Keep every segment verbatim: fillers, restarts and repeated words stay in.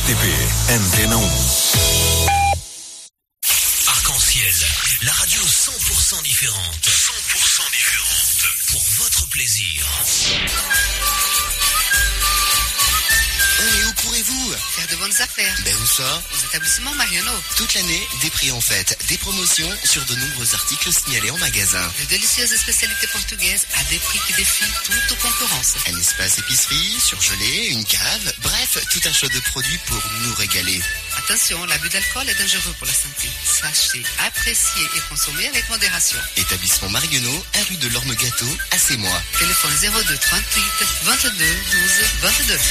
T P, Antena um. Arc-en-ciel, la radio cent pour cent différente. cent pour cent différente. Pour votre plaisir. Oh, mais où pourrez-vous faire de bonnes affaires? Ben où ça? Aux établissements Mariano. Toute l'année, des prix en fête, des promotions sur de nombreux articles signalés en magasin. De délicieuses spécialités portugaises à des prix qui défient toute concurrence. Un espace épicerie, surgelé, une cave, bref, tout un choix de produits pour nous régaler. Attention, l'abus d'alcool est dangereux pour la santé. Sachez apprécier et consommer avec modération. Établissement Mariano, à rue de l'Orme Gâteau, à Sémois. Téléphone zéro deux trente-huit vingt-deux douze vingt-deux.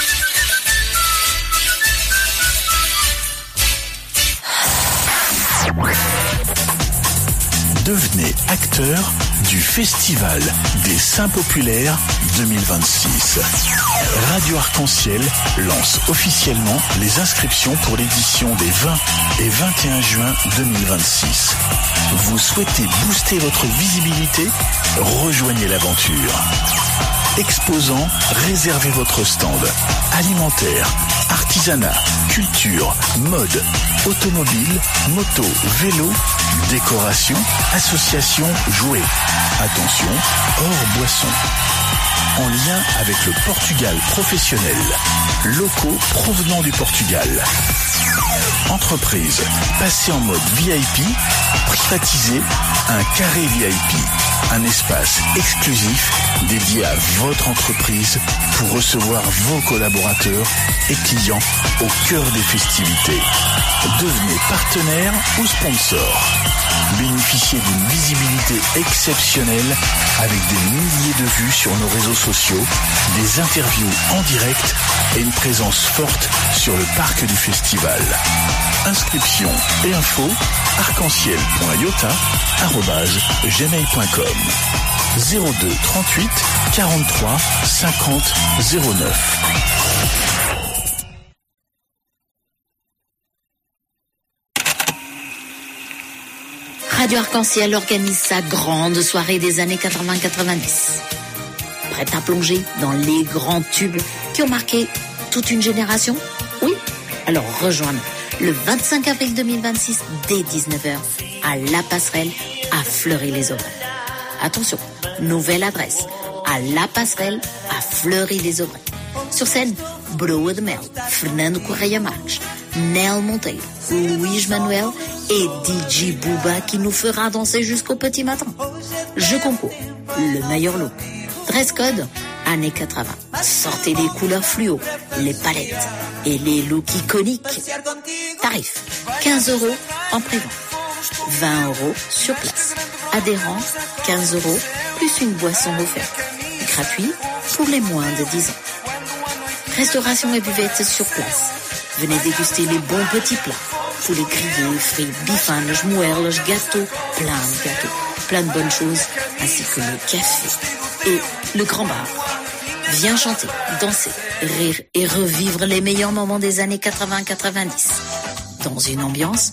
Devenez acteur du Festival des Saints Populaires deux mille vingt-six. Radio Arc-en-Ciel lance officiellement les inscriptions pour l'édition des vingt et vingt et un juin deux mille vingt-six. Vous souhaitez booster votre visibilité? Rejoignez l'aventure. Exposants, réservez votre stand. Alimentaire, artisanat, culture, mode, automobile, moto, vélo, décoration, association, jouets. Attention, hors boisson. En lien avec le Portugal professionnel. Locaux provenant du Portugal. Entreprise, passez en mode V I P, privatisez un carré V I P. Un espace exclusif dédié à votre entreprise pour recevoir vos collaborateurs et clients au cœur des festivités. Devenez partenaire ou sponsor. Bénéficiez d'une visibilité exceptionnelle avec des milliers de vues sur nos réseaux sociaux, des interviews en direct et une présence forte sur le parc du festival. Inscription et info arc-en-ciel point iota arobase gmail point com zéro deux trente-huit quarante-trois cinquante zéro neuf. Radio Arc-en-Ciel organise sa grande soirée des années quatre-vingts quatre-vingt-dix. Prête à plonger dans les grands tubes qui ont marqué toute une génération? Oui? Alors rejoins-nous le vingt-cinq avril deux mille vingt-six dès dix-neuf heures à La Passerelle à Fleury-les-Aubrais. Attention, nouvelle adresse à La Passerelle à Fleury-les-Aubrais. Sur scène, Broa de Mel, Fernando Correia Marques, Nel Monteiro, Luís Manuel et D J Booba qui nous fera danser jusqu'au petit matin. Je concours, le meilleur look. Dress code, années quatre-vingts. Sortez les couleurs fluo, les palettes et les looks iconiques. Tarif, quinze euros en pré-vente, vingt euros sur place. Adhérent, quinze euros, plus une boisson offerte. Gratuit pour les moins de dix ans. Restauration et buvette sur place. Venez déguster les bons petits plats. Poulet grillé, frites, bifanes, moelles, gâteaux, plein de gâteaux, plein de bonnes choses, ainsi que le café et le grand bar. Viens chanter, danser, rire et revivre les meilleurs moments des années quatre-vingts quatre-vingt-dix. Dans une ambiance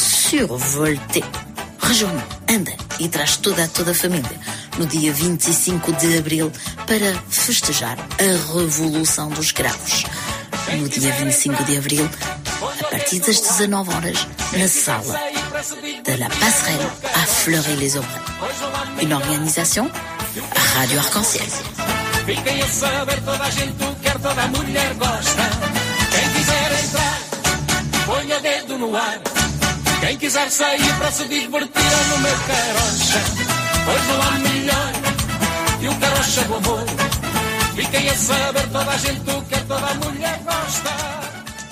survoltée. Rejoins-nous, anda e traz toda, toda a família no dia vinte e cinco de abril para festejar a Revolução dos Cravos. No dia vinte e cinco de abril, a partir das dezanove horas, na sala de La Passerelle à Fleury-les-Aubrais. Une organisation à Radio Arc-en-Ciel. Fiquem a saber, toda a gente o quer, toda a mulher gosta. Quem quiser entrar, ponha dedo no ar. Quem quiser sair para se divertir no meu carocha. Pois não há melhor que o carocha do amor. Fiquem a saber, toda a gente o quer, toda a mulher gosta.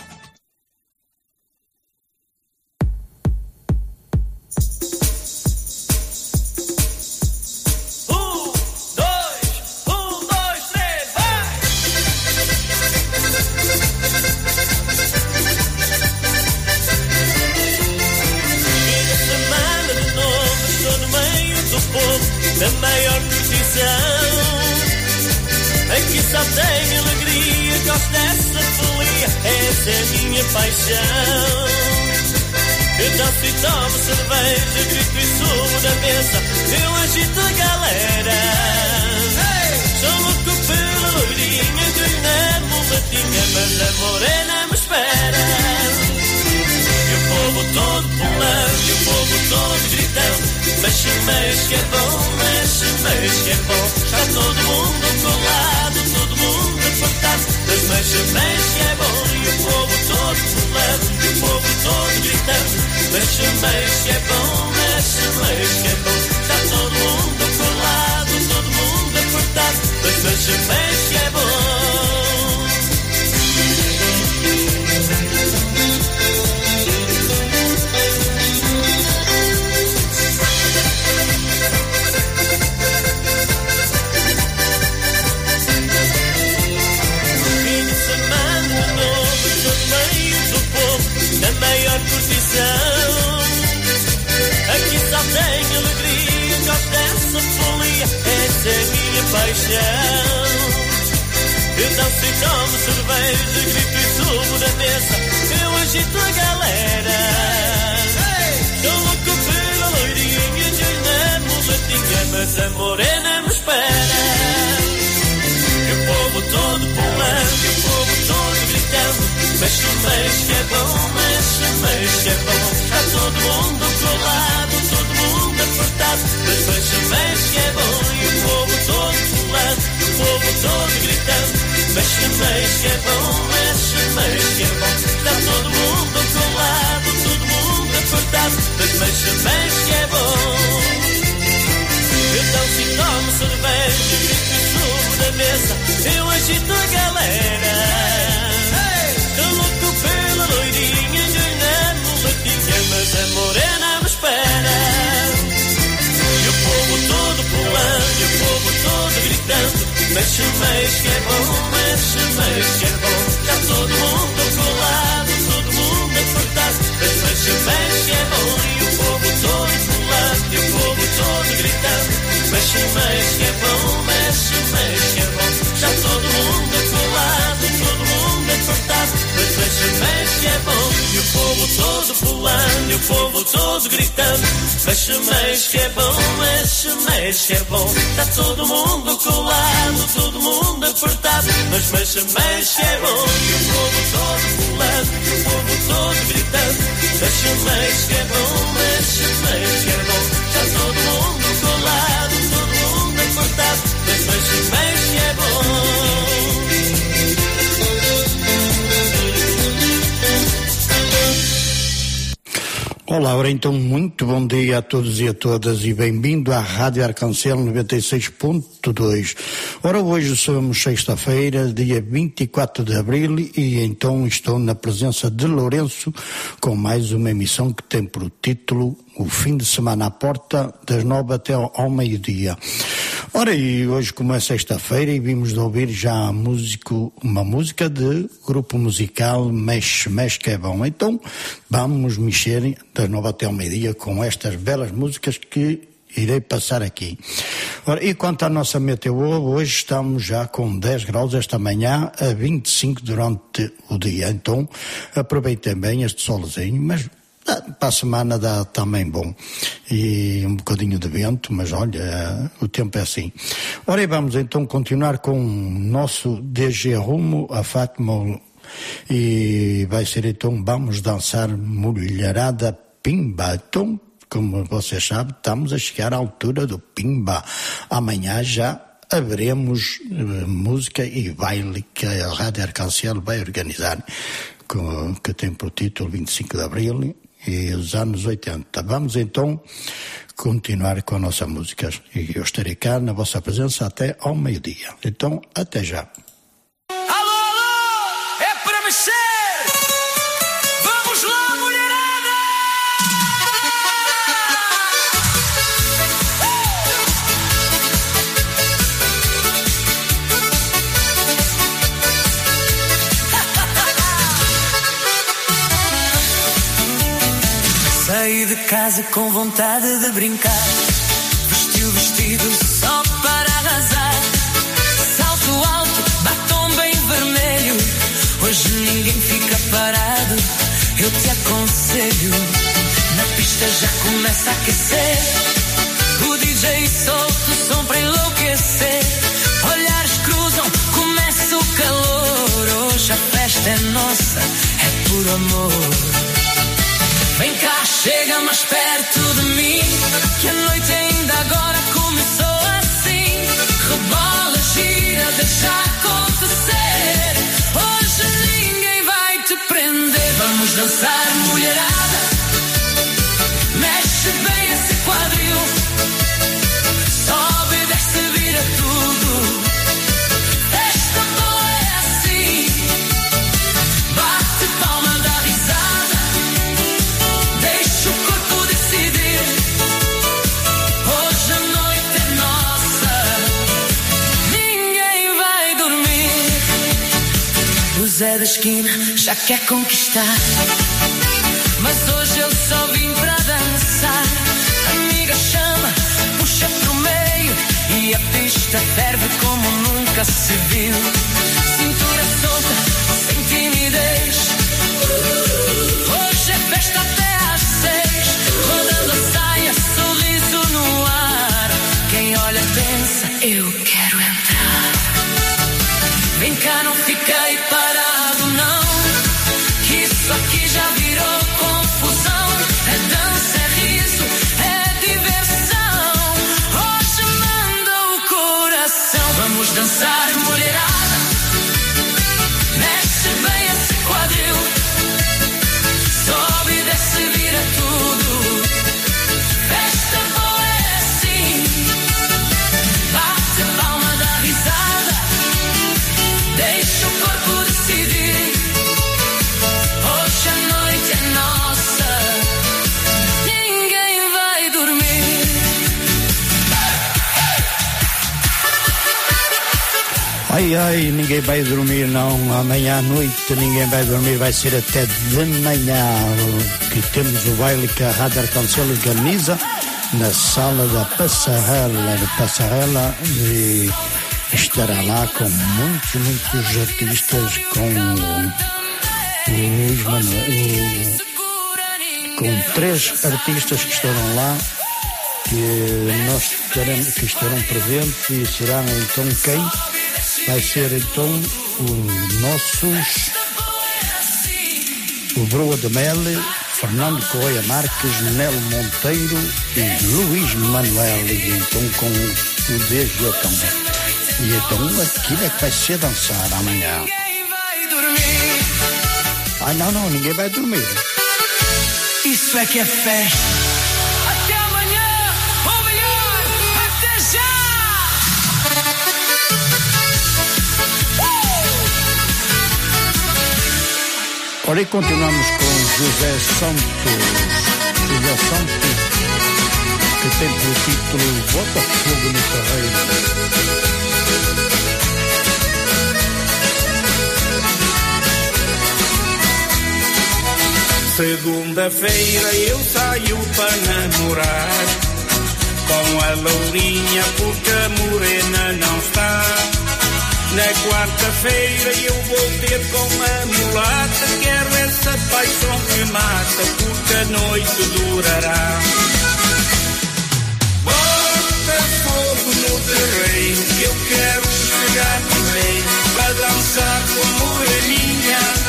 Da maior notição, aqui só tenho alegria, gosto dessa folia, essa é a minha paixão. Eu danço e tomo cerveja, grito e subo na mesa, eu agito a galera. Hey! Sou louco pela loirinha, grito na mulatinha, mas a morena me espera. pulando e o povo todo gritando. Mexe, mexe que é bom, mexe, mexe que é bom. Está todo mundo colado, todo mundo apertado. Mas mexe, mexe que é bom e o povo todo pulando e o povo todo gritando. Mexe, mexe que é bom, mexe, mexe que é bom. Está todo mundo colado, todo mundo apertado. Mas mexe, mexe que é bom. Maior curtição. Aqui só tenho alegria, gosto dessa folia, essa é a minha paixão. Eu danço e tomo cerveja, grito e subo na mesa, eu agito a galera. Estou louco pela loirinha de olho na mulatinha, mas a morena me espera. E o povo todo pulando, e o povo todo gritando. Mexe, mexe que é bom, mexe, mexe que é bom. Está todo mundo colado, todo mundo apertado. Mas mexe, mexe que é bom e o povo todo pulando, o povo todo gritando. Mexe, mexe que é bom, mexe, mexe que é bom. Está todo mundo colado, todo mundo apertado. Mas mexe, mexe que é bom. Eu danço e tomo cerveja, grito e subo da mesa, eu agito a galera. Pela loirinha de olhar mulatinha, mas a morena me espera. E o povo todo pulando, e o povo todo gritando. Mexe, mexe que é bom, mexe, mexe que é bom. Está todo mundo colado, todo mundo apertado. Mas mexe, mexe que é bom, e o povo todo pulando, e o povo todo gritando. Mexe, mexe que é bom, mexe, mexe que é bom. Está todo mundo colado, todo mundo apertado. Mas mexe, mexe que é bom, e o povo todo pulando, e o povo todo gritando. Mexe, mexe que é bom, mexe, mexe que é bom. Está todo mundo colado, todo mundo apertado. Mas mexe, mexe que é bom, e o povo todo pulando, e o povo todo gritando. Mexe, mexe que é bom, mexe, mexe que é bom. Está todo mundo colado, todo mundo apertado. Mas mexe, mexe que é bom. Olá, ora então, muito bom dia a todos e a todas e bem-vindo à Rádio Arcancel noventa e seis ponto dois. Ora, hoje somos sexta-feira, dia vinte e quatro de abril e então estou na presença de Lourenço com mais uma emissão que tem por título O Fim de Semana à Porta, das nove até ao meio-dia. Ora, e hoje como é sexta-feira e vimos de ouvir já músico, uma música de grupo musical Mexe, Mexe que é bom. Então vamos mexer das nove até ao meio-dia com estas belas músicas que irei passar aqui. Ora, e quanto à nossa meteo, hoje estamos já com dez graus esta manhã, a vinte e cinco durante o dia. Então aproveitem bem este solzinho, mas para a semana dá também bom. E um bocadinho de vento, mas olha, o tempo é assim. Ora, e vamos então continuar com o nosso D G Rumo a Fátima. E vai ser então, vamos dançar Mulherada Pimba. Então, como vocês sabem, estamos a chegar à altura do Pimba. Amanhã já haveremos uh, música e baile que a Rádio Arcancel vai organizar, com, que tem por título vinte e cinco de abril e os anos oitenta. Vamos então continuar com a nossa música e eu estarei cá na vossa presença até ao meio-dia. Então, até já. Alô, alô, é para mexer! Vamos lá, mulherada! Saí de casa com vontade de brincar, vesti o vestido só para arrasar, salto alto, batom bem vermelho, hoje ninguém fica parado, eu te aconselho, na pista já começa a aquecer, o D J solta o som para enlouquecer, olhares cruzam, começa o calor, hoje a festa é nossa, é por amor. Vem cá, Chega mais perto de mim, que a noite ainda agora começou assim. Rebola, gira, deixa acontecer. Hoje ninguém vai te prender. Vamos dançar, mulherada. Mexe bem esse quadril. Sobe, desce, vira tudo. Esta boa é assim. Bate palma, dá risada. Deixa o corpo decidir. Hoje a noite é nossa. Ninguém vai dormir. O Zé da esquina já quer conquistar, mas hoje eu só vim pra dançar. Amiga chama, puxa pro meio e a pista ferve como nunca se viu. Cintura solta, sem timidez. Hoje é festa até às seis. Rodando a saia, sorriso no ar. Quem olha pensa, eu quero entrar. Vem cá, não fiquei parado não, que isso aqui já virou confusão. É dança, é riso, é diversão. Hoje manda o coração. Vamos dançar, mulherada. Mexe bem esse quadril. Sobe, desce, vira tudo. Festa boa é assim. Bate palma, dá risada. Deixa o corpo decidir. Hoje a noite é nossa. Ninguém vai dormir. Ai, ai, ninguém vai dormir não. Amanhã à noite ninguém vai dormir. Vai ser até de manhã que temos o baile que a Rádio Arconcel organiza na sala da Passarela. Da Passarela, e estará lá com muitos, muitos artistas, com o Luís Manuel, com três artistas que estarão lá, que nós estaremos, que estarão presentes, e serão então quem? Vai ser então os nossos, o Broa de Mel, Fernando Correia Marques, Nelo Monteiro e Luís Manuel, e então com o D J também. E então aquilo é que vai ser dançar amanhã. Ah, não, não, ninguém vai dormir. Isso é que é festa. Até amanhã, ou melhor, até já! Ora, e continuamos com José Santos. José Santos, que tem por título Bota Fogo no Terreiro. Segunda-feira eu saio para namorar com a Lourinha, porque a morena não está. Na quarta-feira eu vou ter com a mulata. Quero essa paixão que mata, porque a noite durará. Bota fogo no terreiro, que eu quero chegar primeiro para dançar com a moreninha.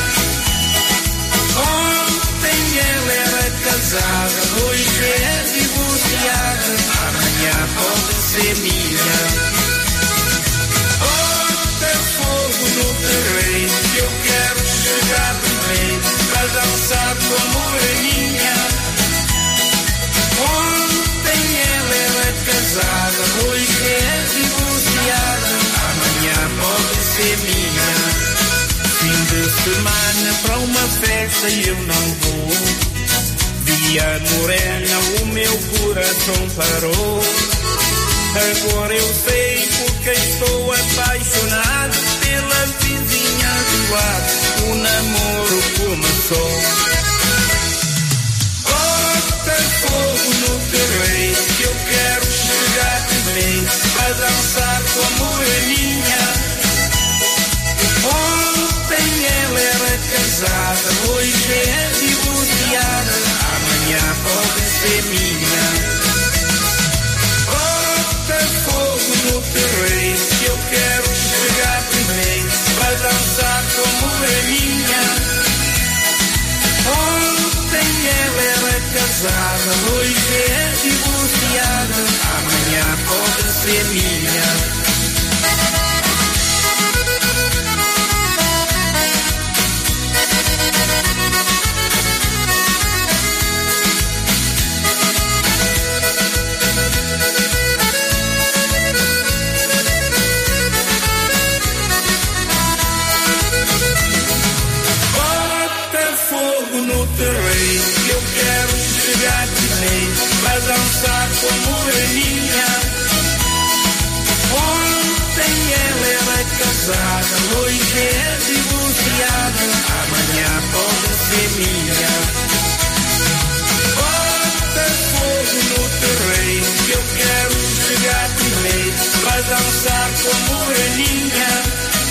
Ontem ela era casada, hoje é divorciada. Amanhã pode ser minha. Fogo no terreiro, que eu quero chegar primeiro para dançar com a moreninha. Ontem ela era casada, hoje é divorciada. Amanhã pode ser minha. Fim de semana para uma festa eu não vou. Vi a morena, o meu coração parou. Agora eu sei porque estou apaixonado pela vizinha do lado. O namoro começou. Bota fogo no terreiro, que eu quero chegar primeiro para dançar com a moreninha. Ontem ela era casada, hoje é divorciada. Amanhã pode ser minha. Fogo no terreiro, que eu quero chegar primeiro para dançar com a moreninha. Ontem ela era casada. hoje é divorciada, amanhã pode ser minha. Eu quero chegar de lei pra dançar com moreninha. Ontem ela era casada, hoje é divorciada, amanhã pode ser minha. Bota fogo no terreiro, eu quero chegar de lei pra dançar com moreninha.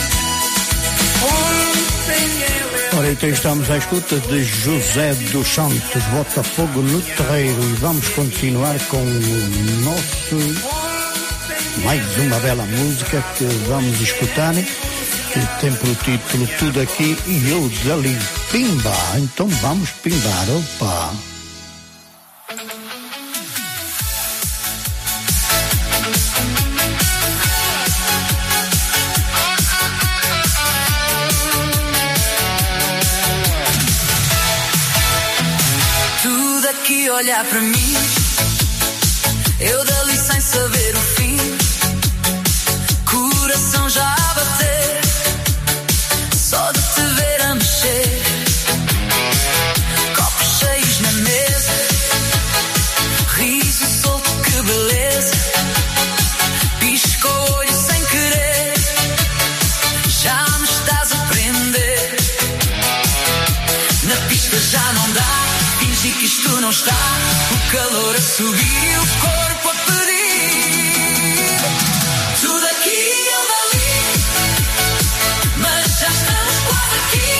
Ontem ela. Ora, então estamos à escuta de José dos Santos, Botafogo no Terreiro, e vamos continuar com o nosso, mais uma bela música que vamos escutar, que tem por título Tudo Aqui e Eu Dali, Pimba. Então vamos pimbar, opa! Olhar para mim, eu dali sem saber o fim, coração já a bater, só de te ver a mexer, copos cheios na mesa, riso solto, que beleza, pisco o olho sem querer, já me estás a prender, na pista já não dá, fingir que isto não está. O calor a subir e o corpo a pedir. Tudo aqui e eu dali, mas já estamos quase aqui.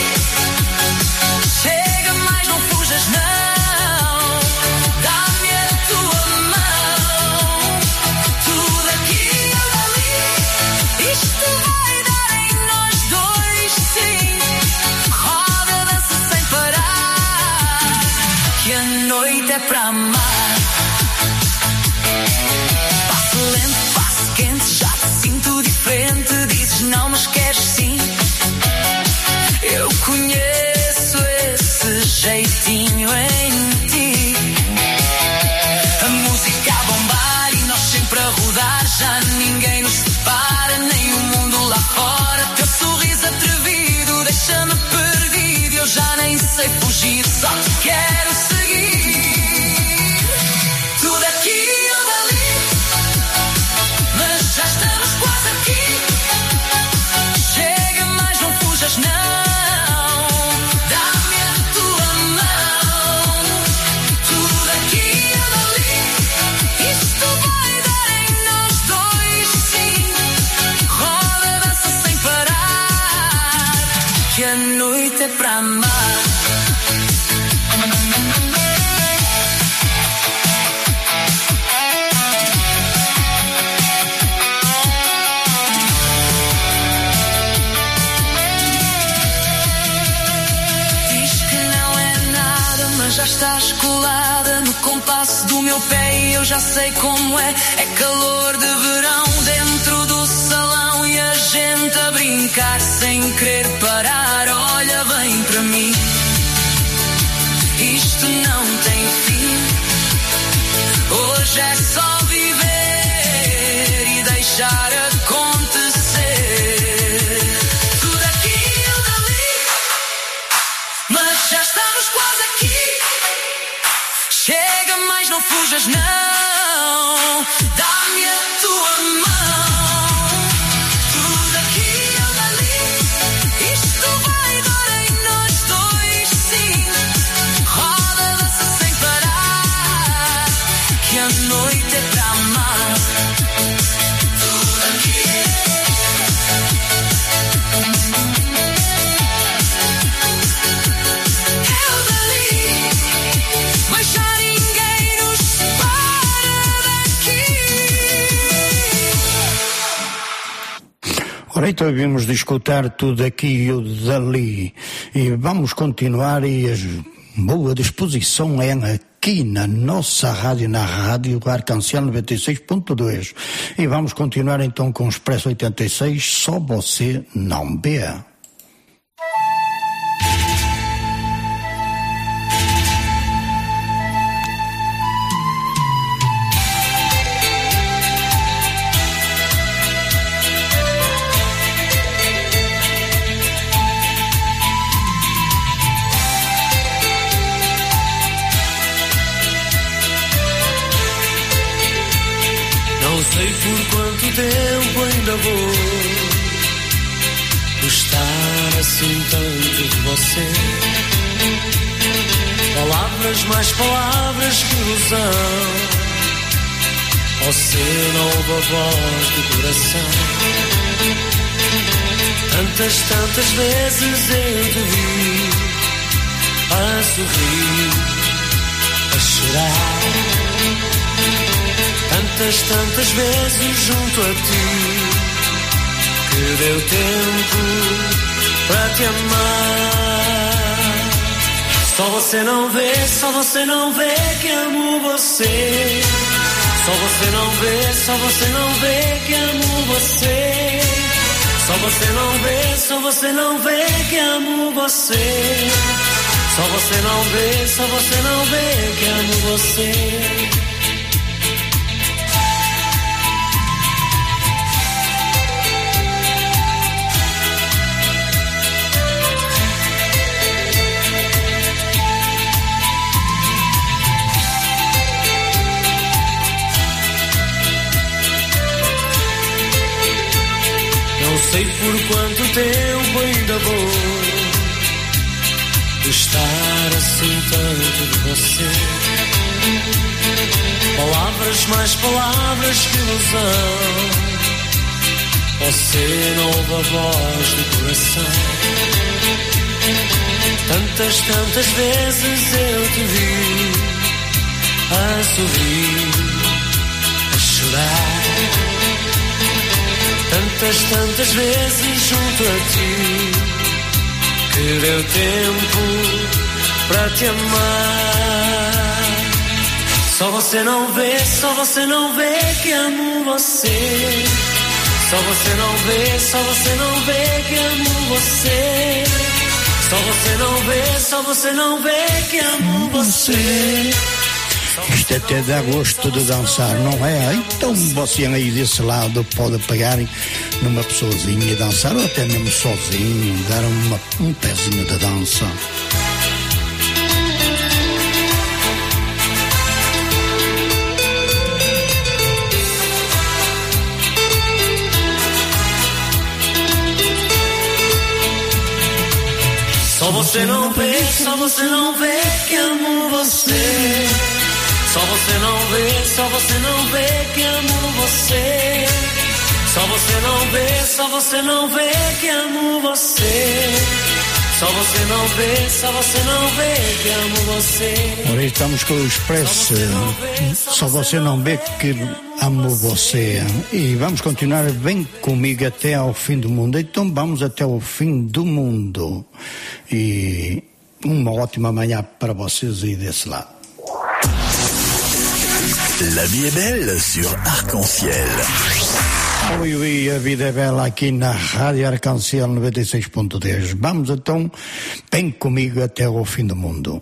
Chega mais, não fujas não, dá-me a tua mão. Tudo aqui e eu dali, isto vai dar em nós dois, sim. Roda, dança sem parar, que a noite é para amar. Passo lento, passo quente, já te sinto diferente. Dizes não, mas queres sim. Eu conheço esse jeitinho em ti. A música a bombar e nós sempre a rodar. Já ninguém nos separa, nem o mundo lá fora. Teu sorriso atrevido deixa-me perdido. Eu já nem sei fugir, só te quero seguir. Já estamos quase aqui. Chega mais, não fujas não, dá-me a tua mão. Tudo aqui e ali, isto vai dar em nós dois, sim. Roda, dança sem parar, que a noite é para amar. Já estás colada no compasso do meu pé e eu já sei como é. É calor de verão dentro do salão e a gente a brincar sem querer parar. Olha bem para mim, isto não tem fim. Hoje é só viver e deixar acontecer. Tudo aqui e eu dali, mas já estamos quase aqui. Chega mais, não fujas não, dá-me a tua mão. Tudo aqui e eu dali, isto vai dar em nós dois, sim. Roda, dança sem parar, que a noite é para amar. Tudo aqui eu dali, mas já ninguém nos separa daqui. Ora, então vimos de escutar Tudo Aqui e Eu Dali. E vamos continuar, e a boa disposição é aqui na nossa rádio, na Rádio Arcanciel noventa e seis ponto dois. E vamos continuar então com o Expresso oitenta e seis, Só Você Não Vê. Não sei por quanto tempo ainda vou gostar assim tanto de você. Palavras mais palavras que ilusão. Você não ouve a voz do coração. Tantas, tantas vezes eu te vi a sorrir, a chorar. Tantas, tantas vezes junto a ti que deu tempo para te amar. Só você não vê, só você não vê que amo você. Só você não vê, só você não vê que amo você. Só você não vê, só você não vê que amo você. Só você não vê, só você não vê que amo você. Não sei por quanto tempo ainda vou gostar assim tanto de você. Palavras mais palavras que ilusão. Você não ouve a voz do coração. Tantas, tantas vezes eu te vi a sorrir, a chorar. Tantas, tantas vezes junto a ti que deu tempo para te amar. Só você não vê, só você não vê que amo você. Só você não vê, só você não vê que amo você. Só você não vê, só você não vê que amo você. Isto até dá gosto de dançar, não é? Então você aí desse lado pode pegar numa pessoazinha e dançar, ou até mesmo sozinho, dar uma, um pezinho de dança. Só você não vê, só você não vê que amo você. Só você não vê, só você não vê que amo você. Só você não vê, só você não vê que amo você. Só você não vê, só você não vê que amo você. Ora, estamos com o Expresso. Só você não vê que amo você. E vamos continuar, vem comigo até ao fim do mundo. Então vamos até ao fim do mundo. E uma ótima manhã para vocês aí desse lado. La vie est belle sur Arc-en-Ciel. Oi, oi, a vida é bela aqui na Rádio Arcanciel noventa e seis ponto dez. Vamos então, vem comigo até ao fim do mundo.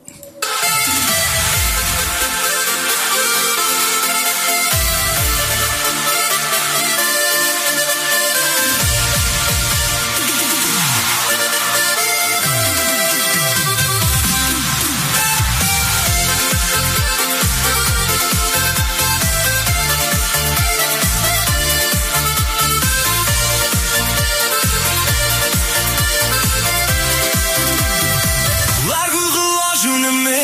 Largo o relógio na mesa.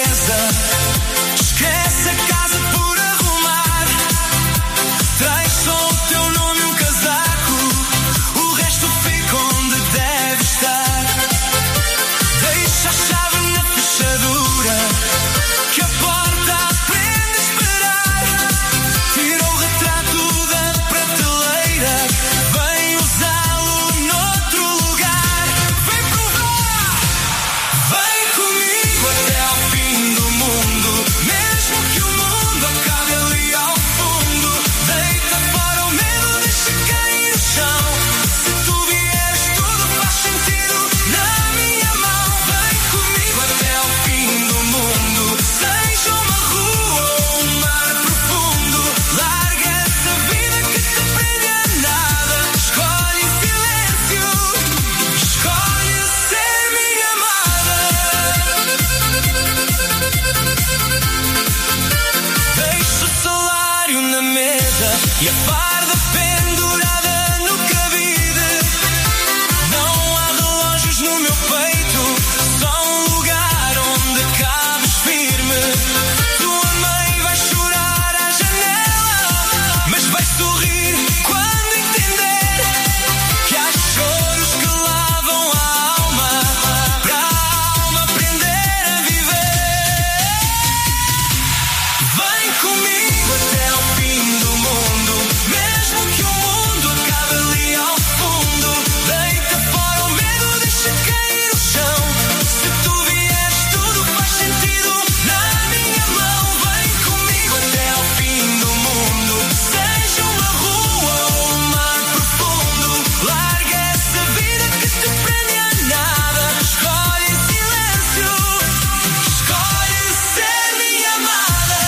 e a farda pendurada no cabide. Não há relógios no meu peito, só um lugar onde cabes firme. Tua mãe vai chorar à janela, mas vai sorrir quando entender que há choros que lavam a alma, para a alma aprender a viver. Vem comigo até ao fim do mundo, mesmo que o mundo acabe ali ao fundo. Deita fora o medo, deixa cair o chão. Se tu vieres, tudo faz sentido na minha mão. Vem comigo até ao fim do mundo, seja uma rua ou um mar profundo. Larga essa vida que te prende a nada. Escolhe silêncio, escolhe ser minha amada.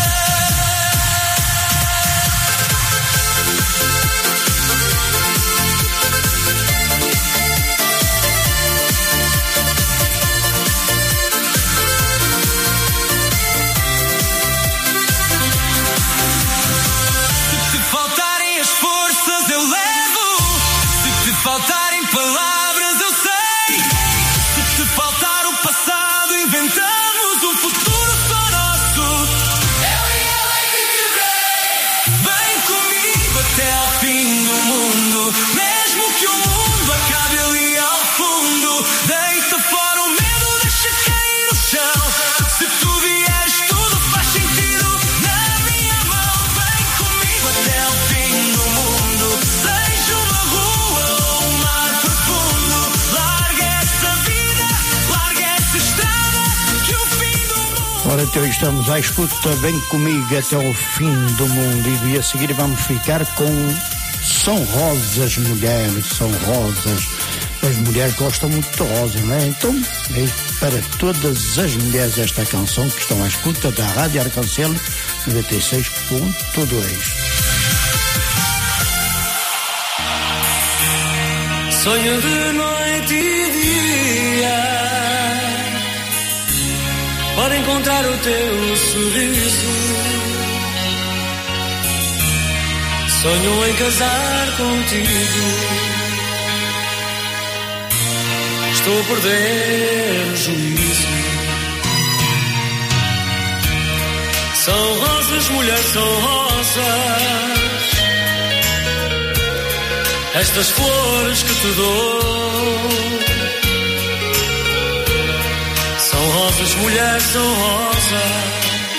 Se te faltarem as forças eu levo, se te faltarem palavras eu sei, se te faltar o passado inventamos um futuro só nosso. Eu e ela é que quebrei. Vem comigo até ao fim do mundo, mesmo que o mundo acabe ali ao fundo. Deita fora o medo, deixa cair o chão. Se tu vieres, tudo faz sentido na minha mão. Vem comigo até ao fim do mundo, seja uma rua ou um mar profundo. Larga essa vida, larga essa estrada, que o fim do mundo. Ora, então estamos à escuta, vem comigo até ao fim do mundo. E a seguir vamos ficar com São Rosas, mulheres, são rosas. As mulheres gostam muito de rosa, não é? Então, é para todas as mulheres esta canção que estão à escuta da Rádio Arcancel noventa e seis ponto dois. Sonho de noite e dia para encontrar o teu sorriso. Sonho em casar contigo. Estou a perder o juízo. São rosas, mulher, são rosas, estas flores que te dou. São rosas, mulher, são rosas,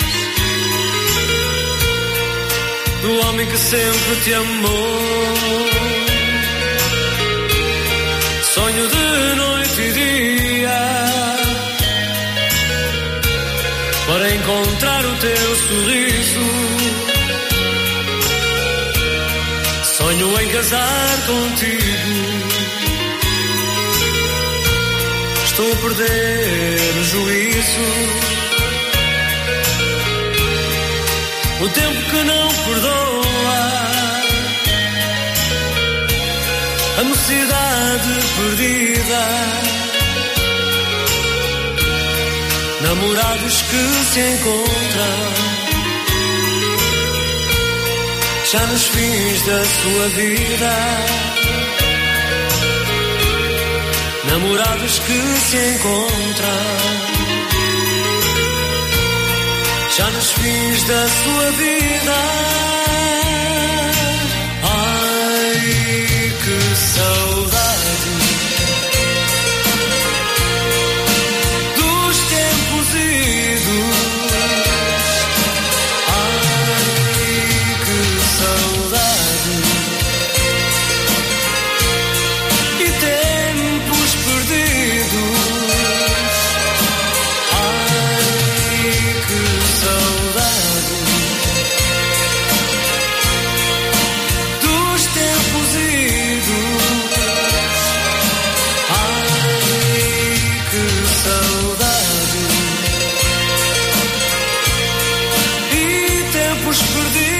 do homem que sempre te amou. Sonho de noite e dia para encontrar o teu sorriso. Sonho em casar contigo. Estou a perder o juízo. O tempo que não perdoa, a mocidade perdida, namorados que se encontram já nos fins da sua vida, namorados que se encontram já nos fins da sua vida. Ai, que saudade dos tempos idos. Ai, que saudade e tempos perdidos. Ai, que saudade dos tempos idos. Ai, que saudade e tempos perdidos.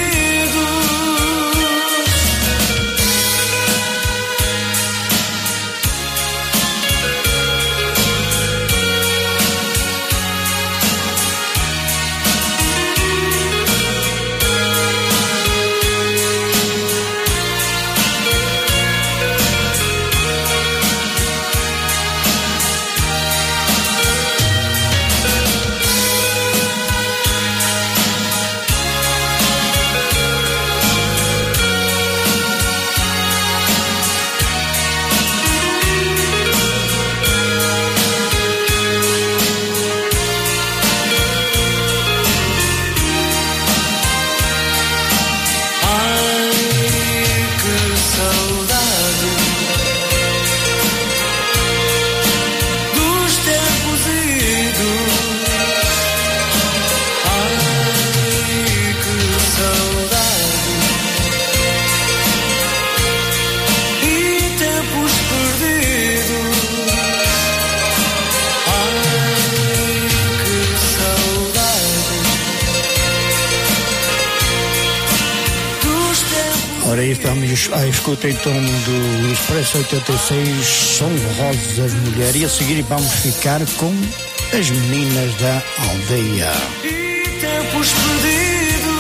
estamos à escuta então do Expresso oitenta e seis, Som Rosas Mulher, e a seguir vamos ficar com as meninas da aldeia. E tempos perdidos.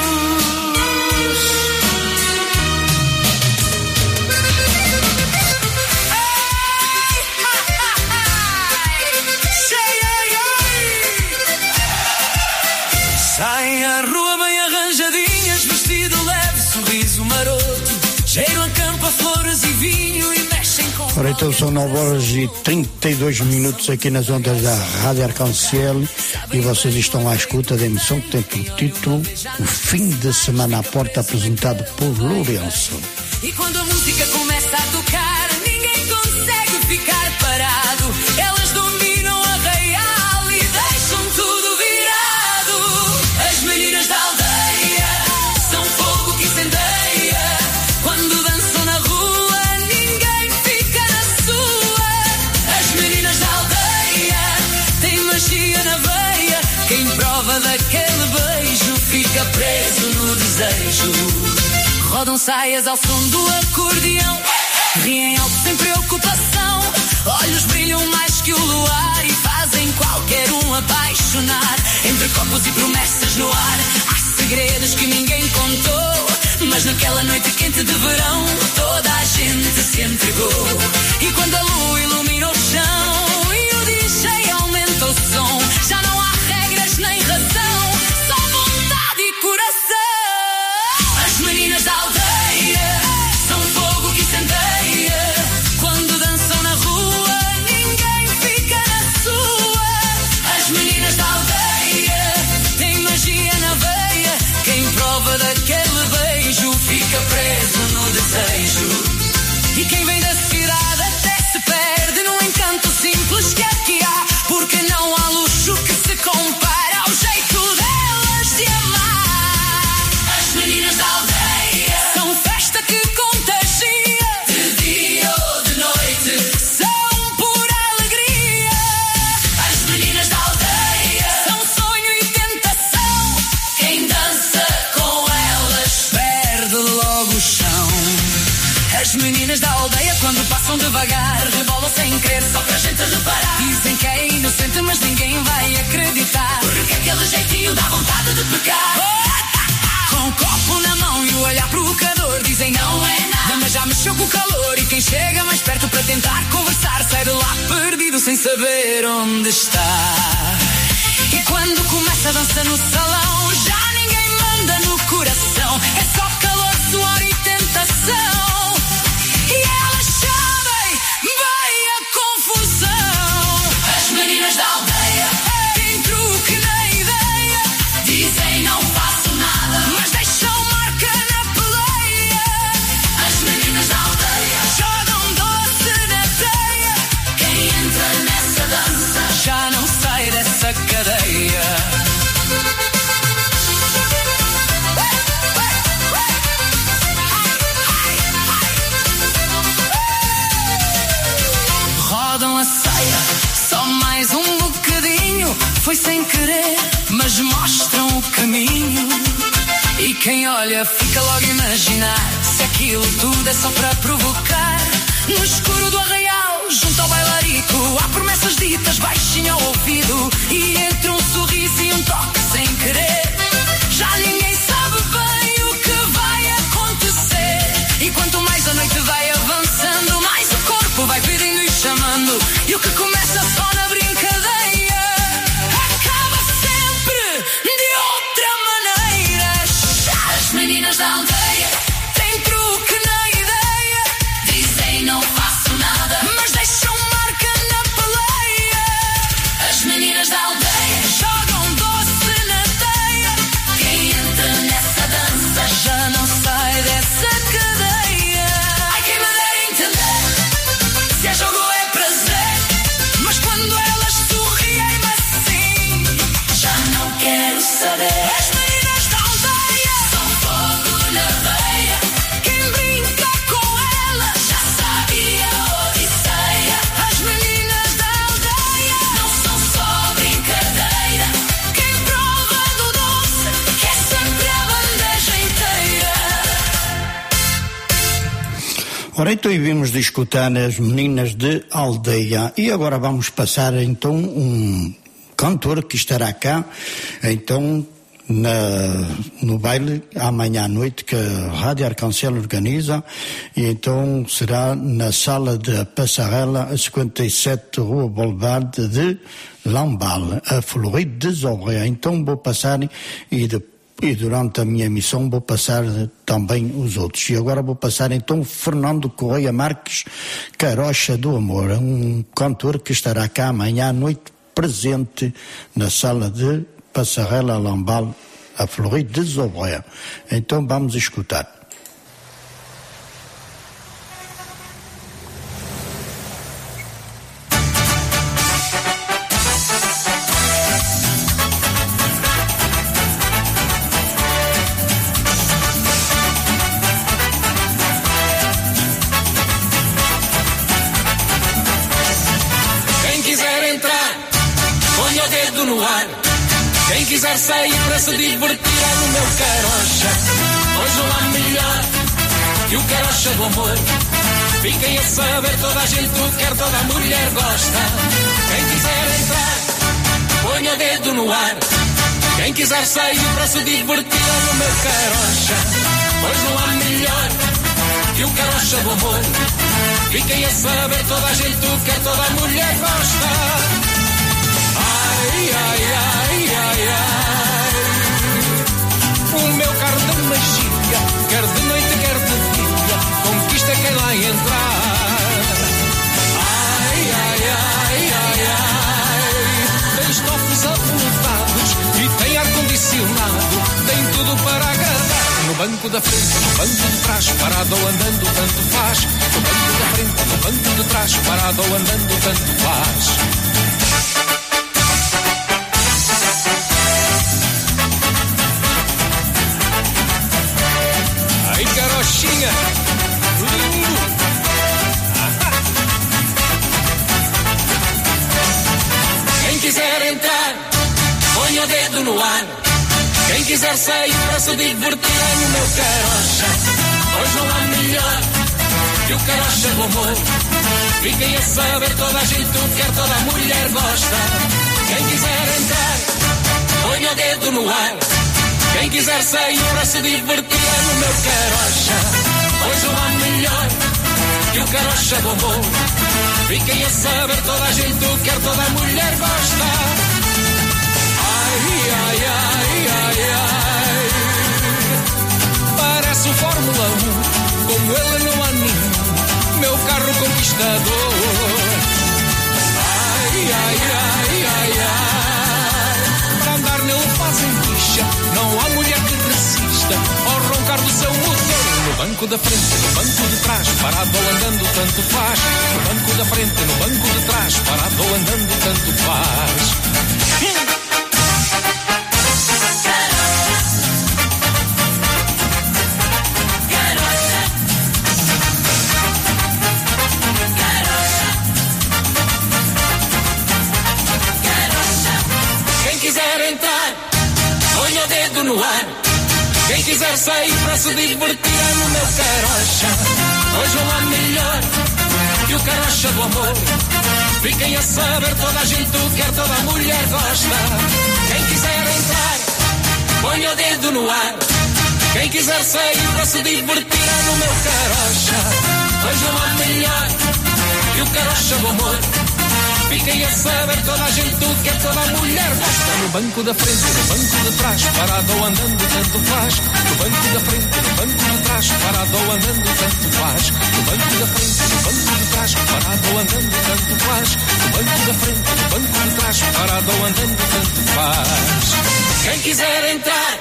Saem à rua bem arranjadinhas, vestido leve, sorriso maroto, cheiro a campo, a flores e vinho, e mexem com... Ora, então são nove horas e trinta e dois minutos aqui nas ondas da Rádio Arconcel, e vocês estão à escuta da emissão que tem por título O Fim de Semana à Porta, apresentado por Lourenço. E quando a música começa a tocar, ninguém consegue ficar parado. Elas dominam a real e deixam tudo virado. As meninas da aldeia são fogo que incendeia. Quando dançam na rua, ninguém fica na sua. As meninas da aldeia têm magia na veia. Quem prova daquele beijo fica preso no desejo. Rodam saias ao som do acordeão, riem alto sem preocupação. Olhos brilham mais que o luar e fazem qualquer um apaixonar. Entre copos e promessas no ar, há segredos que ninguém contou. Mas naquela noite quente de verão, toda a gente se entregou. E quando a lua ilumina o chão e o D J aumenta o som, já não há regras nem razão, só vontade e coração. As meninas da aldeia são fogo que incendeia. Quando dançam na rua, ninguém fica na sua. As meninas da aldeia têm magia na veia. Quem prova daquele beijo fica preso no desejo. E quem vem da cidade até se perde no encanto simples que aqui há, porque não há luxo que se compare ao jeito delas de amar. As meninas da aldeia são festa que contagia, de dia ou de noite, são pura alegria. As meninas da aldeia são sonho e tentação. Quem dança com elas perde logo o chão. As meninas da aldeia quando passam devagar rebolam sem querer só pra gente reparar. Dizem que é inocente mas ninguém vai acreditar, porque aquele jeitinho dá vontade de pegar. Com o copo na mão e o olhar provocador, dizem não é nada, mas já mexeu com o calor. E quem chega mais perto para tentar conversar sai de lá perdido sem saber onde está. E quando começa a dança no salão, já ninguém manda no coração. É só calor, suor e tentação. E elas sabem bem a confusão. As meninas da aldeia têm truque na ideia. Dizem não faço nada, mas deixam marca na peleia. As meninas da aldeia jogam doce na teia. Quem entra nessa dança já não sai dessa cadeia. Rodam a saia, só mais um bocadinho. Foi sem querer, mas mostram o caminho. E quem olha fica logo a imaginar se aquilo tudo é só para provocar. No escuro do arraial, junto ao bailarico, há promessas ditas baixinho ao ouvido. E entre um sorriso e um toque sem querer, já ninguém sabe bem o que vai acontecer. E quanto mais a noite vai avançando, mais o corpo vai pedindo e chamando. E o que começa só na brincadeira acaba sempre de outra maneira. As meninas da aldeia têm truque na ideia. Dizem não faço nada, mas deixam marca na peleia. As meninas Ora, então vimos de escutar as meninas de Aldeia e agora vamos passar então um cantor que estará cá, então na, no baile amanhã à noite que a Rádio Arcancel organiza, e então será na sala da Passarela, a cinquenta e sete Rua Boulevard de Lambal, a Floride de Zorreia. Então vou passar e depois E durante a minha emissão vou passar também os outros. E agora vou passar então Fernando Correia Marques, Carocha do Amor, um cantor que estará cá amanhã à noite presente na sala de Passarela Lambal, a Floride de Zorreia. Então vamos escutar. Quem quiser sair para se divertir é no meu carocha. Hoje não há melhor que o carocha do amor. Fiquem a saber, toda a gente o quer, toda a mulher gosta. Quem quiser entrar, ponha o dedo no ar. Quem quiser sair para se divertir é no meu carocha. Hoje não há melhor que o carocha do amor. Fiquem a saber, toda a gente o quer, toda a mulher gosta. Ai, ai, ai, ai, ai. O meu carro de magia, quer de noite, quer de dia, conquista quem lá entrar. Ai, ai, ai, ai, ai. Tem estofos avultados e tem ar-condicionado, tem tudo para agradar. No banco da frente, no banco de trás, parado ou andando, tanto faz. No banco da frente, no banco de trás, parado ou andando, tanto faz. Carochinha, lindo. Quem quiser entrar, ponha o dedo no ar. Quem quiser sair para se divertir é no meu carocha. Hoje não há melhor que o carocha do amor. Fiquem a saber, toda a gente o quer, toda a mulher gosta. Quem quiser entrar, ponha o dedo no ar. Quem quiser sair para se divertir é no meu carocha. Hoje não há melhor que o carocha do amor. Fiquem a saber, toda a gente o quer, toda a mulher gosta. Ai, ai, ai, ai, ai. Parece o Fórmula um, como ele não há nenhum, meu carro conquistador. Ai, ai, ai, ai, ai. Para andar nele fazem bicha, não há mulher que resista ao roncar do seu motor. No banco da frente, no banco de trás, parado ou andando, tanto faz. No banco da frente, no banco de trás, parado ou andando, tanto faz. Quem quiser entrar, ponha o dedo no ar. Quem quiser sair para se divertir é no meu carocha. Hoje não há melhor que o carocha do amor. Fiquem a saber, toda a gente o quer, toda a mulher gosta. Quem quiser entrar, ponha o dedo no ar. Quem quiser sair para se divertir é no meu carocha. Hoje não há melhor que o carocha do amor. Fiquem a saber, toda a gente o quer, toda a mulher gosta. No banco da frente, no banco de trás, parado ou andando, tanto faz. No banco da frente, no banco de trás, parado ou andando, tanto faz. No banco da frente, no banco de trás, parado ou andando, tanto faz. No banco da frente, no banco de trás, parado ou andando, tanto faz. Quem quiser entrar.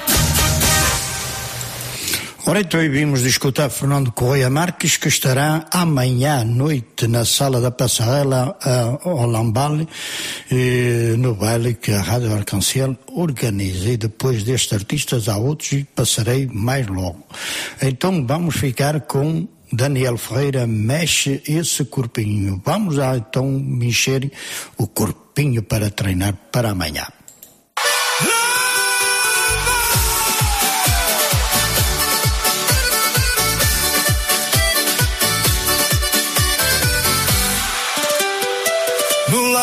Ora, então vimos de escutar Fernando Correia Marques, que estará amanhã à noite na sala da Passarela ao Lambal, no baile que a Rádio Arcancel organiza. E depois destes artistas há outros e passarei mais logo. Então vamos ficar com Daniel Ferreira, Mexe Esse Corpinho. Vamos lá então mexer o corpinho para treinar para amanhã.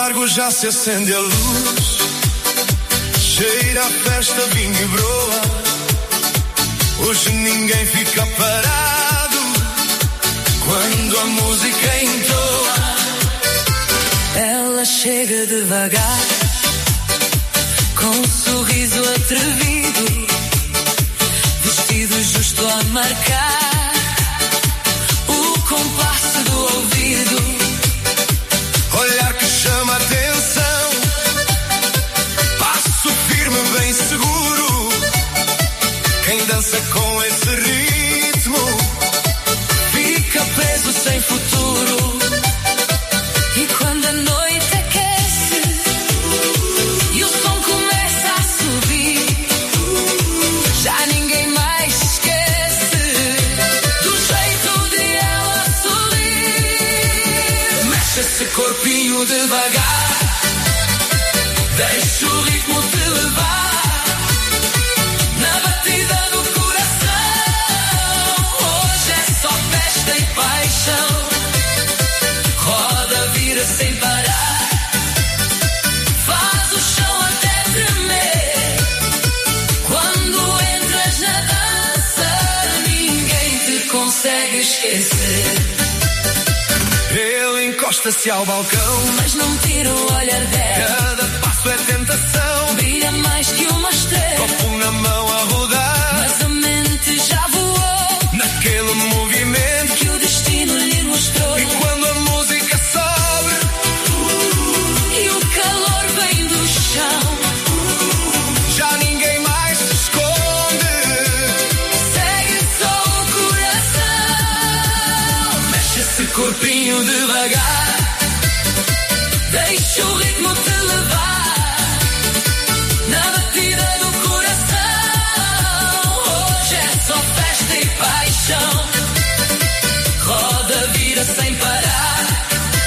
largo já se acende a luz, cheira a festa, vinho e broa. Hoje ninguém fica parado quando a música entoa. Ela chega devagar, com um sorriso atrevido, vestido justo a marcar o compasso do ouvido. Olhar que chama a atenção, passo firme, bem seguro. Quem dança com esse ritmo fica preso sem futuro. E quando a noite aquece e o som começa a subir, já ninguém mais se esquece do jeito de ela sorrir. Mexe esse corpinho devagar, deixa o ritmo te levar na batida do coração. Hoje é só festa e paixão, roda, vira sem parar, faz o chão até tremer. Quando entras na dança, ninguém te consegue esquecer. Ele encosta-se ao balcão, mas não tira o olhar dela. Cada passo é tentação, brilha mais que uma estrela. Copo na mão a rodar, mas a mente já voou naquele movimento que o destino lhe mostrou. E quando a música sobe uh, e o calor vem do chão, uh, já ninguém mais se esconde. Segue só o coração, mexe esse corpinho devagar, deixa o ritmo te levar na batida do coração. Hoje é só festa e paixão, roda, vira sem parar,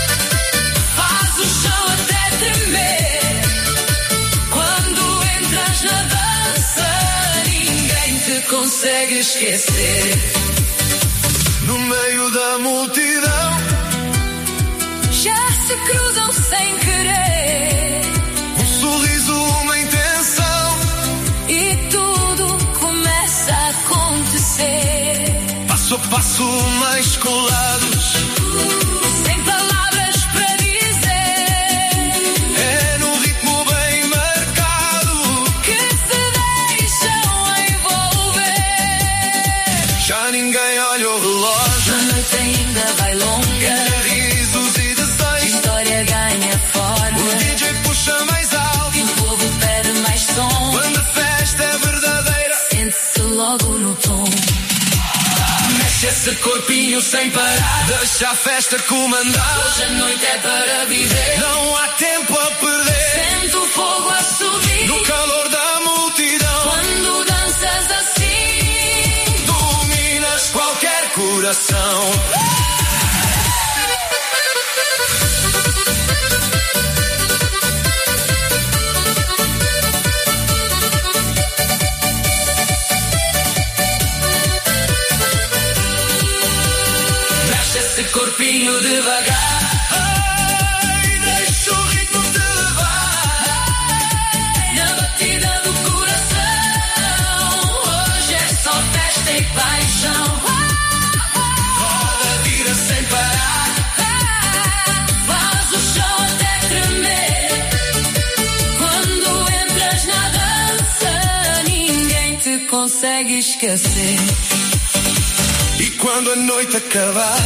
faz o chão até tremer. Quando entras na dança, ninguém te consegue esquecer. No meio da multidão já se cruzam sem querer, um sorriso, uma intenção, e tudo começa a acontecer. Passo a passo mais colados, sem palavras para dizer, é no ritmo bem marcado que se deixam envolver. Já ninguém olha o relógio, a noite ainda vai longa, risos e desejos, a história ganha forma. O D J puxa mais alto, e o povo pede mais som. Quando a festa é verdadeira, sente-se logo no tom. mexe esse corpinho sem parar, deixa a festa comandar. Hoje a noite é para viver, não há tempo a perder. sente o fogo a subir no calor da multidão. Quando danças assim, dominas qualquer coração. mexe esse corpinho devagar, ai, deixa o ritmo te levar na batida do coração. Hoje é só festa e paixão, roda, vira sem parar, faz o chão até tremer. Quando entras na dança, ninguém te consegue esquecer. e quando a noite acabar,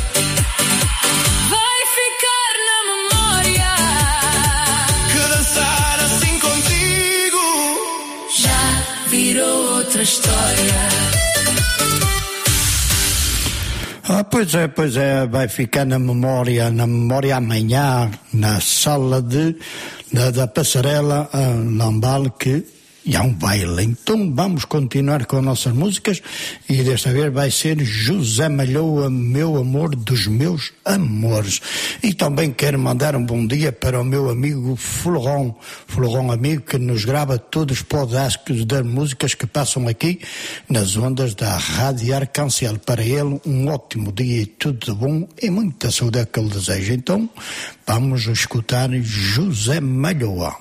vai ficar na memória que dançar assim contigo já virou outra história. Ah, pois é, pois é, vai ficar na memória, na memória amanhã, na sala de, da, da passarela uh, Lambal, que e há um baile. Então vamos continuar com nossas músicas e desta vez vai ser José Malhoa, meu amor dos meus amores. E também quero mandar um bom dia para o meu amigo Florão, Florão amigo que nos grava todos os podcasts das músicas que passam aqui nas ondas da Rádio Arcângel. Para ele um ótimo dia e tudo de bom e muita saúde que ele deseja. Então vamos escutar José Malhoa.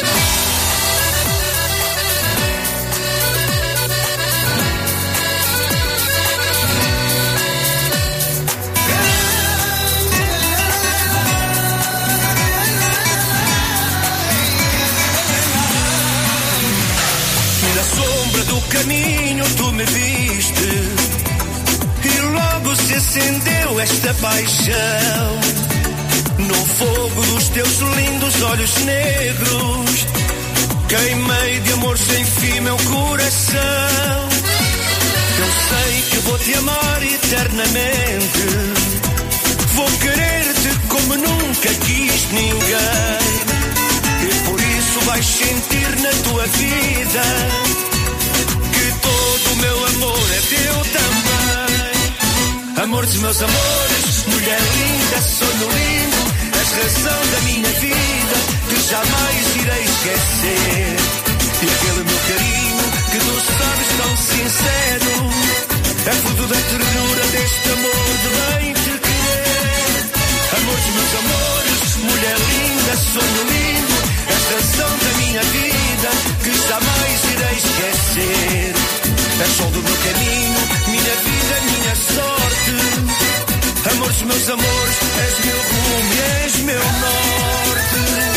Caminho tu me viste e logo se acendeu esta paixão no fogo dos teus lindos olhos negros. Queimei de amor sem fim meu coração. Eu sei que vou te amar eternamente, vou querer-te como nunca quis ninguém, e por isso vais sentir na tua vida todo o meu amor é teu também. Amor dos meus amores, mulher linda, sonho lindo, és razão da minha vida que jamais irei esquecer. E aquele meu carinho que tu sabes tão sincero é fruto da ternura deste amor de bem te querer. Amor dos meus amores, mulher linda, sonho lindo, és razão da minha vida que jamais irei esquecer. És sol do meu caminho, minha vida, minha sorte. Amor dos meus amores, és meu rumo e és meu norte.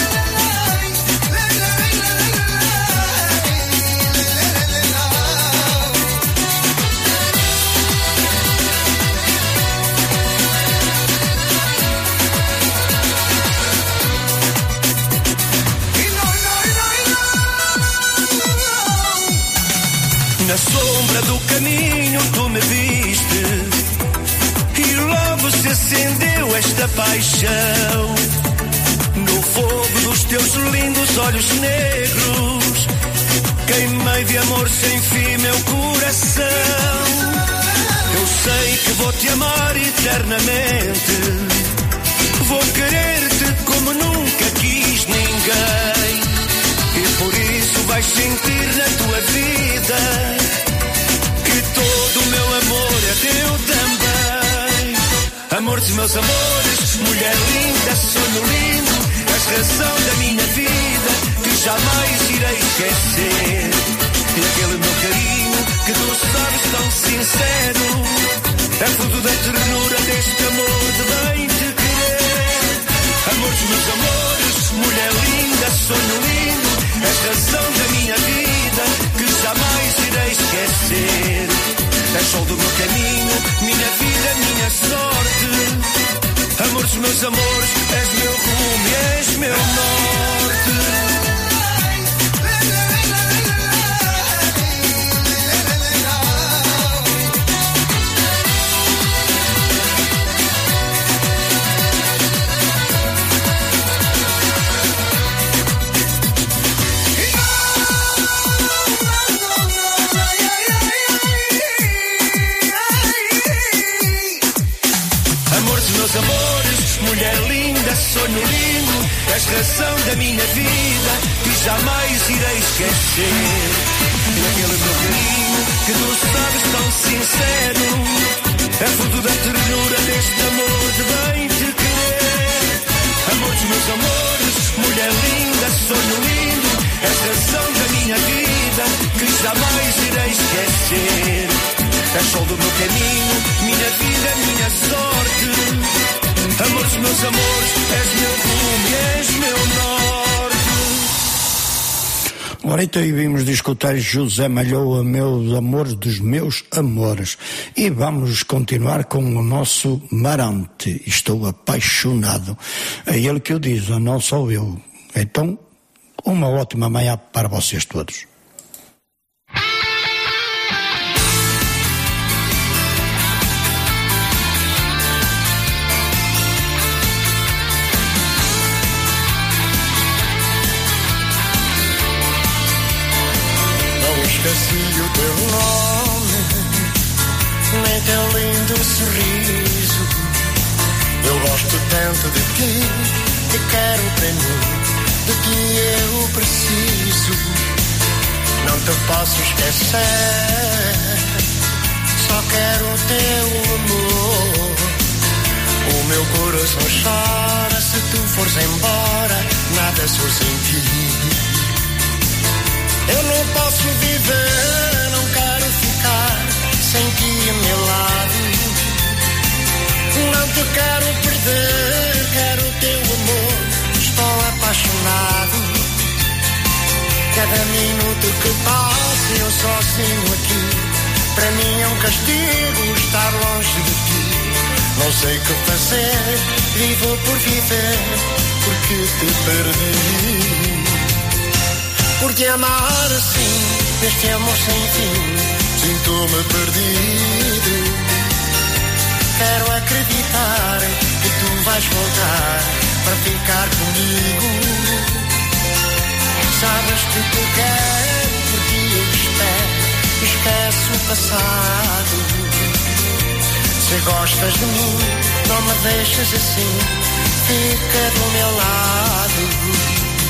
Na sombra do caminho tu me viste e logo se acendeu esta paixão no fogo dos teus lindos olhos negros. Queimei de amor sem fim meu coração. Eu sei que vou te amar eternamente, vou querer-te como nunca quis ninguém, e por isso vais sentir na tua vida que todo o meu amor é teu também. Amor dos meus amores, mulher linda, sonho lindo, és razão da minha vida que jamais irei esquecer. E aquele meu carinho que tu sabes tão sincero é fruto da ternura deste amor de bem te querer. Amor dos meus amores, mulher linda, sonho lindo, és razão da minha vida que jamais irei esquecer. És sol do meu caminho, minha vida, minha sorte. Amor dos meus amores, és meu rumo e és meu norte. Mulher linda, sonho lindo, és razão da minha vida que jamais irei esquecer. E aquele meu carinho que tu sabes tão sincero é fruto da ternura deste amor de bem te querer. Amor dos meus amores, mulher linda, sonho lindo, és razão da minha vida que jamais irei esquecer. És sol do meu caminho, minha vida, minha sorte. Amor dos meus amores, és meu rumo e és meu norte. Ora, então vimos de escutar José Malhoa, meus amores dos meus amores. E vamos continuar com o nosso Marante. Estou apaixonado. É ele que o diz, não sou eu. Então, uma ótima manhã para vocês todos. esqueci o teu nome, nem teu lindo sorriso. Eu gosto tanto de ti, te quero para mim, de ti eu preciso. Não te posso esquecer, só quero o teu amor. O meu coração chora se tu fores embora, nada sou sem ti. Eu não posso viver, não quero ficar sem ti a meu lado. Não te quero perder, quero o teu amor, estou apaixonado. Cada minuto que passa eu sozinho aqui, para mim é um castigo estar longe de ti. Não sei o que fazer, vivo por viver, porque te perdi. Por te amar assim, neste amor sem fim, sinto-me perdido. Quero acreditar que tu vais voltar para ficar comigo. Sabes que te quero, por ti eu espero, esquece o passado. Se gostas de mim, não me deixes assim, fica do meu lado.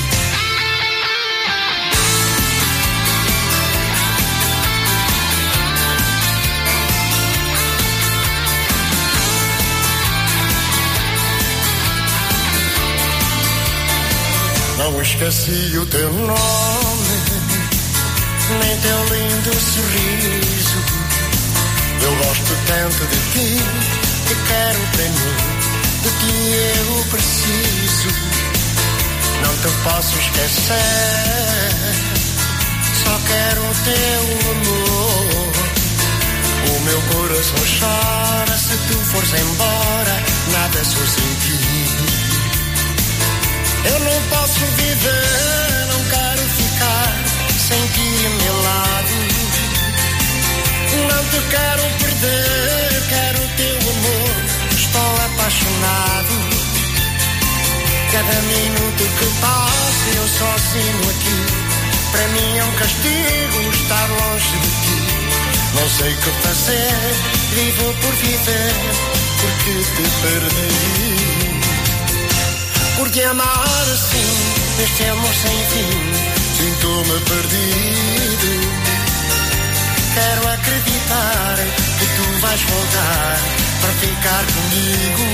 Não esqueci o teu nome, nem teu lindo sorriso. Eu gosto tanto de ti, te quero para mim, de ti eu preciso. Não te posso esquecer, só quero o teu amor. O meu coração chora se tu fores embora, nada sou sem ti. Eu não posso viver, não quero ficar sem ti a meu lado. Não te quero perder, quero o teu amor, estou apaixonado. Cada minuto que passa eu sozinho aqui, para mim é um castigo estar longe de ti. Não sei o que fazer, vivo por viver, porque te perdi. Por te amar assim, neste amor sem fim, sinto-me perdido. Quero acreditar que tu vais voltar para ficar comigo.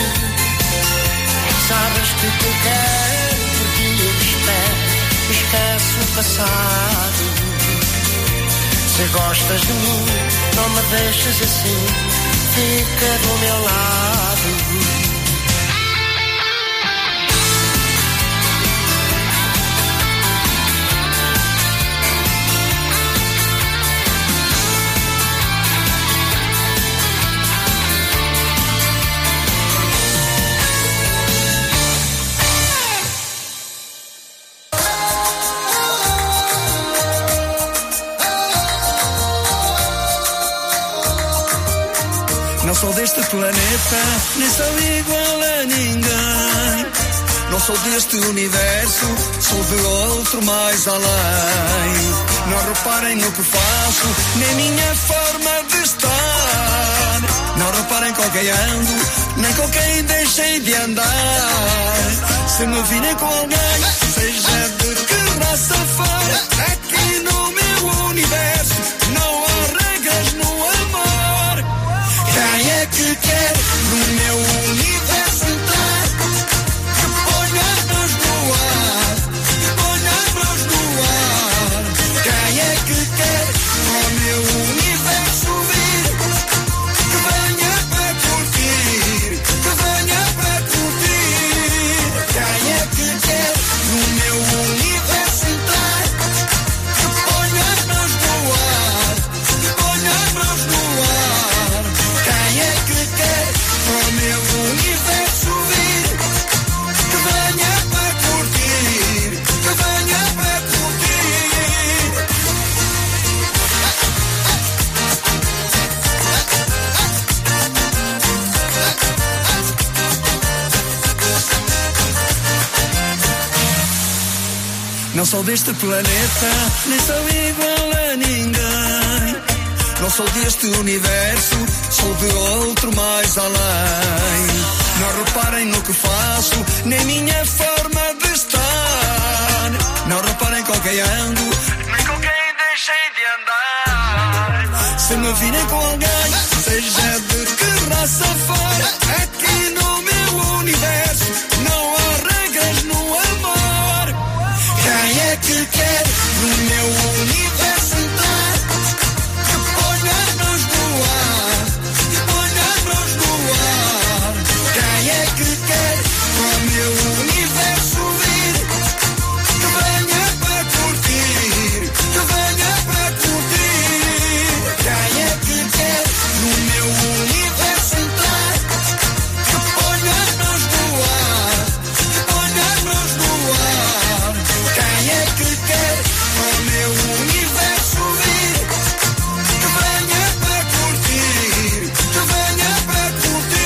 Sabes que te quero, por ti eu espero, esquece o passado. Se gostas de mim, não me deixes assim, fica do meu lado. Não sou deste planeta, nem sou igual a ninguém. Não sou deste universo, sou de outro mais além. Não reparem no que faço, nem minha forma de estar. Não reparem com quem ando, nem com quem deixei de andar. Se me virem com alguém, seja de que raça for, aqui no meu universo não há regras no amor. Quem é que quer no meu universo entrar? Que ponha as mãos no ar, que ponha as mãos no ar. Quem é que quer no meu universo vir? Que venha para curtir, que venha para curtir. Quem é que quer no meu universo entrar? Não sou deste planeta, nem sou igual a ninguém. Não sou deste universo, sou de outro mais além. Não reparem no que faço, nem minha forma de estar. Não reparem com quem ando, nem com quem deixei de andar. Se me virem com alguém, seja de que raça for, aqui no meu universo não há regras no amor. Quem é que quer no meu universo entrar? Que ponha as mãos no ar, que ponha as mãos no ar. Quem é que quer no meu universo vir? Que venha para curtir, que venha para curtir. Quem é que quer no meu universo entrar? Que ponha as mãos no ar, que ponha as mãos no ar. Quem é que quer no meu universo vir? Que venha para curtir, que venha para curtir.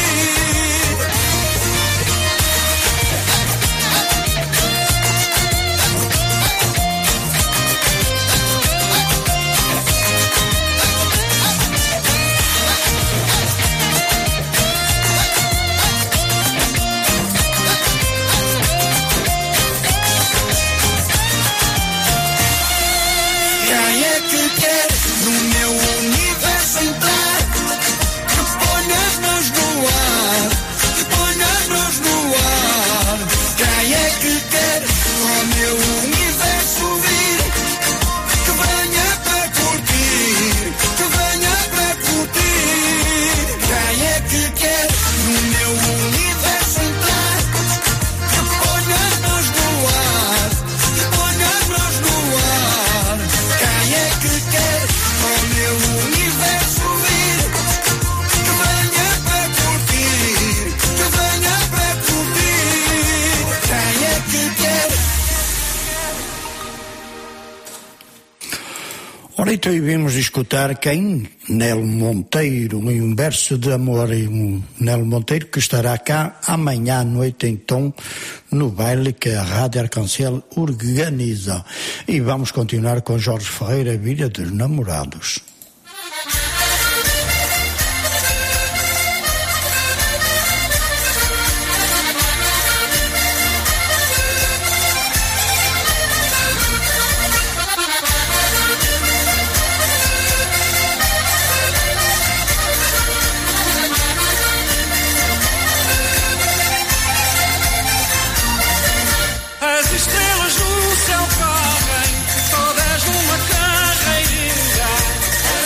Quem é que quer no meu universo entrar? Que ponha as mãos no ar, que ponha as mãos no ar. Quem é que quer no meu universo vir? Que venha para curtir, que venha para curtir. Quem é que quer no meu universo entrar? Que ponha as mãos no ar, que ponha as mãos no ar. Quem é que quer no meu universo vir? Que venha para curtir, que venha para curtir. Quem é que quer? Ora, então e vimos escutar quem? Nelo Monteiro, um verso de amor, e um Nelo Monteiro que estará cá amanhã à noite então no baile que a Rádio Arconcel organiza. E vamos continuar com Jorge Ferreira, Vida dos Namorados. As estrelas no céu correm, todas numa carreirinha.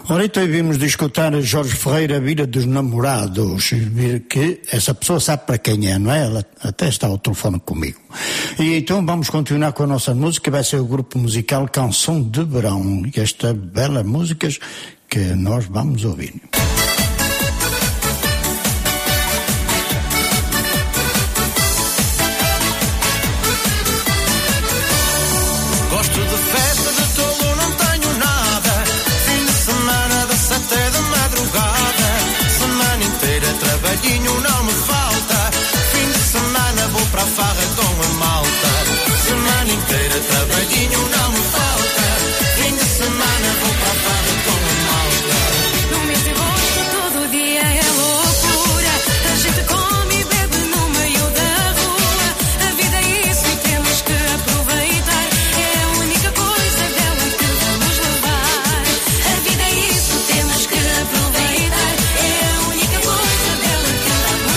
Ora, então vimos de escutar Jorge Ferreira, Vila dos Namorados, que essa pessoa sabe para quem é, não é? Ela até está ao telefone comigo. E então vamos continuar com a nossa música, vai ser o grupo musical Canção de Verão, e esta bela música que nós vamos ouvir. Gosto de festa, de tolo não tenho nada. Fim de semana das sete da madrugada. Semana inteira trabalhinho não me falta. Fim de semana vou para a farra com a malta. Semana inteira trabalhinho não me falta. Fim de semana vou para a farra com a malta. No mês de agosto todo dia é loucura. A gente come e bebe no meio da rua. A vida é isso e temos que aproveitar. É a única coisa dela que vamos levar. A vida é isso, temos que aproveitar. É a única coisa dela que vamos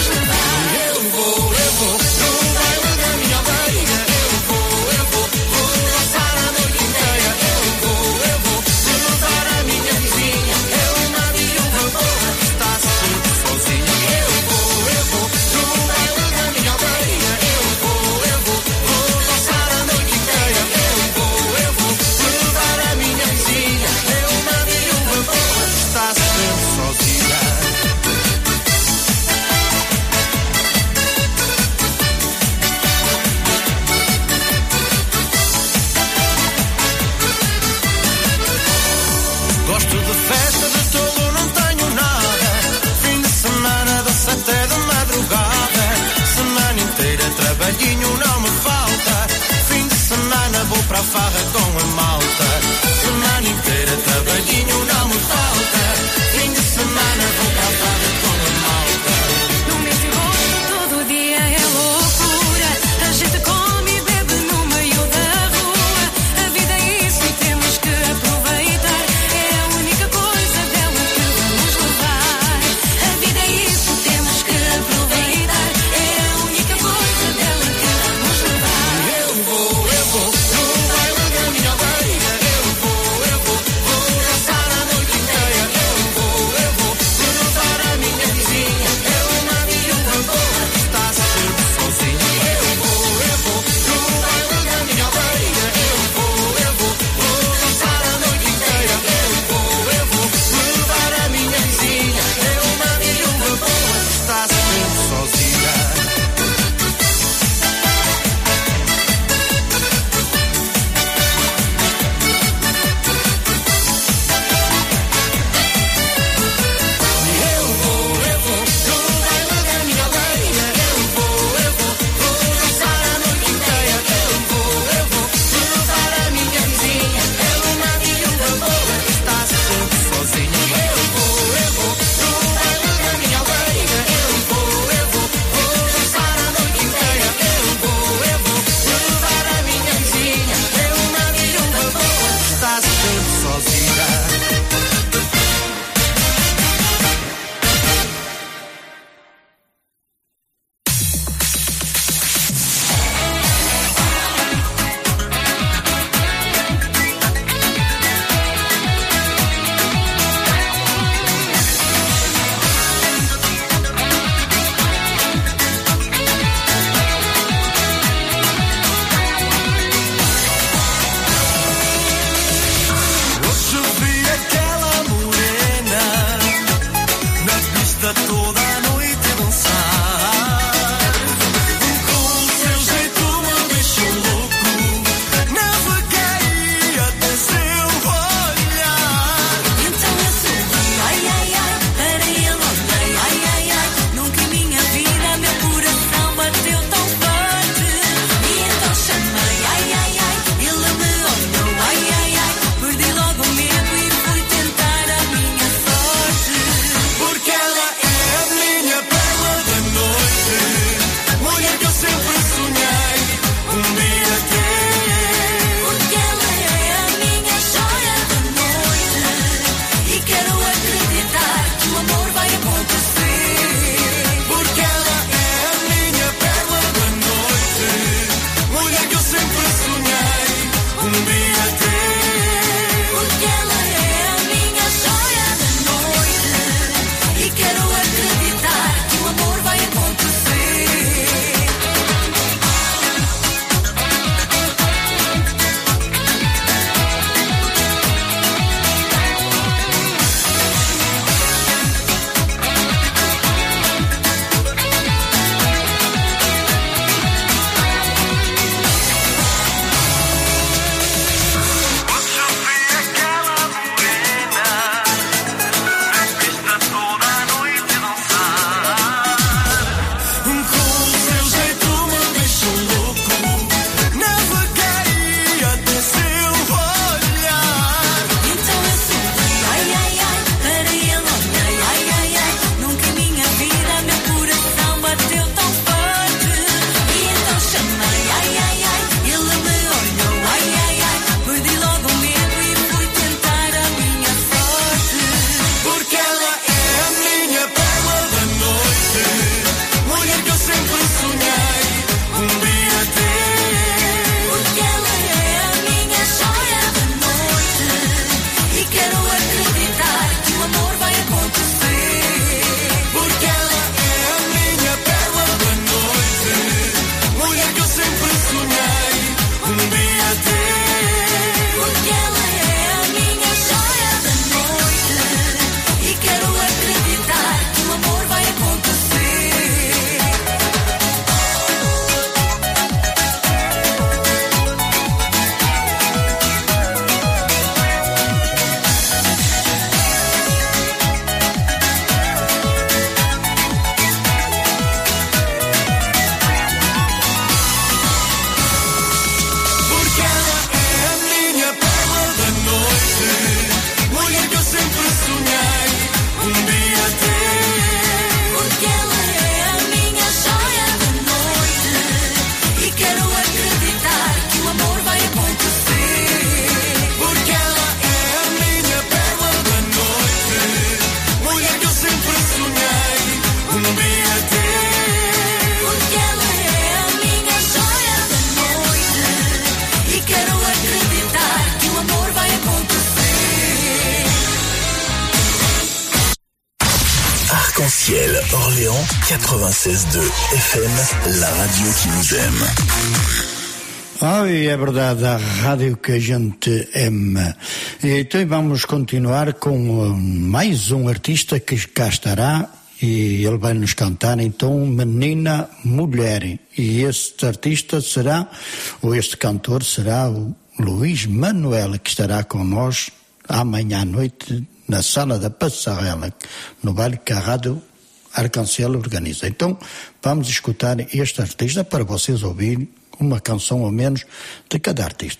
Orléans quatre-vingt-seize deux F M, la radio que nos aime. Ah, e é verdade, a rádio que a gente ama. Então vamos continuar com mais um artista que cá estará e ele vai nos cantar então Menina Mulher. E este artista será, ou este cantor será o Luís Manuel, que estará connosco amanhã à noite na Sala da Passarela, no baile que a Rádio Arcanciel organiza. Então vamos escutar este artista para vocês ouvirem uma canção ao menos de cada artista.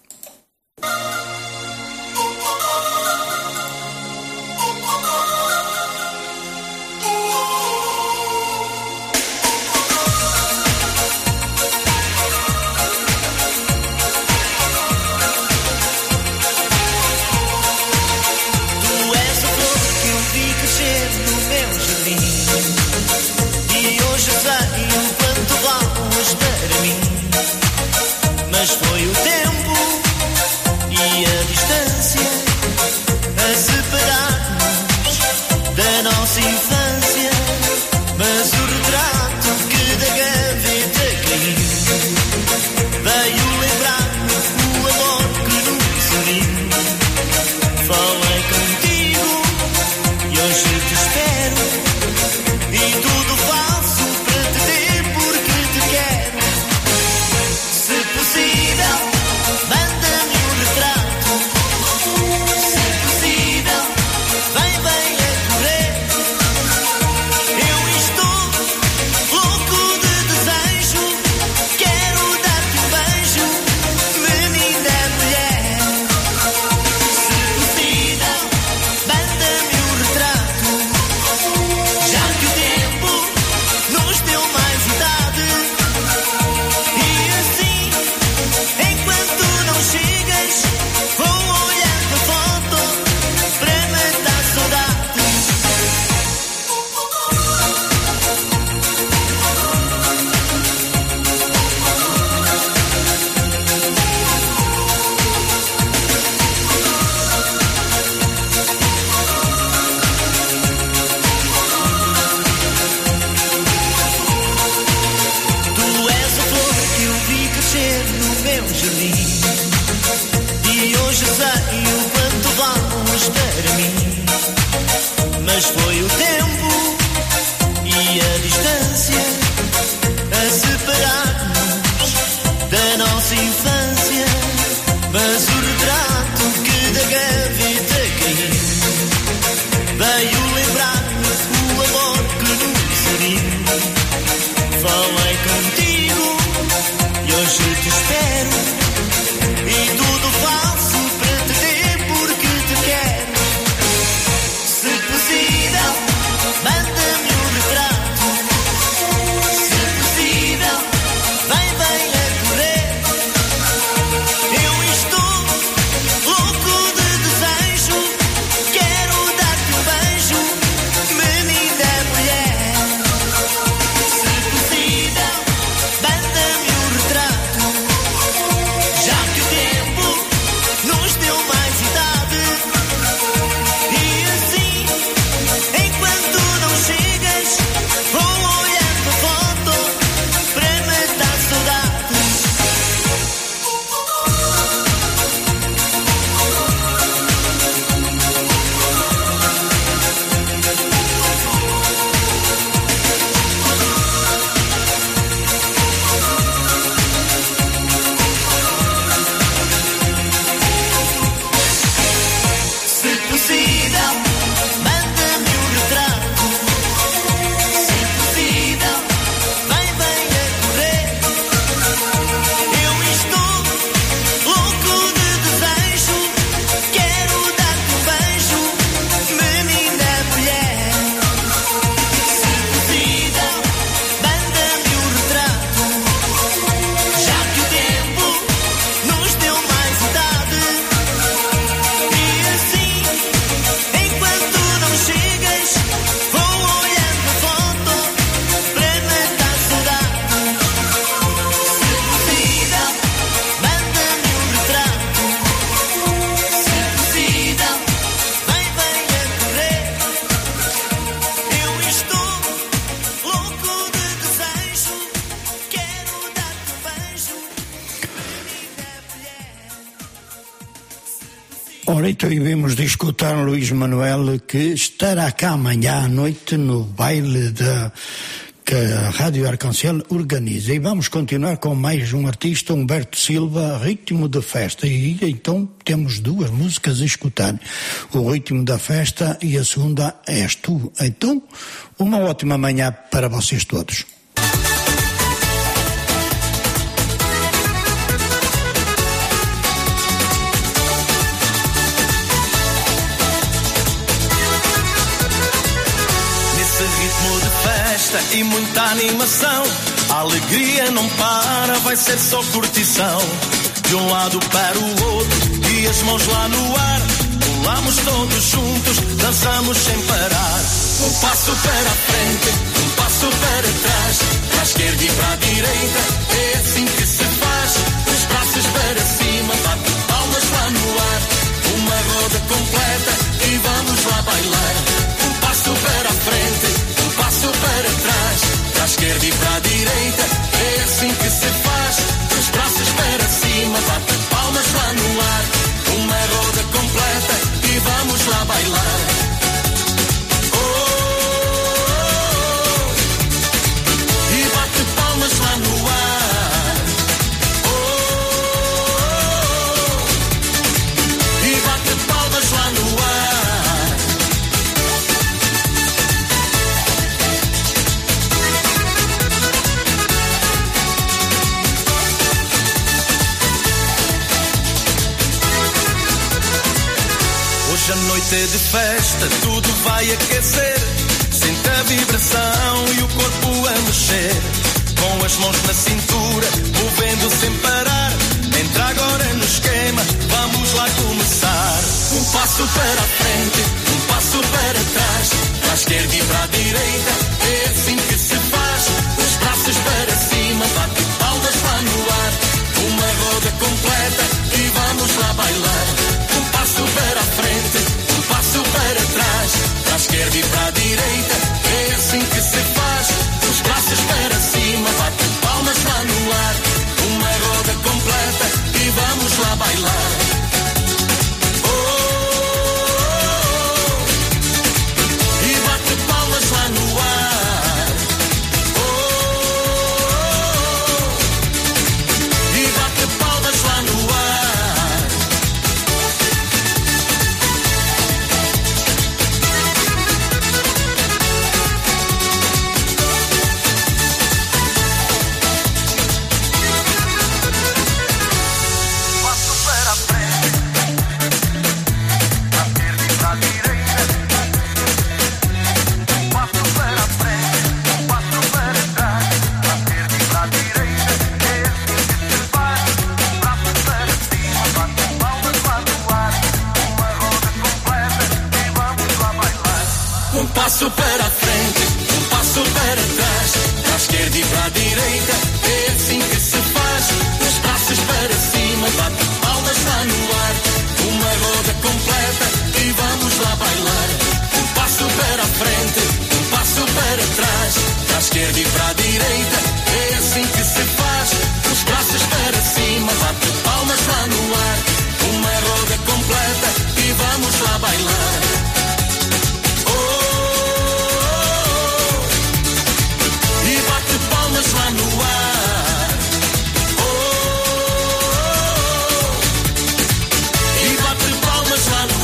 Mas foi o tempo e a distância a separar-nos da nossa infância. Mas o retrato que da gaveta caiu veio lembrar-me o amor que nos uniu. Falei contigo e hoje te espero e tudo faço para te ter porque te quero. Se possível, manda-me um retrato. Se possível, vem, vem a correr. Eu estou louco de desejo. Quero dar-te um beijo, menina mulher. Se possível, manda-me um retrato. Já que o tempo nos deu mais idade. E assim, enquanto não chegas, vou olhando a foto para matar saudade. Tu és a flor que eu vi crescer no meu jardim. E hoje sei o quanto vales para mim. Mas foi o tempo e a distância a separar-nos da nossa infância. Mas o retrato que da gaveta caiu veio lembrar-me o amor que nos uniu. Falei contigo e hoje te espero. E tudo faço para te ter porque te quero. Se possível, manda-me um retrato. Ora, então vimos de escutar Luís Manuel, que estará cá amanhã à noite no baile da que a Rádio Arconcel organiza. E vamos continuar com mais um artista, Humberto Silva, Ritmo de Festa. E então temos duas músicas a escutar. O Ritmo da Festa e a segunda És Tu. Então, uma ótima manhã para vocês todos. E muita animação, a alegria não para, vai ser só curtição. De um lado para o outro e as mãos lá no ar, pulamos todos juntos, dançamos sem parar. Um passo para a frente, um passo para trás, para a esquerda e para a direita, é assim que se faz. Os braços para cima, bate palmas lá no ar, uma roda completa e vamos lá bailar. Um passo para a frente, um passo para trás, para a esquerda e para a direita, é assim que se faz. Os braços para cima, bate palmas lá no ar, uma roda completa e vamos lá bailar. Oh, oh, oh, e bate palmas lá no ar. Oh, oh, oh, e bate palmas lá no ar. Hoje a noite é de festa, tudo vai aquecer. Sente a vibração e o corpo a mexer. Com as mãos na cintura, movendo sem parar. Entra agora no esquema, vamos lá começar. Um passo para a frente, um passo para trás, para a esquerda e para a direita, é assim que se faz. Os braços para cima, bate palmas lá no ar, uma roda completa e vamos lá bailar. Um passo para a frente, um passo para trás, para a esquerda e para a direita, é assim que se faz. Os braços para cima, bate palmas lá no ar, uma roda completa e vamos lá bailar. Oh, oh, oh, e bate palmas lá no ar. Oh, oh, e bate palmas lá no ar. Um passo para a frente, um passo para trás, para a esquerda e para a direita, é assim que se faz. Os braços para cima, bate palmas lá no ar, uma roda completa e vamos lá bailar. Um passo para a frente, um passo para trás, para a esquerda e para a direita, é assim que se faz. Os braços para cima, bate palmas lá no ar, uma roda completa e vamos lá bailar. Lá no ar. Oh, oh, oh, e bate palmas lá no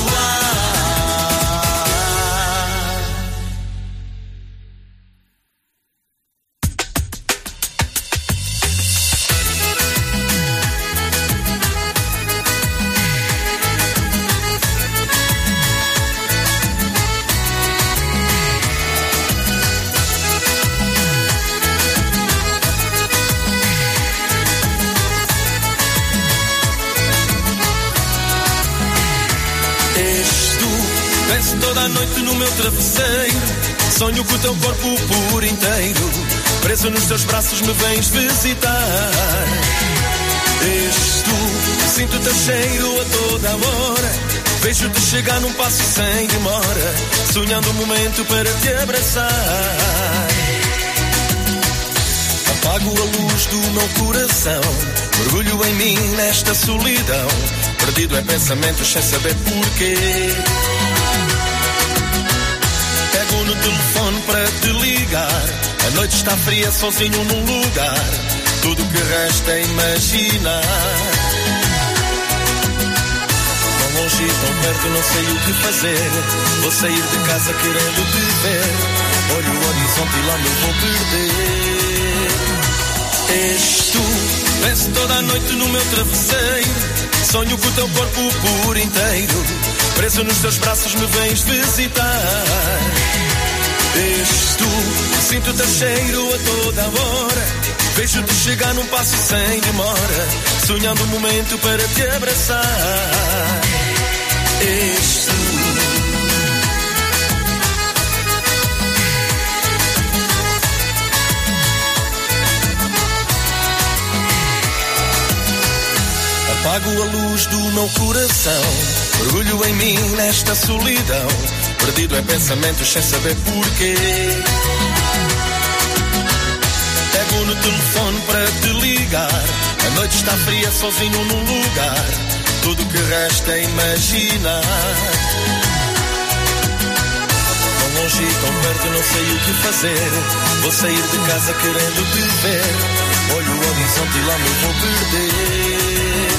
toda a noite no meu travesseiro, sonho com o teu corpo por inteiro, preso nos teus braços me vens visitar. És tu, sinto o teu cheiro a toda a hora, vejo-te chegar num passo sem demora, sonhando um momento para te abraçar. Apago a luz do meu coração, mergulho em mim nesta solidão, perdido em pensamentos sem saber porquê. Pego no telefone para te ligar, a noite está fria sozinho num lugar, tudo que resta é imaginar. Tão longe e tão perto, não sei o que fazer, vou sair de casa querendo te ver, olho o horizonte e lá me vou perder. És tu, penso toda a noite no meu travesseiro, sonho com o teu corpo por inteiro, preso nos teus braços me vens visitar. És tu, sinto o teu cheiro a toda hora, vejo-te chegar num passo sem demora, sonhando um momento para te abraçar. És tu. Apago a luz do meu coração, mergulho em mim nesta solidão, perdido em pensamentos sem saber porquê. Pego no telefone para te ligar, a noite está fria sozinho num lugar, tudo que resta é imaginar. Tão longe e tão perto, não sei o que fazer, vou sair de casa querendo te ver, olho o horizonte e lá me vou perder.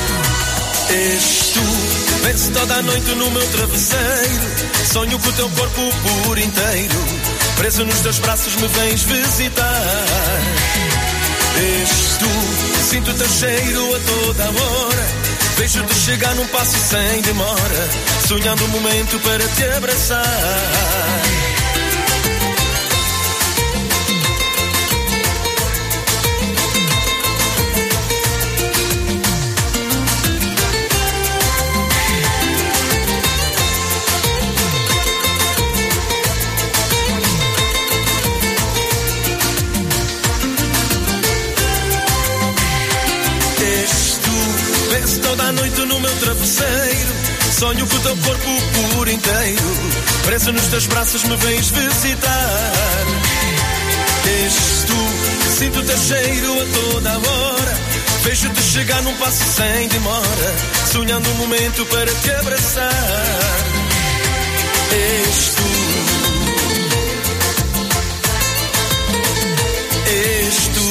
És tu, penso toda a noite no meu travesseiro, sonho com o teu corpo por inteiro, preso nos teus braços me vens visitar. És tu, sinto o teu cheiro a toda a hora, vejo-te chegar num passo sem demora, sonhando um momento para te abraçar. Toda a noite no meu travesseiro, sonho com o teu corpo por inteiro, preso nos teus braços me vens visitar. És tu, sinto o teu cheiro a toda a hora, vejo-te chegar num passo sem demora, sonhando um momento para te abraçar. És tu, és tu.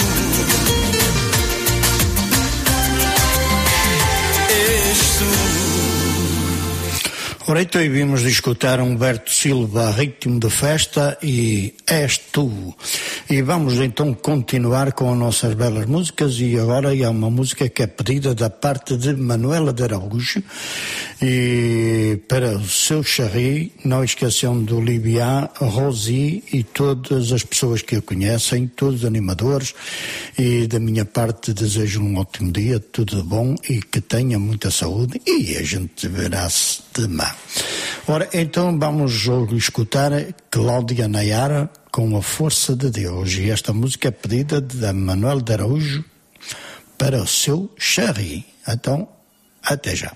Ora, então vimos de escutar Humberto Silva, Ritmo de Festa e És Tu. E vamos então continuar com as nossas belas músicas, e agora há uma música que é pedida da parte de Manuela de Araújo, e para o seu Charri, não esqueçam do Libiá, Rosi e todas as pessoas que a conhecem, todos os animadores, e da minha parte desejo um ótimo dia, tudo de bom e que tenha muita saúde, e a gente verá-se de má. Ora, então vamos escutar Cláudia Nayara com A Força de Deus, e esta música é pedida da Manuel de Araújo para o seu Charri. Então, até já.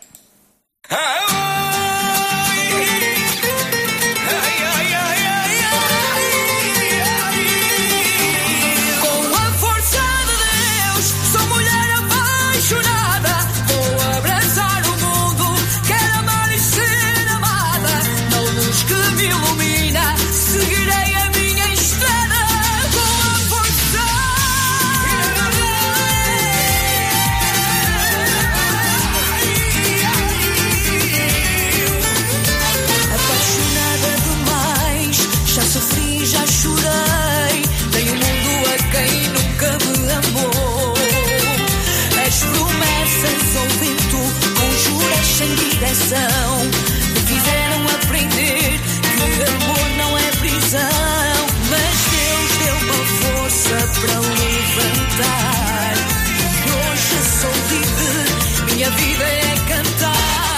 Me fizeram aprender que amor não é prisão, mas Deus deu uma força para levantar. E hoje sou livre, minha vida é cantar.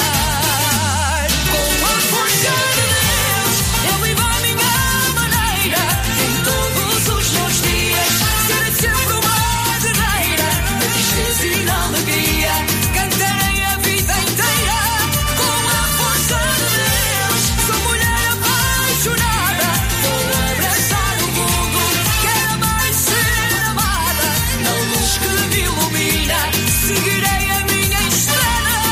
Com a força de Deus, eu vivo a minha maneira. Em todos os meus dias, serei sempre uma guerreira. Na tristeza e na alegria, cantarei a vida inteira. Seguirei a minha estrada.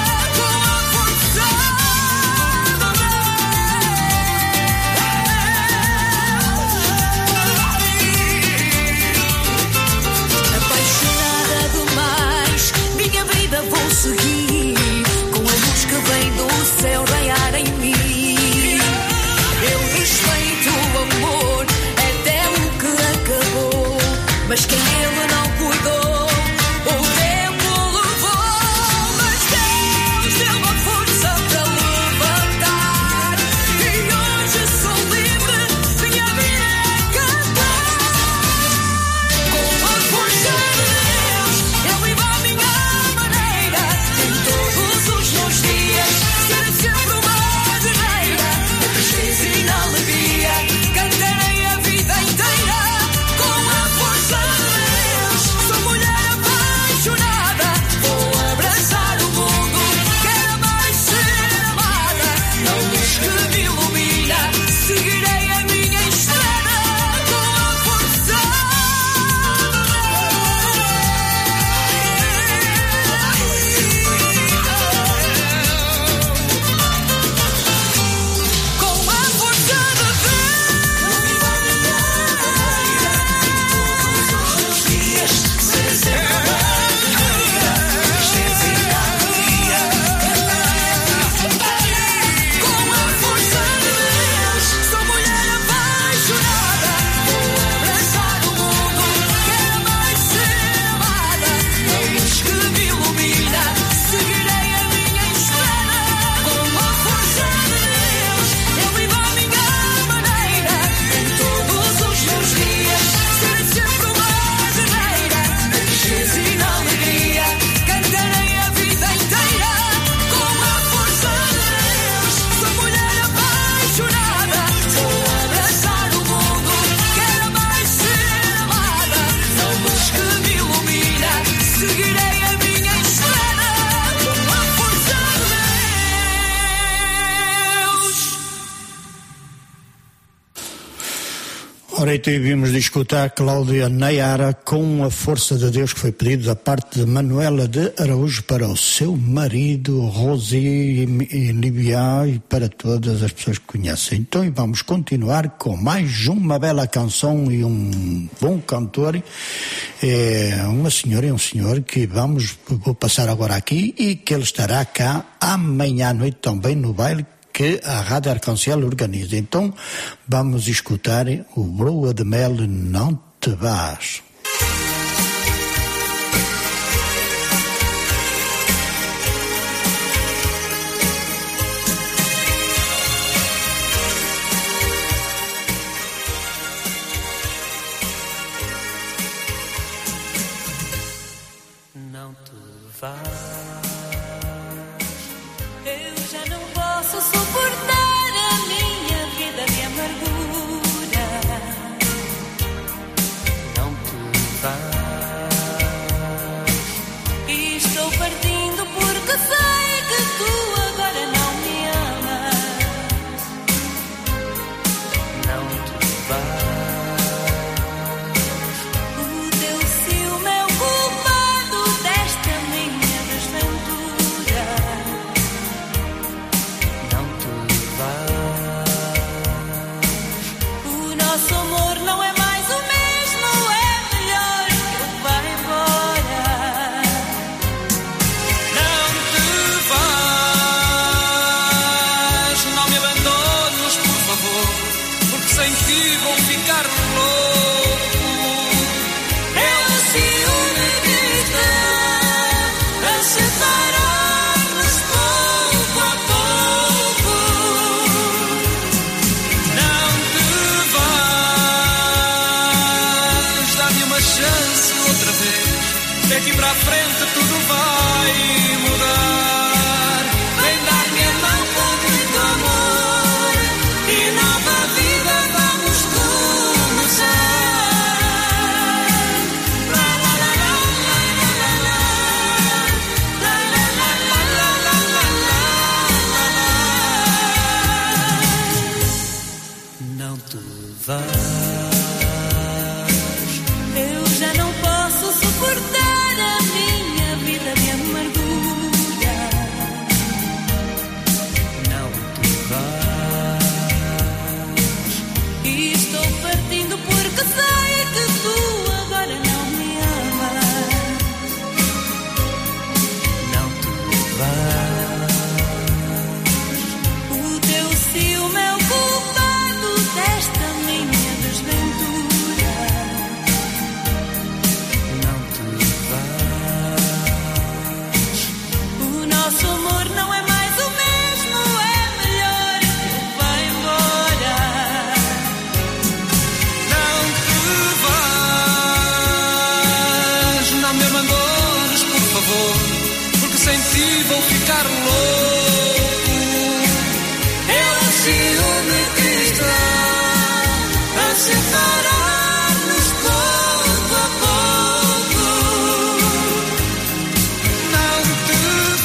quem ele não cuidou. O tempo levou, mas Deus deu uma força para levantar. E hoje sou livre, minha vida é cantar. Com a força de Deus, eu vivo a minha maneira. Em todos os meus dias, serei sempre uma guerreira. Na tristeza e na alegria, cantarei a vida inteira. Com a força de Deus, sou mulher apaixonada. Vou abraçar o mundo, quero mais ser amada. Na luz que me ilumina, seguirei a minha estrada. Com a força de Com a força de Com a força de Deus, sou mulher apaixonada. Vou abraçar o mundo, quero mais ser amada. Na luz que me ilumina, seguirei a minha estrada. Com a força de Deus, eu vivo a minha maneira. Em todos os meus dias, serei sempre uma guerreira. Na tristeza e na alegria, cantarei a vida inteira. Com a força de Deus, sou mulher apaixonada. Vou abraçar o mundo, quero mais ser amada. Na luz que me ilumina, seguirei a minha estrada. Com a força de Deus. Ora, então vimos de escutar Cláudia Nayara com a força de Deus, que foi pedido da parte de Manuela de Araújo para o seu marido, Rosi e Livia, e para todas as pessoas que conhecem. Então, e vamos continuar com mais uma bela canção e um bom cantor. É uma senhora e um senhor que vamos, vou passar agora aqui e que ele estará cá amanhã à noite também no baile que a Rádio Arconcel organiza. Então, vamos escutar o Lua de Mel, Não Te Vás. Não te vás. Eu já não posso suportar a minha vida de amargura. Não te vás. E estou partindo porque sei que tu agora não me amas. Não te vás. O teu ciúme é o culpado desta minha desventura. Não te vás. O nosso amor não é mais o mesmo, é melhor que eu vá embora. Não te vás, não me abandones, por favor, porque sem ti vou ficar louco. É o ciúme que está a separar-nos pouco a pouco. Não te vás, dá-me uma chance outra vez. Daqui para a frente tudo vai mudar. Vem dar-me a mão com muito amor e nova vida vamos começar. La la la la la la la la la la la la la la. Não te vás. Eu já não posso suportar a minha vida de amargura. ti vou ficar louco. É o ciúme que está a separar-nos pouco a pouco. Não te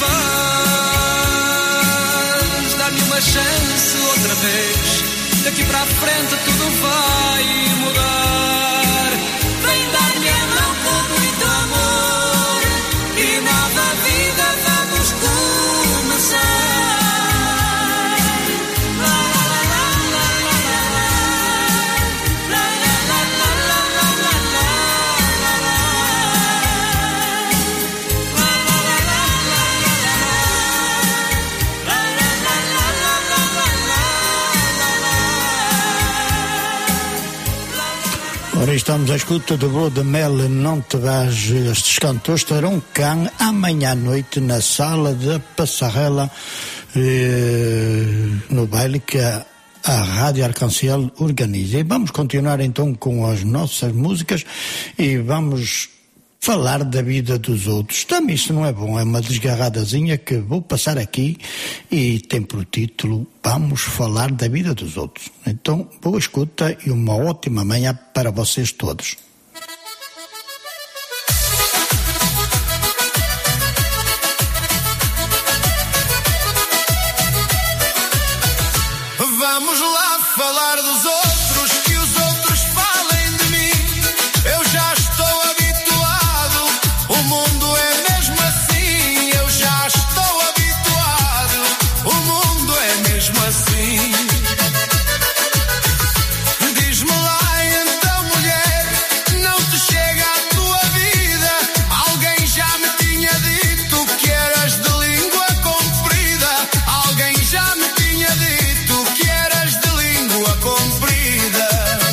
vais, dá-me uma chance outra vez. Daqui para a frente tudo vai mudar. Vem dar-me a mão com muito amor e nova vida vamos começar. La la la la la la la la la la la la la la Ora, estamos à escuta do Blow de Mel, não te vais. Estes cantores estarão cá amanhã à noite na sala da Passarela, eh, no baile que a, a Rádio Arcanciel organiza. E vamos continuar então com as nossas músicas e vamos falar da vida dos outros. Também isso não é bom, é uma desgarradazinha que vou passar aqui e tem por título Vamos Falar da Vida dos Outros. Então, boa escuta e uma ótima manhã para vocês todos. Vamos lá falar dos outros, que os outros falem de mim. Eu já estou habituado, o mundo é mesmo assim. Eu já estou habituado, o mundo é mesmo assim. Diz-me lá então, mulher, não te chega à tua vida? Alguém já me tinha dito que eras de língua comprida. Alguém já me tinha dito que eras de língua comprida.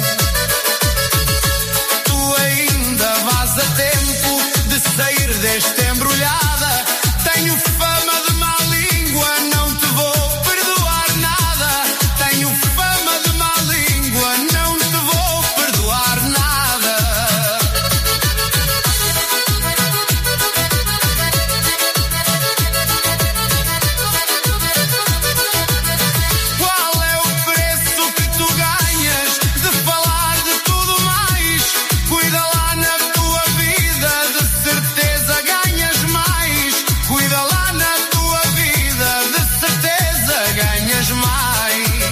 Tu ainda vais a tempo de sair desta embrulhada. Tenho fama de má língua, não te vou perdoar nada. Tenho fama de má língua, não te vou perdoar nada. Qual é o preço que tu ganhas de falar de tudo mais? Cuida lá na tua vida, de certeza ganhas mais. Cuida lá na tua vida, de certeza ganhas mais.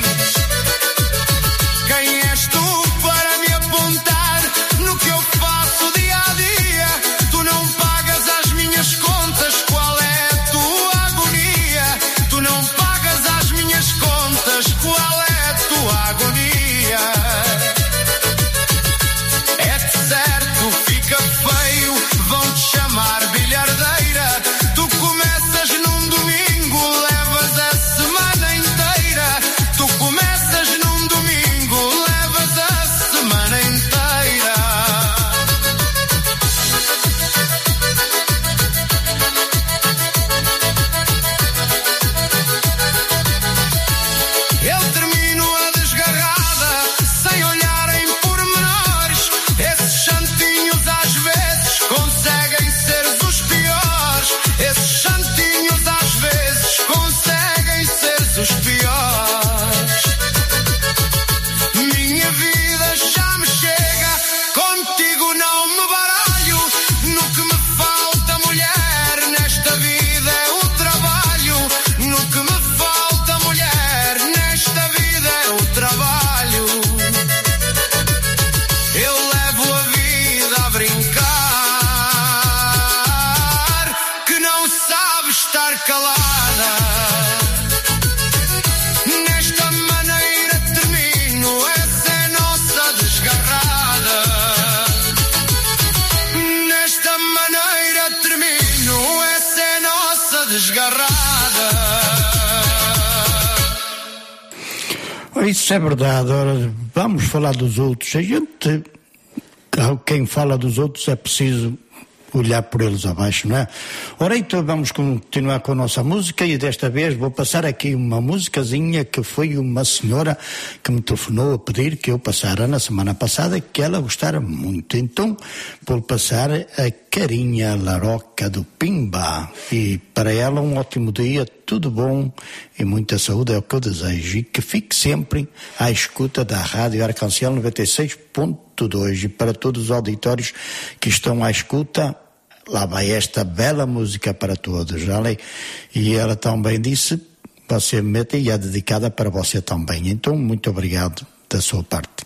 Quem és tu para me apontar no que eu faço dia a dia? Tu não pagas as minhas contas, qual é a tua agonia? Tu não pagas as minhas contas, qual é a tua agonia? É-te certo, fica feio, vão-te chamar bilhardeira. Tu começas num domingo, levas a semana inteira. Tu começas num domingo, levas a semana inteira. Eu termino a desgarrada, sem olhar em pormenores. Esses santinhos às vezes conseguem ser os piores. Esses santinhos às vezes conseguem ser os piores. Minha vida já me chega, contigo não me baralho. No que me falta, mulher, nesta vida é o trabalho. No que me falta, mulher, nesta vida é o trabalho. Eu levo a vida a brincar, que não sabe estar calada. Nesta maneira termino, essa é a nossa desgarrada. Nesta maneira termino, essa é a nossa desgarrada. Isso é verdade. Ora, vamos falar dos outros. A gente, quem fala dos outros é preciso olhar por eles abaixo, não é? Ora, então vamos continuar com a nossa música e desta vez vou passar aqui uma musicazinha que foi uma senhora que me telefonou a pedir que eu passara na semana passada, que ela gostara muito. Então vou passar a Carinha Laroca do Pimba, e para ela um ótimo dia, tudo bom e muita saúde é o que eu desejo, e que fique sempre à escuta da Rádio Arcanciel noventa e seis ponto dois, e para todos os auditórios que estão à escuta, lá vai esta bela música para todos. E ela também disse, você mete e é dedicada para você também, então muito obrigado da sua parte.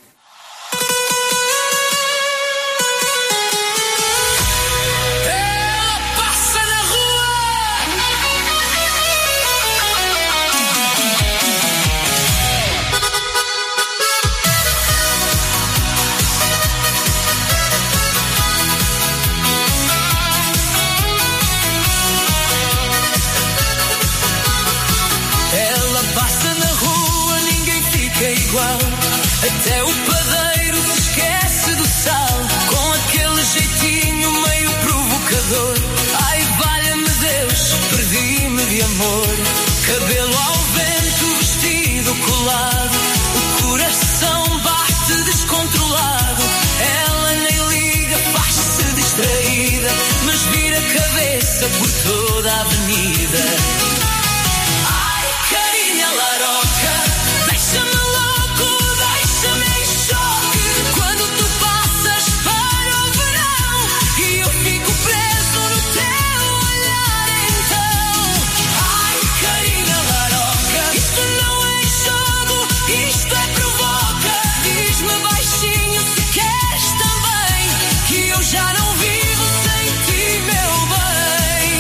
Até o padeiro se esquece do sal, com aquele jeitinho meio provocador. Ai, valha-me Deus, perdi-me de amor. Cabelo ao vento, vestido colado, o coração bate descontrolado. Ela nem liga, faz-se distraída, mas vira a cabeça por toda a avenida. Ai, carinha laroca, deixa-me louco, deixa-me em choque. Quando tu passas para o verão e eu fico preso no teu olhar, então. Ai, carinha laroca, isto não é jogo, isto é provoca. Diz-me baixinho se queres também, que eu já não vivo sem ti, meu bem.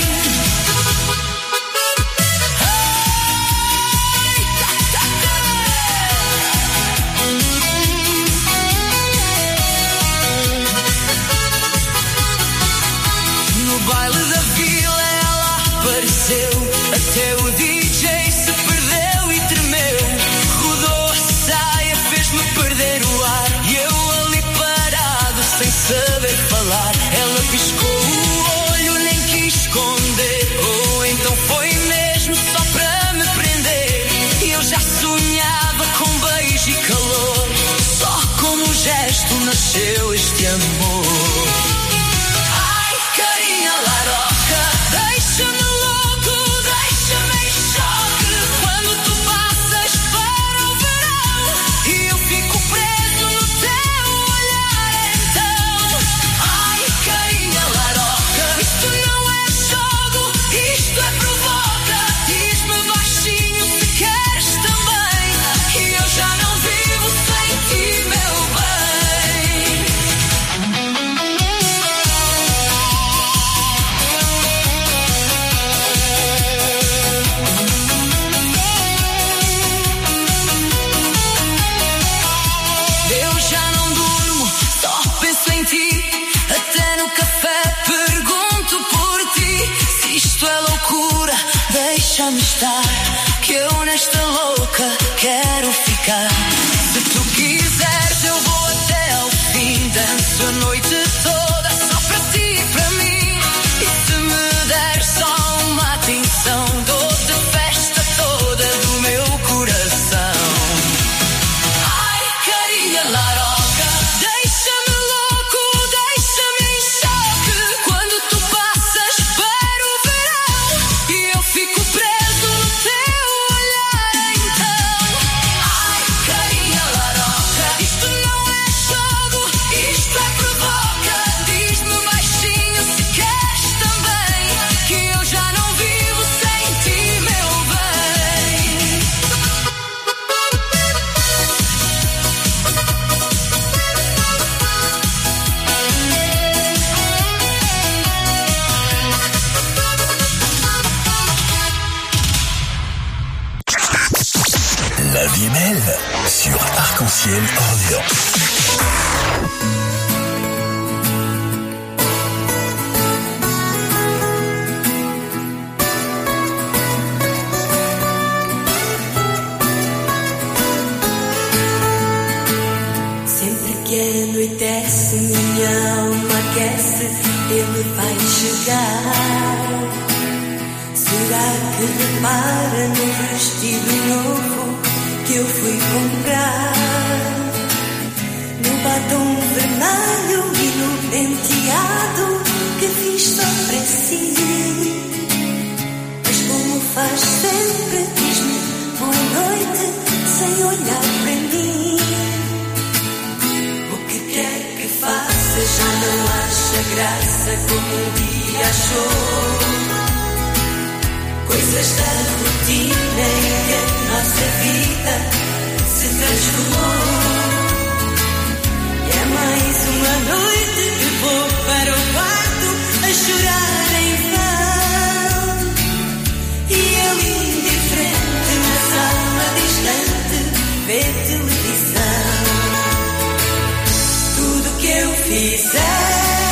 No baile da vila ela apareceu, até o D J se perdeu e tremeu. Rodou a saia, fez-me perder o ar, e eu ali parado sem saber falar. Ela piscou o olho, nem quis esconder, ou então foi mesmo só para me prender. E eu já sonhava com beijo e calor, só com um gesto nasceu este amor. Ai, carinha laroca, deixa-me louco, deixa-me em choque. Quando tu passas para o verão e eu fico preso no teu olhar, então. Ai, carinha laroca, isto não é jogo, isto é provoca. Diz-me baixinho se queres também, que eu já não vivo sem ti, meu bem. Eu já não durmo, só penso em ti. Até no café pergunto por ti. Se isto é loucura, deixa-me estar, que eu nesta louca quero ficar. Se tu quiseres eu vou até ao fim, danço a noite toda só para ti e para mim. E se me der só uma atenção, dou-te a festa toda do meu coração. Ai, carinha laroca, deixa-me louco, deixa-me em choque. Quando tu passas para o verão e eu fico preso no teu olhar, então. Ai, carinha laroca, isto não é jogo, isto é provoca. Diz-me baixinho se queres também, que eu já não vivo sem ti, meu bem. La vie est belle sur Arc-en-Ciel Orléans. Sempre que anoitece, minha alma aquece ele vai chegar. Será que repara no vestido novo que eu fui comprar? No batom vermelho e no penteado que fiz só para si. Mas como faz sempre, diz-me boa noite sem olhar para mim. O que quer que faça já não acha graça como um dia achou. Coisas da rotina em que a nossa vida se transformou. E é mais uma noite que vou para o quarto a chorar em vão. E ele indiferente na sala distante vê televisão. Tudo que eu fizer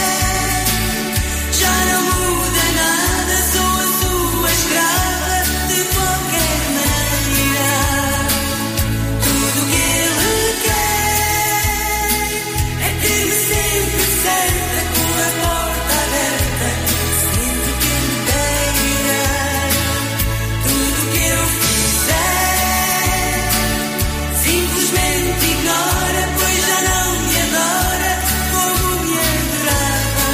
já não muda nada, sou a sua escrava de qualquer maneira. Tudo que ele quer é ter-me sempre certa, com a porta aberta, sempre que ele queira. Tudo que eu fizer simplesmente ignora, pois já não me adora como me adorava.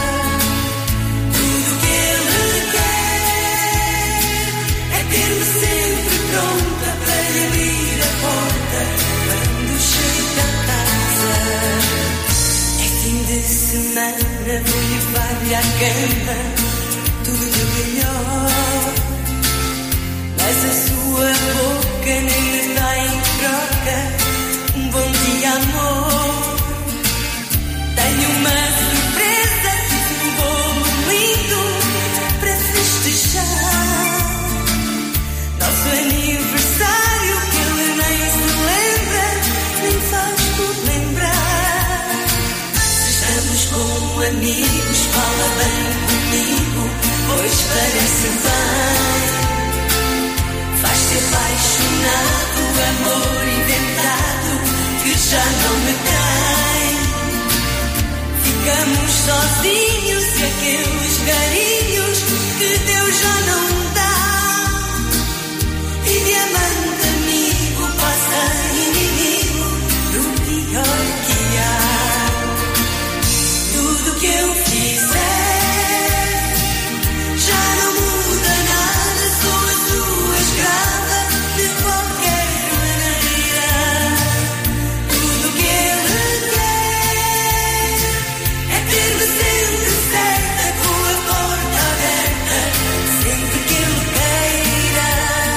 Tudo que ele quer é ter-me sempre pronta para lhe abrir a porta quando chega a casa. É fim de semana, vou levar-lhe à cama tudo de melhor. Mas a sua boca nem me dá em troca um bom dia, amor. Tenho uma surpresa, fiz um bolo lindo para festejar nosso aniversário que ele nem se lembra, nem faz por lembrar. Se estamos como amigos, fala bem comigo, pois parece bem. Faz-se apaixonado, amor inventado que já não me tem. Ficamos sozinhos e aqueles carinhos que Deus já não dá. E diamante amigo passa inimigo do pior que há. Tudo que eu fizer já não muda nada, sou a sua escrava de qualquer maneira. Tudo que ele quer é ter-me sempre certa, com a porta aberta, sempre que ele queira.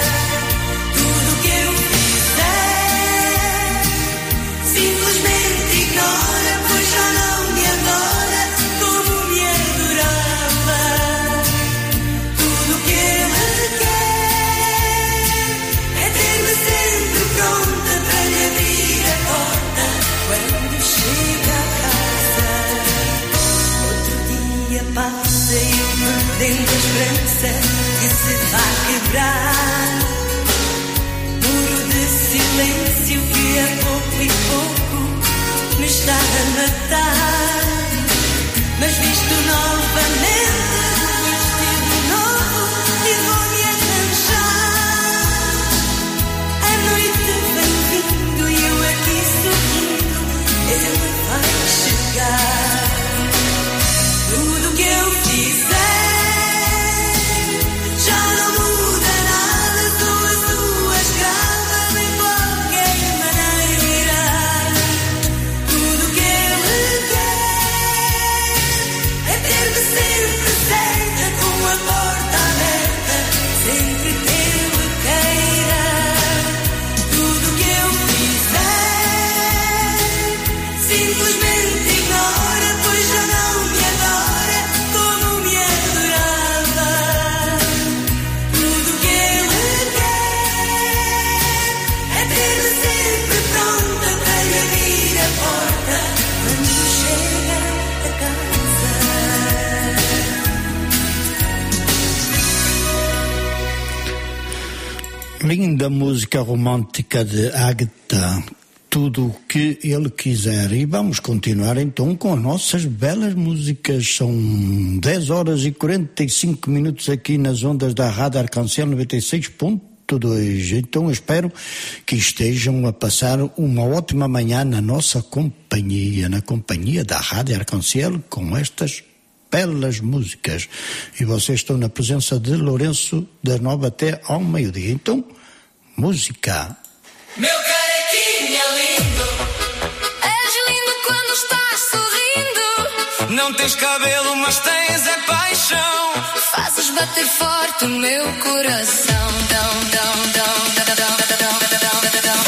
Tudo que eu fizer simplesmente ignora, pois já não me adora como me adorava. Tudo que ele quer é ter-me sempre pronta para lhe abrir a porta quando chega a casa. Outro dia passa e eu perdendo a esperança que se vai quebrar. Muro de silêncio que a pouco e pouco me está a matar. Mas visto novamente um vestido novo e vou-me arranjar. A noite vem vindo e eu aqui sorrindo, ele vai chegar. Tudo que eu fizer já não muda nada, sou a sua escrava de qualquer maneira. Tudo que ele quer é ter-me sempre certa, com a porta aberta, sempre que ele queira. Tudo que eu fizer simplesmente ignora, pois já não me adora como me adorava. Tudo que ele quer é ter-me sempre pronta para lhe abrir a porta quando chega a casa. Linda música romântica de Agatha tudo o que ele quiser. E vamos continuar então com as nossas belas músicas. São dez horas e quarenta e cinco minutos aqui nas ondas da Rádio Arcancel noventa e seis ponto dois. Então espero que estejam a passar uma ótima manhã na nossa companhia, na companhia da Rádio Arcancel, com estas belas músicas. E vocês estão na presença de Lourenço das nove até ao meio-dia. Então, música. Meu carequinha lindo, és lindo quando estás sorrindo. Não tens cabelo, mas tens é paixão. Fazes bater forte o meu coração. Dão, dão, dão, dão, dão, dão, dão, dão.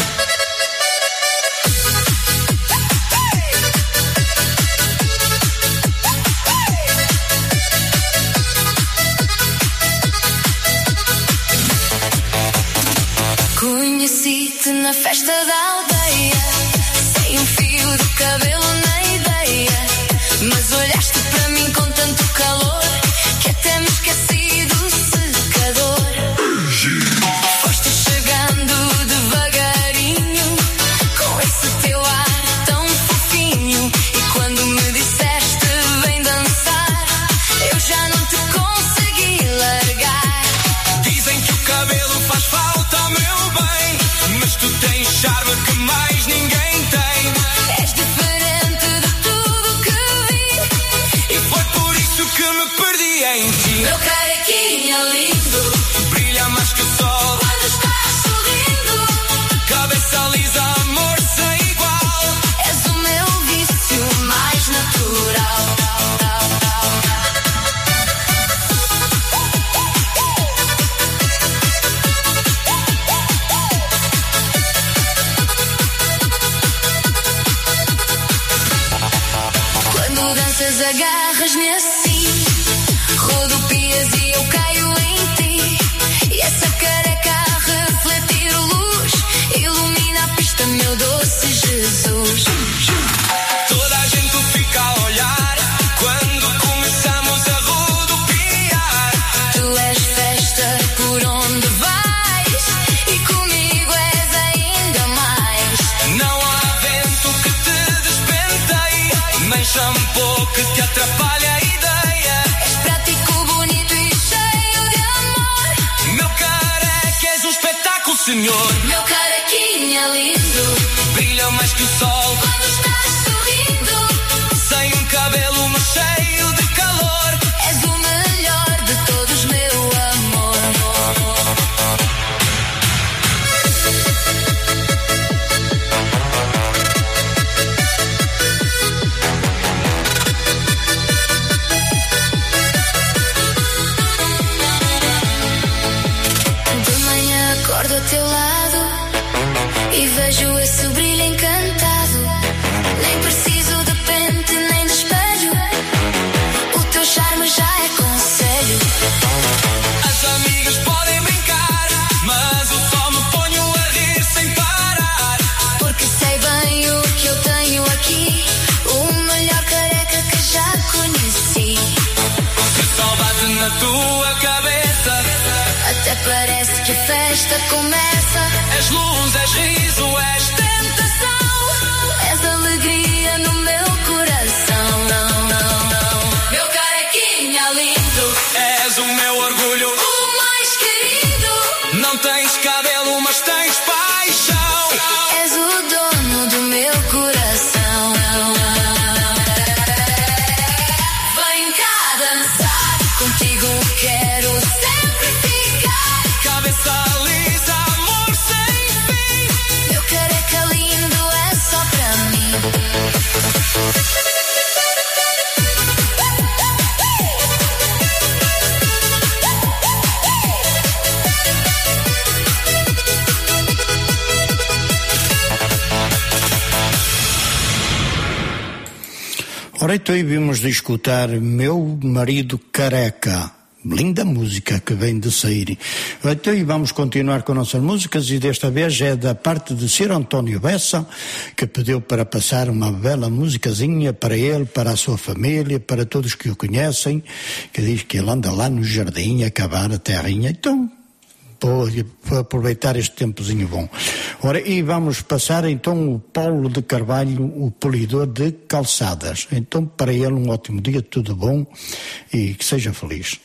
Conheci-te na festa da aldeia, sem um fio de cabelo na ideia, mas olhaste para mim com tanto calor que até me esqueci do secador. Foste chegando devagarinho, com esse teu ar tão fofinho, e quando me disseste vem dançar, eu já não te consegui largar. Dizem que o cabelo faz falta ao meu bem, mas tu tens charme que mais ninguém tem. És diferente de tudo que vi, E foi por isso que me perdi em ti. meu carequinha lindo. Brilha mais que o sol, Quando estás sorrindo, cabeça lisa, amor sem igual. és o meu vício mais natural. Quando danças agarras-me assim, rodopias e eu caio em ti. E essa careca a refletir luz ilumina a pista, meu doce Jesus. Toda a gente fica a olhar quando começamos a rodopiar. Tu és festa por onde vais e comigo és ainda mais. Não há vento que te despenteie, nem shampoo que te atrapalhe a ideia. És prático, bonito e cheio de amor. Meu careca, és um espetáculo, senhor. Meu carequinha lindo, Brilha mais que o sol, quando estás sorrindo, sem um cabelo, mas cheio de calor. és o melhor de todos, meu amor. De manhã acordo ao teu lado e vejo esse brilho encantado. Nem preciso de pente nem de espelho, o teu charme já é conselho. As amigas podem brincar, mas eu só me ponho a rir sem parar. Porque sei bem o que eu tenho aqui, o melhor careca que já conheci. Se só bate na tua cabeça, Até parece que a festa começa. és luz, és riso, és tentação. És alegria no meu coração. Não, não, não. Meu carequinha lindo, És o meu orgulho. o mais querido. Não tens cabelo, mas tens paixão. És o dono do meu coração. Vem cá dançar, contigo quero sempre ficar. Cabeça lisa, amor sem fim. Meu careca lindo é só pra mim. Ora, então vimos de escutar Meu Marido Careca. Linda música que vem de sair. Então, e vamos continuar com nossas músicas, e desta vez é da parte de Sr. António Bessa, que pediu para passar uma bela musicazinha para ele, para a sua família, para todos que o conhecem, que diz que ele anda lá no jardim a cavar a terrinha. Então, para aproveitar este tempozinho bom. Ora, e vamos passar então o Paulo de Carvalho, o polidor de calçadas. Então, para ele, um ótimo dia, tudo bom e que seja feliz.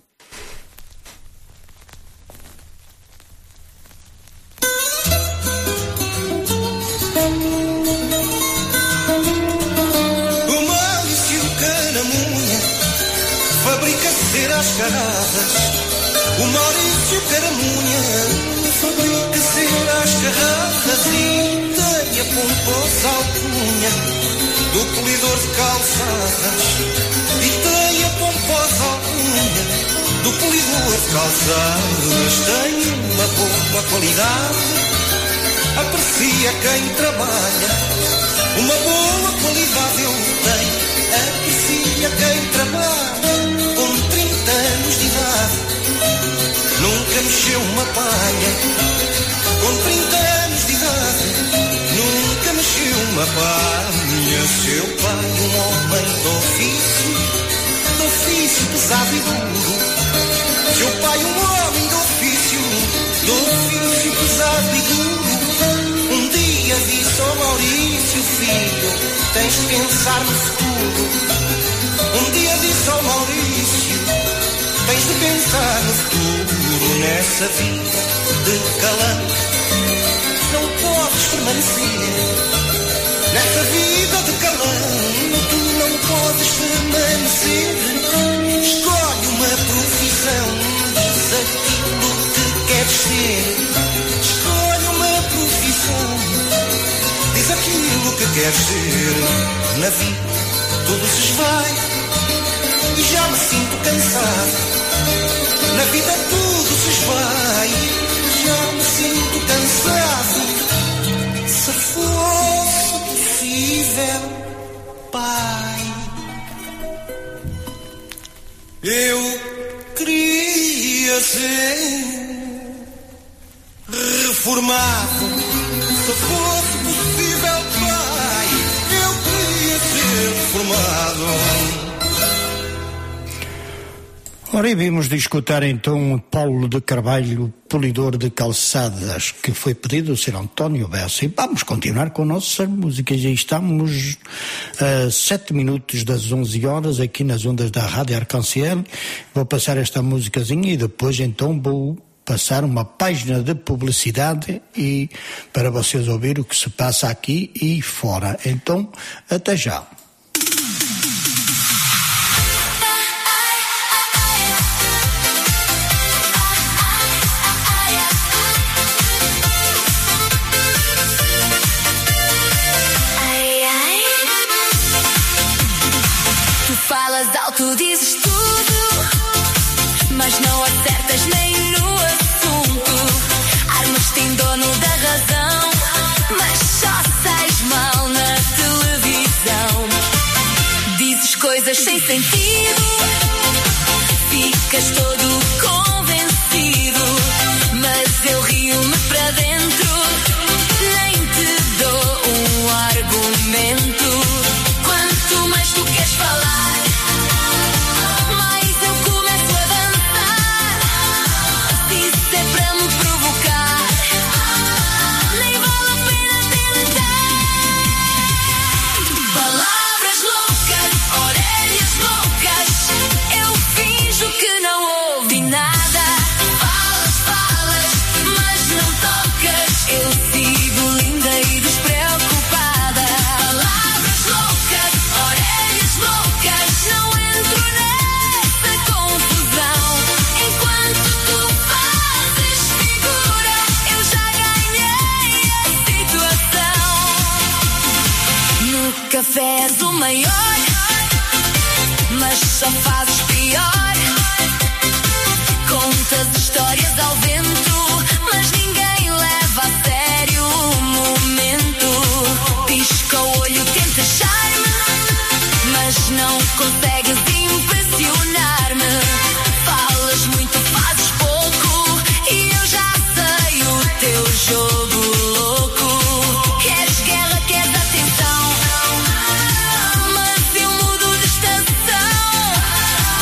O Maurício Caramunha fabrica ceras caradas. O Maurício Caramunha fabrica ceras carradas e tem a pomposa alcunha do polidor de calçadas. E tem a pomposa alcunha do polidor de calçadas. Tem uma boa qualidade, aprecia quem trabalha. Uma boa qualidade ele tem, aprecia quem trabalha. Com trinta anos de idade nunca mexeu uma palha. Com trinta anos de idade nunca mexeu uma palha. Seu pai um homem do ofício, do ofício pesado e duro. Seu pai um homem do ofício, do ofício pesado e duro. Um dia disse ao Maurício, filho, tens de pensar no futuro. Um dia disse ao Maurício, tens de pensar no futuro. Nessa vida de calanco não podes permanecer. Nessa vida de calanco não podes permanecer. Escolhe uma profissão, diz aquilo que queres ser. Escolhe uma profissão, diz aquilo que queres ser. Na vida tudo se esvai e já me sinto cansado. Na vida tudo se esvai, já me sinto cansado. Se fosse possível, pai, eu queria ser reformado. Se fosse possível, pai, eu queria ser reformado. Ora, e vimos de escutar então Paulo de Carvalho, polidor de calçadas, que foi pedido ser António Bessa. E vamos continuar com nossas músicas. E estamos a sete minutos das onze horas aqui nas ondas da Rádio Arc-en-Ciel. Vou passar esta musicazinha e depois então vou passar uma página de publicidade e para vocês ouvir o que se passa aqui e fora. Então, até já. Tu dizes tudo, mas não acertas nem no assunto. Armas têm dono da razão, mas só sais mal na televisão. Dizes coisas sem sentido, ficas todo convencido, mas eu rio-me para dentro, nem te dou um argumento. Quanto mais tu queres falar, café és o maior, mas só fazes pior. Contas histórias ao vento, mas ninguém leva a sério o momento. Pisca o olho, tenta charme, mas não consegues impressionar-me. Falas muito, fazes pouco, e eu já sei o teu jogo louco. Queres guerra, queres atenção, mas eu mudo de estação.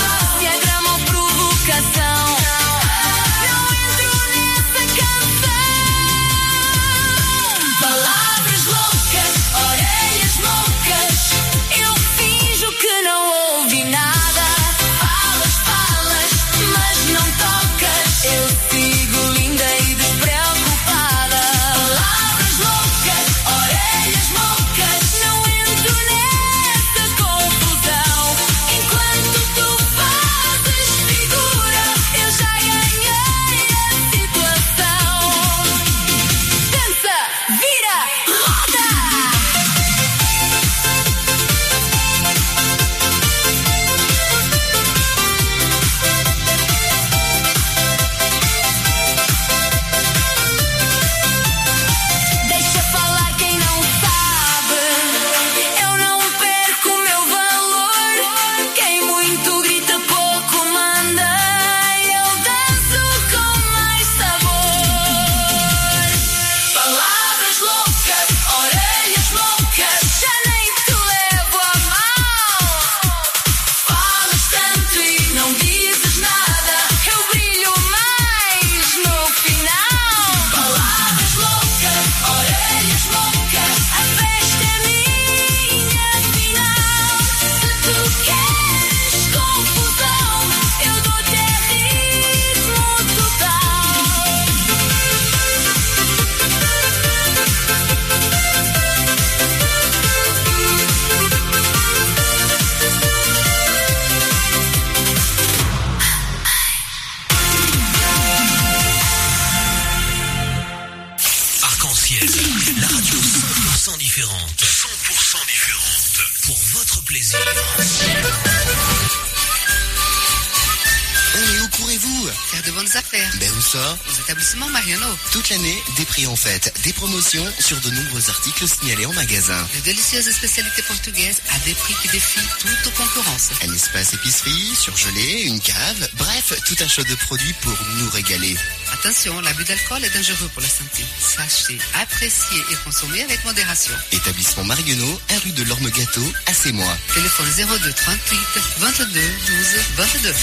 Faire de bonnes affaires. Ben où ça? Aux établissements Mariano. Toute l'année, des prix en fête, des promotions sur de nombreux articles signalés en magasin. De délicieuses spécialités portugaises à des prix qui défient toute concurrence. Un espace épicerie, surgelé, une cave, bref, tout un choix de produits pour nous régaler. Attention, l'abus d'alcool est dangereux pour la santé. Sachez apprécier et consommer avec modération. Établissement Marguenot, un rue de l'Orme Gâteau, à Sémois. Téléphone zéro deux trente-huit vingt-deux douze vingt-deux.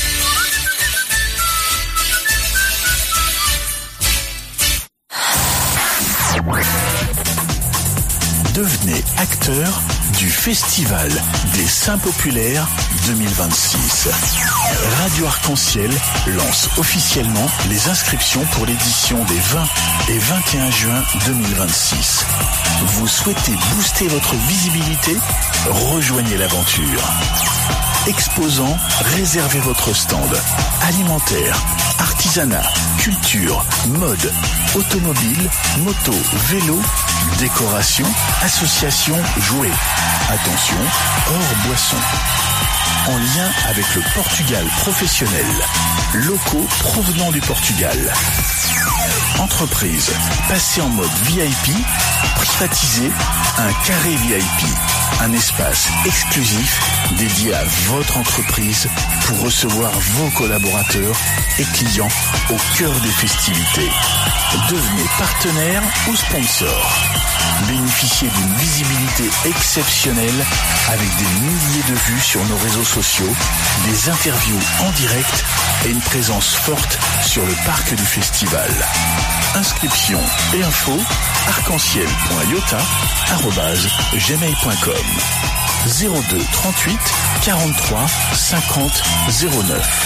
Devenez acteur du Festival des Saints Populaires deux mille vingt-six. Radio Arc-en-Ciel lance officiellement les inscriptions pour l'édition des vingt et vingt et un juin deux mille vingt-six. Vous souhaitez booster votre visibilité? Rejoignez l'aventure. Exposants, réservez votre stand. Alimentaire, artisanat, culture, mode, automobile, moto, vélo, décoration, association, jouets. Attention, hors boisson. En lien avec le Portugal professionnel. Locaux provenant du Portugal. Entreprise, passez en mode V I P, privatisez un carré V I P. Un espace exclusif dédié à votre entreprise pour recevoir vos collaborateurs et clients au cœur des festivités. Devenez partenaire ou sponsor. Bénéficiez d'une visibilité exceptionnelle avec des milliers de vues sur nos réseaux sociaux, des interviews en direct et une présence forte sur le parc du festival. Inscription et infos arc-en-ciel point iota arobase gmail point com zéro deux trente-huit quarante-trois cinquante zéro neuf.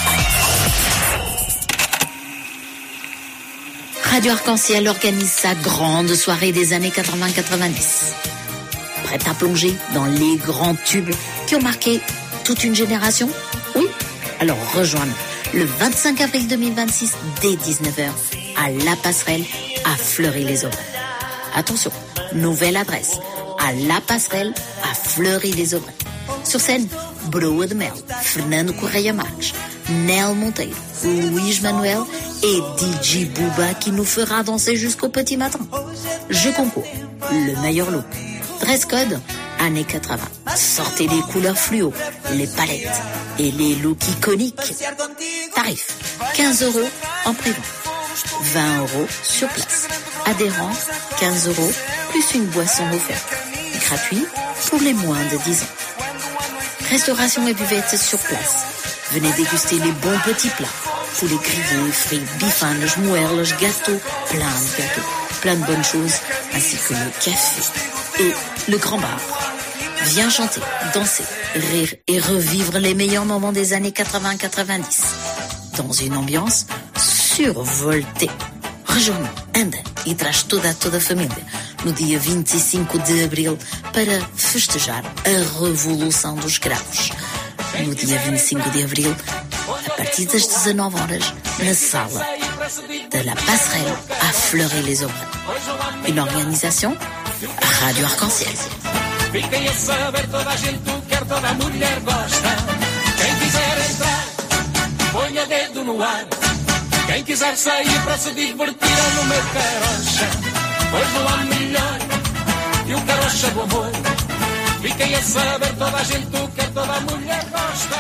Radio Arc-en-Ciel organise sa grande soirée des années quatre-vingts quatre-vingt-dix. Prête à plonger dans les grands tubes qui ont marqué toute une génération? Oui? Alors rejoins-nous le vingt-cinq avril deux mille vingt-six dès dix-neuf heures à La Passerelle à Fleury-les-Aubrais. Attention, nouvelle adresse à La Passerelle à Fleury-les-Aubrais. Sur scène, Broa de Mel, Fernando Correia Marques, Nel Monteiro, Luís Manuel et D J Booba qui nous fera danser jusqu'au petit matin. Je concours, le meilleur look. Dress code, années quatre-vingts. Sortez les couleurs fluo, les palettes et les looks iconiques. Tarif, quinze euros en pré-vente, vingt euros sur place. Adhérent, quinze euros, plus une boisson offerte. Gratuit pour les moins de dix ans. Restauration et buvette sur place. Venez déguster les bons petits plats. Poulet grillé, frites, bifanes, moelles, gâteaux, plein de gâteaux, plein de bonnes choses, ainsi que le café et le grand bar. Viens chanter, danser, rire et revivre les meilleurs moments des années quatre-vingts quatre-vingt-dix. Dans une ambiance survoltée. Rejoins-nous, anda e traz toda, toda a família no dia vinte e cinco de abril para festejar a Revolução dos Cravos. No dia vinte e cinco de abril, a partir das dezanove horas, na sala de La Passerelle à Fleury-les-Aubrais. Une organisation Radio Arc-en-Ciel. Fiquem a saber, toda a gente o quer, toda a mulher gosta. Quem quiser entrar, ponha dedo no ar. Quem quiser sair para se divertir é no meu carocha. Pois não há melhor que o carocha do amor. Fiquem a saber, toda a gente o quer, toda a mulher gosta.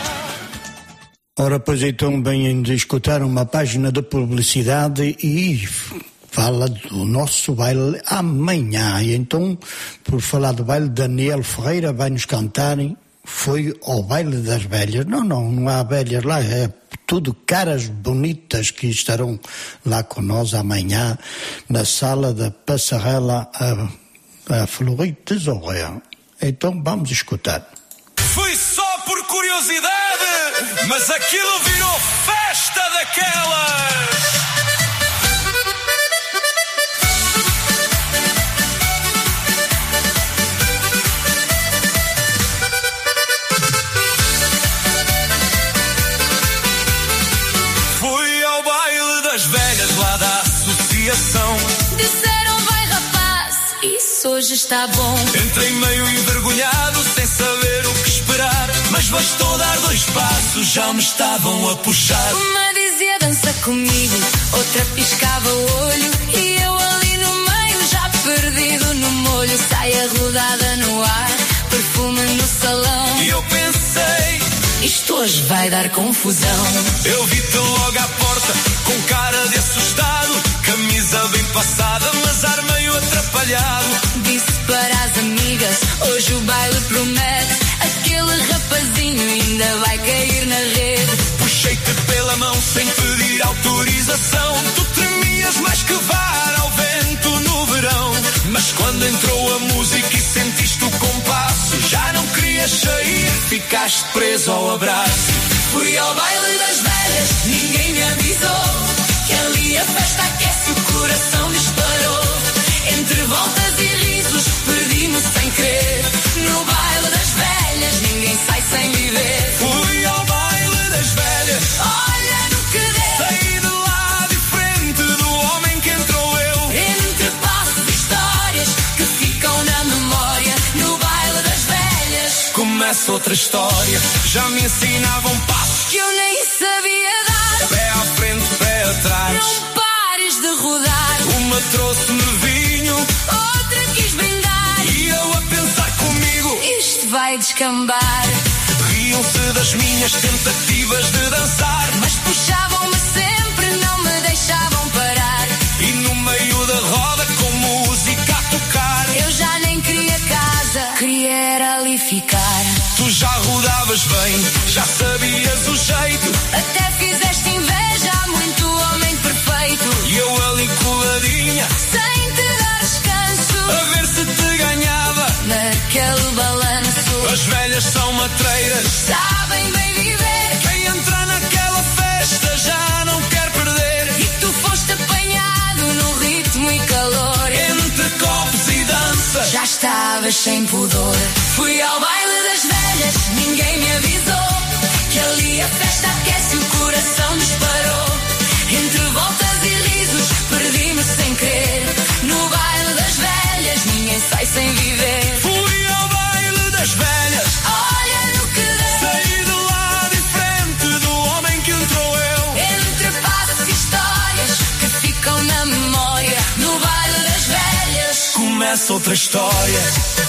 Ora, pois então vêm de escutar uma página de publicidade e fala do nosso baile amanhã. E então, por falar do baile, Daniel Ferreira vai nos cantar. Foi ao baile das velhas. Não, não, não há velhas lá, é tudo caras bonitas que estarão lá com nós amanhã na sala da Passarela a, a Fleury-les-Aubrais. Então vamos escutar. Fui só por curiosidade, mas aquilo virou festa daquelas. Fui ao baile das velhas lá da associação. Disseram vai rapaz, isso hoje está bom. Entrei meio envergonhado, sem saber o que esperar, mas bastou dar dois passos, já me estavam a puxar. Me fazia dança comigo, outra piscava o olho e eu ali no meio já perdido no molho. Saia rodada no ar, perfume no salão. E eu pensei, isto hoje vai dar confusão. Eu vi-te logo à porta, com cara de assustado, camisa bem passada, mas ar meio atrapalhado. Disse para as amigas, hoje o baile promete, aquele rapazinho ainda vai cair na rede. Puxei-te pela mão sem pedir autorização, tu tremias mais que vara ao vento no verão. Mas quando entrou a música e sentiste o compasso, já não querias sair, ficaste preso ao abraço. Fui ao baile das velhas, ninguém me avisou que ali a festa aquece, o coração disparou. Entre voltas e risos, perdi-me sem querer. No baile das velhas, ninguém sai sem viver. Fui ao baile das velhas, olha no que deu. Saí de lá diferente do homem que entrou eu. Entre passos e histórias que ficam na memória. No baile das velhas começa outra história. Já me ensinavam passos que eu nem sabia dar. Pé à frente, pé atrás. Não pares de rodar. Uma trouxe-me vinho, outra quis brindar. E eu a pensar comigo, isto vai descambar. Riam-se das minhas tentativas de dançar, mas puxavam-me sempre, não me deixavam parar. E no meio da roda com música a tocar, eu já nem queria casa, queria era ali ficar. Tu já rodavas bem, já sabias o jeito, até fizeste inveja a muito homem perfeito. E eu ali coladinha, sem te dar descanso, a ver se te ganhava naquele balanço. As velhas são matreiras, sabem bem viver. Quem entra naquela festa já não quer perder. E tu foste apanhado no ritmo e calor. Entre copos e dança, já estavas sem pudor. Fui ao baile das velhas, ninguém me avisou que ali a festa aquece, o coração disparou. Entre voltas e risos, perdi-me sem querer. No baile das velhas, ninguém sai sem viver. Fui ao baile das velhas, olha no que deu. Saí de lá diferente do homem que entrou eu. Entre passos e histórias que ficam na memória. No baile das velhas começa outra história.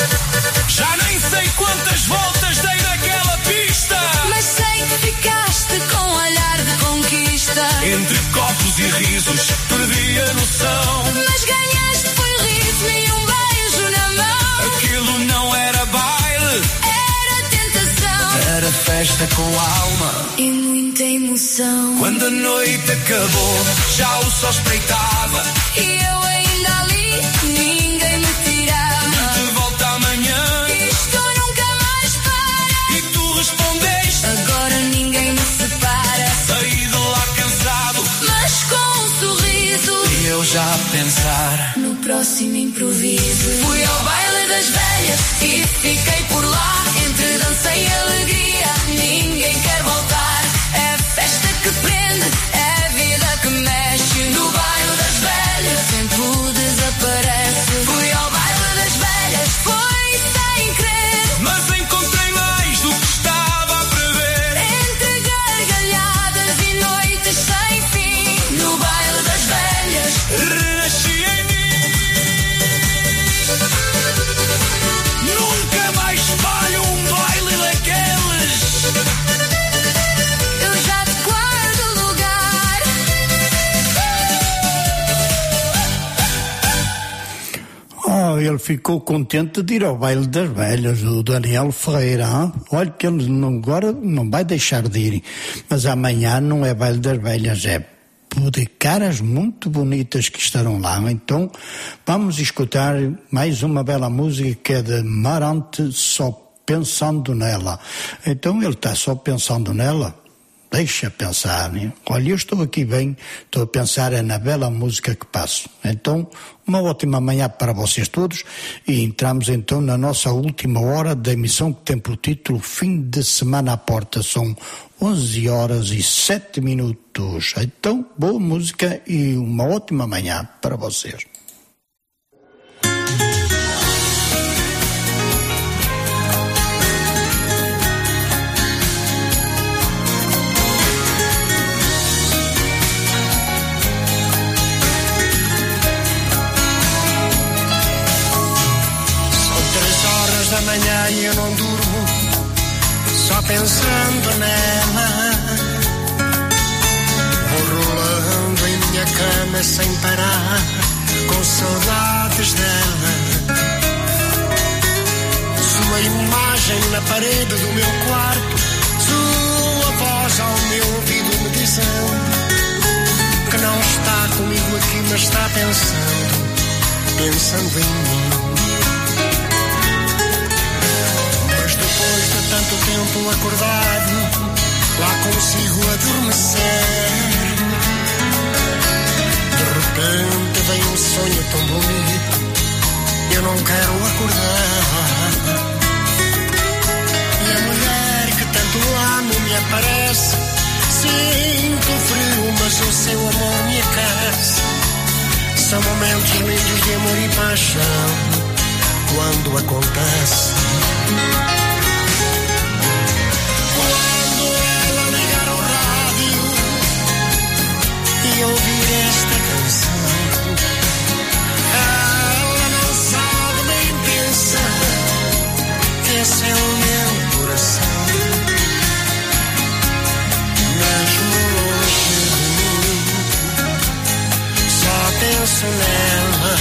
Já nem sei quantas voltas dei naquela pista, mas sei que ficaste com um olhar de conquista. Entre copos e risos perdi a noção, mas ganhaste foi o ritmo e um beijo na mão. Aquilo não era baile, era tentação. Era festa com alma e muita emoção. Quando a noite acabou, já o sol espreitava e eu ainda ali, ninguém me tirava. De volta amanhã, isto nunca mais para. E tu respondeste, agora ninguém me separa. Saí de lá cansado, mas com um sorriso. E eu já a pensar no próximo improviso. Fui ao baile das velhas e fiquei por lá. Entre dança e alegria, ninguém quer voltar. É festa que prende, é vida que mexe. No baile das velhas, o tempo desaparece. Fui ao baile das velhas, foi sem querer, mas encontrei mais do que estava a prever. Entre gargalhadas e noites sem fim. No baile das velhas, renasci em mim. Nunca mais falho um baile daqueles. Eu já te guardo lugar. Oh, ele ficou contente de ir ao baile das velhas, o Daniel Ferreira. Hein? Olha que ele não, agora não vai deixar de ir. Mas amanhã não é baile das velhas, é de caras muito bonitas que estarão lá. Então vamos escutar mais uma bela música que é de Marante, Só Pensando Nela. Então ele está só pensando nela. Deixa pensar, né? Olha, eu estou aqui bem, estou a pensar é na bela música que passo. Então, uma ótima manhã para vocês todos e entramos então na nossa última hora da emissão que tem por título Fim de Semana à Porta. São onze horas e sete minutos. Então, boa música e uma ótima manhã para vocês. dia não durmo, só pensando nela. Vou rolando em minha cama sem parar, com saudades dela. Sua imagem na parede do meu quarto, sua voz ao meu ouvido me dizendo que não está comigo aqui, mas está pensando, pensando em mim. Mas depois de tanto tempo acordado, lá consigo adormecer. De repente vem um sonho tão bonito, eu não quero acordar. E a mulher que tanto amo me aparece. Sinto frio, mas o seu amor me aquece. São momentos lindos de amor e paixão quando acontece. Quando ela ligar o rádio e ouvir esta canção, ela não sabe nem pensa que esse é o meu coração. Mesmo longe de mim, só penso nela.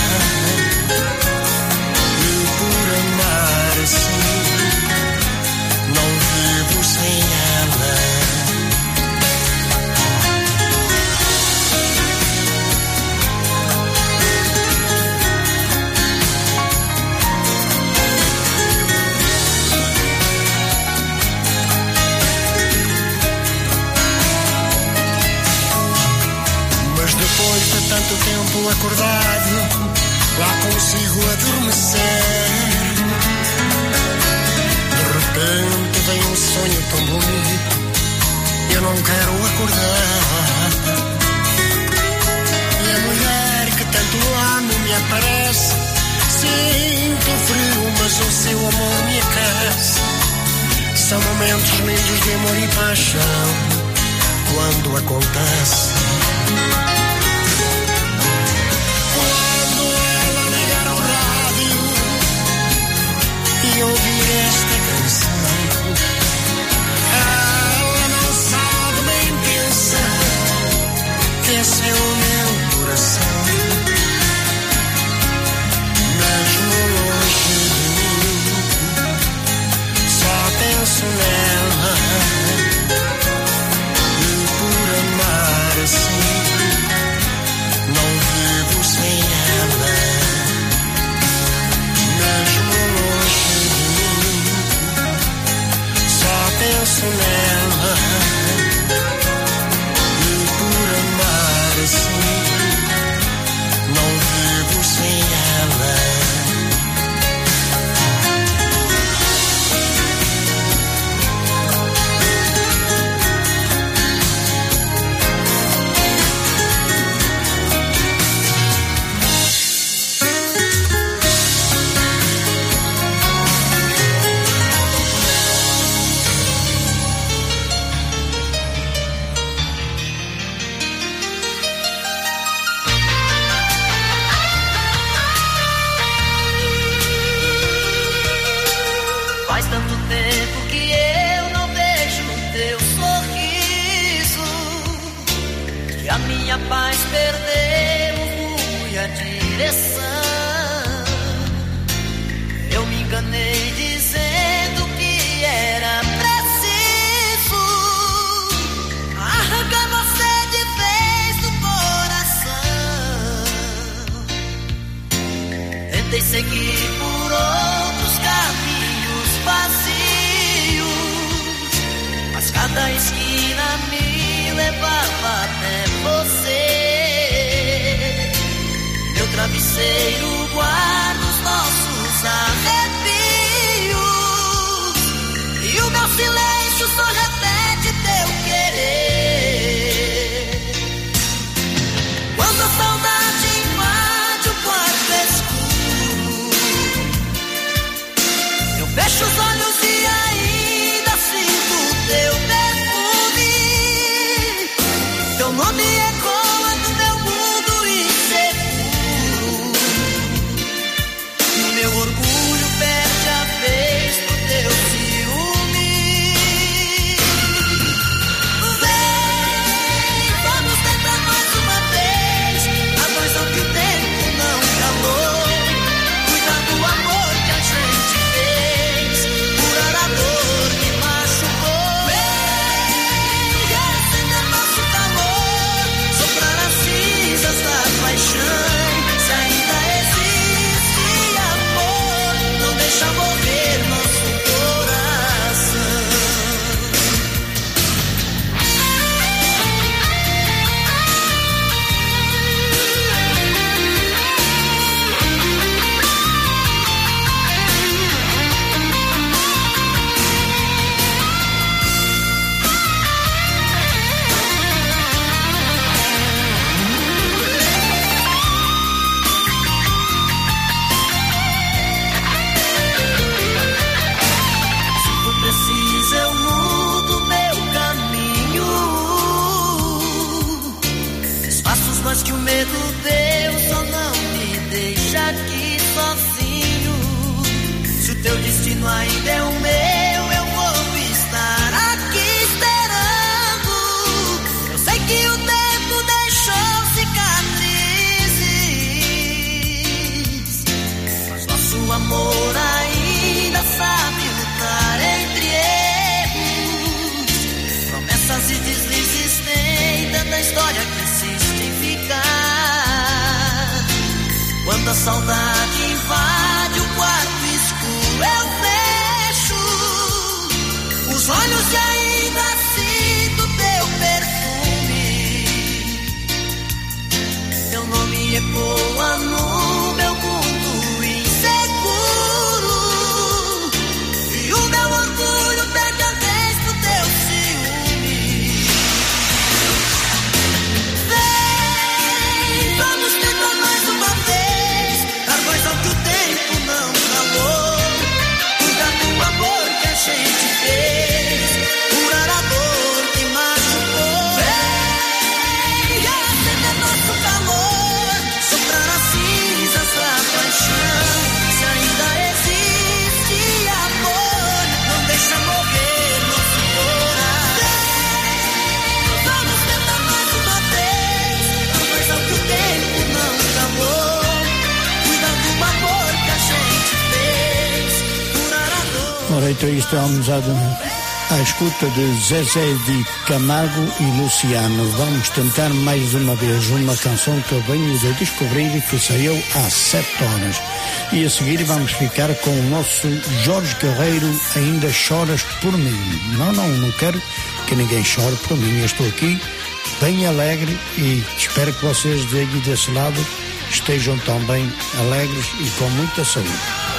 E por amar assim, não vivo sem ela. Depois de tanto tempo acordado, lá consigo adormecer. De repente vem um sonho tão bonito, eu não quero acordar. E a mulher que tanto amo me aparece. Sinto frio, mas o seu amor me aquece. São momentos lindos de amor e paixão quando acontece. E ouvir esta canção, ela não sabe nem pensa que esse é o meu coração. Mesmo longe de mim, só penso nela. E por amar assim, não vivo sem ela. Mesmo longe de mim, só penso nela. E por amar assim, não vivo sem ela. Minha paz perdeu o rumo e a direção. Eu me enganei dizendo que era preciso arrancar você de vez do coração. Tentei seguir por outros caminhos vazios, mas cada esquina me levava até você. Meu travesseiro guarda os nossos arrepios, e o meu silêncio só repete teu querer. Quando a saudade invade o quarto escuro, eu fecho os olhos e ainda sinto teu perfume. Teu nome ecoa no meu mundo inseguro. mas que o medo teu só não me deixa aqui sozinho. Se o teu destino ainda é o meu, eu vou estar aqui esperando. Eu sei que o tempo deixou cicatrizes, mas nosso amor ainda sabe lutar entre erros. Promessas e deslizes têm tanta história que insiste em ficar. Quando a saudade invade o quarto escuro, eu fecho os olhos e ainda sinto teu perfume. Teu nome ecoa no meu mundo inseguro, e o meu orgulho perde a vez pro teu ciúme. Vem, vamos tentar mais uma vez, dar voz ao que o tempo não calou. Cuidar do amor que a gente fez, curar a dor que machucou. Vem, acender nosso calor, soprar as cinzas da paixão. Se ainda existe amor, não deixa morrer nosso coração. Vamos tentar mais uma vez, dar voz ao que o tempo não calou. Cuidar do amor que a gente fez, curar a dor. Ora, então estamos à, à escuta de Zezé de Camargo e Luciano. Vamos tentar mais uma vez uma canção que eu venho de descobrir e que saiu há sete horas. E a seguir vamos ficar com o nosso Jorge Guerreiro, Ainda Choras por Mim. Não, não, não quero que ninguém chore por mim. Eu estou aqui bem alegre e espero que vocês daí desse lado estejam também alegres e com muita saúde.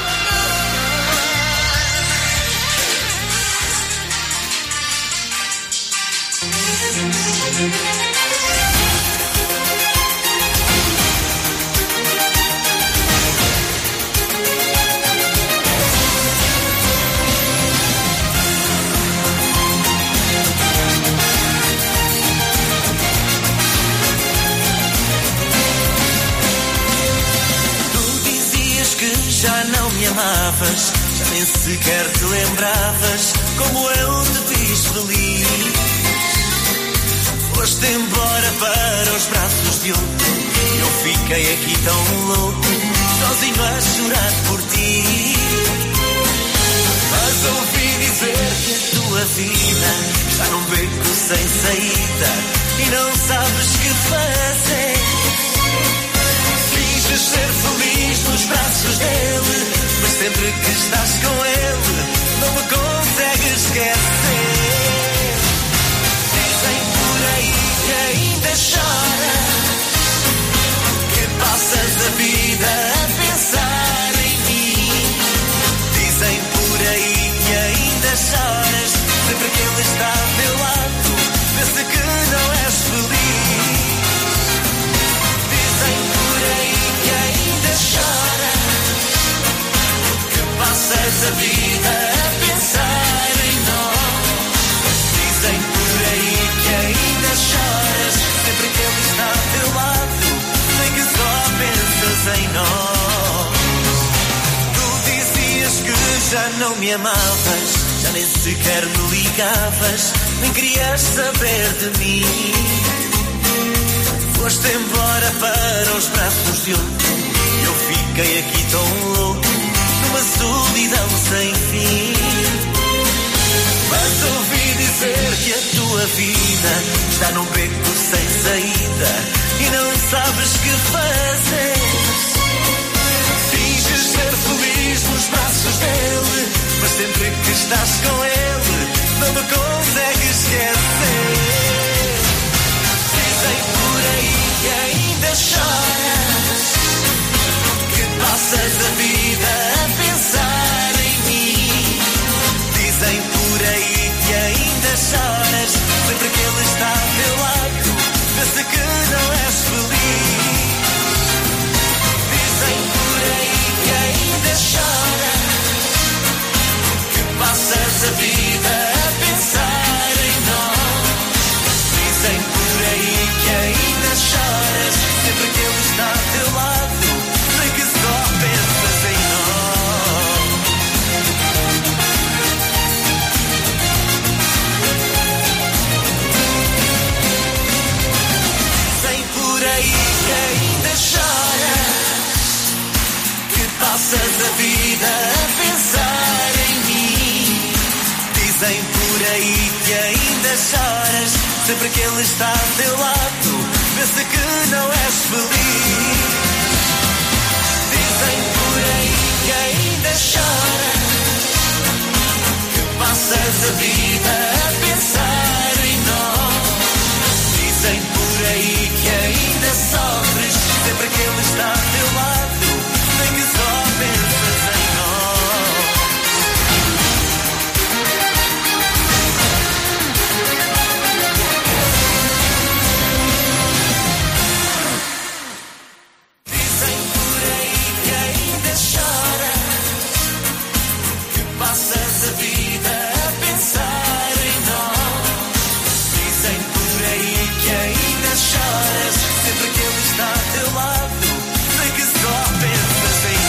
Já não me amavas, já nem sequer te lembravas como eu te fiz feliz. Foste embora para os braços de outro, eu fiquei aqui tão louco, sozinho a chorar por ti. Mas ouvi dizer que a tua vida está num beco sem saída e não sabes que fazer. Finges ser feliz nos braços dele, mas sempre que estás com ele não me consegues esquecer. Dizem por aí que ainda choras, que passas a vida a pensar em mim. Dizem por aí que ainda choras, sempre que ele está ao teu lado, vê-se que não és feliz. Dizem por aí que ainda choras, que passas a vida a pensar em nós. Dizem por aí que ainda choras, sempre que ele está ao teu lado, sei que só pensas em nós. Tu dizias que já não me amavas, já nem sequer me ligavas, nem querias saber de mim. Foste embora para os braços de outro, eu fiquei aqui tão louco, numa solidão sem fim. Mas ouvi dizer que a tua vida está num beco sem saída e não sabes que fazer. Finges ser feliz nos braços dele, mas sempre que estás com ele não me consegues esquecer. Dizem por aí que ainda choras, que passas a vida a pensar em mim. Dizem por aí que ainda choras, sempre que ele está ao teu lado, vê-se que não és feliz. Dizem por aí que ainda choras, que passas a vida a pensar em nós. choras, sempre que ele está ao teu lado, pensa que não és feliz. Dizem por aí que ainda choras, que passas a vida a pensar em nós. Dizem por aí que ainda sofres, sempre que ele está ao teu lado, nem que só pensas em nós. Passas a vida a pensar em nós. Dizem por aí que ainda choras, sempre que ele está ao teu lado, sei que só pensas em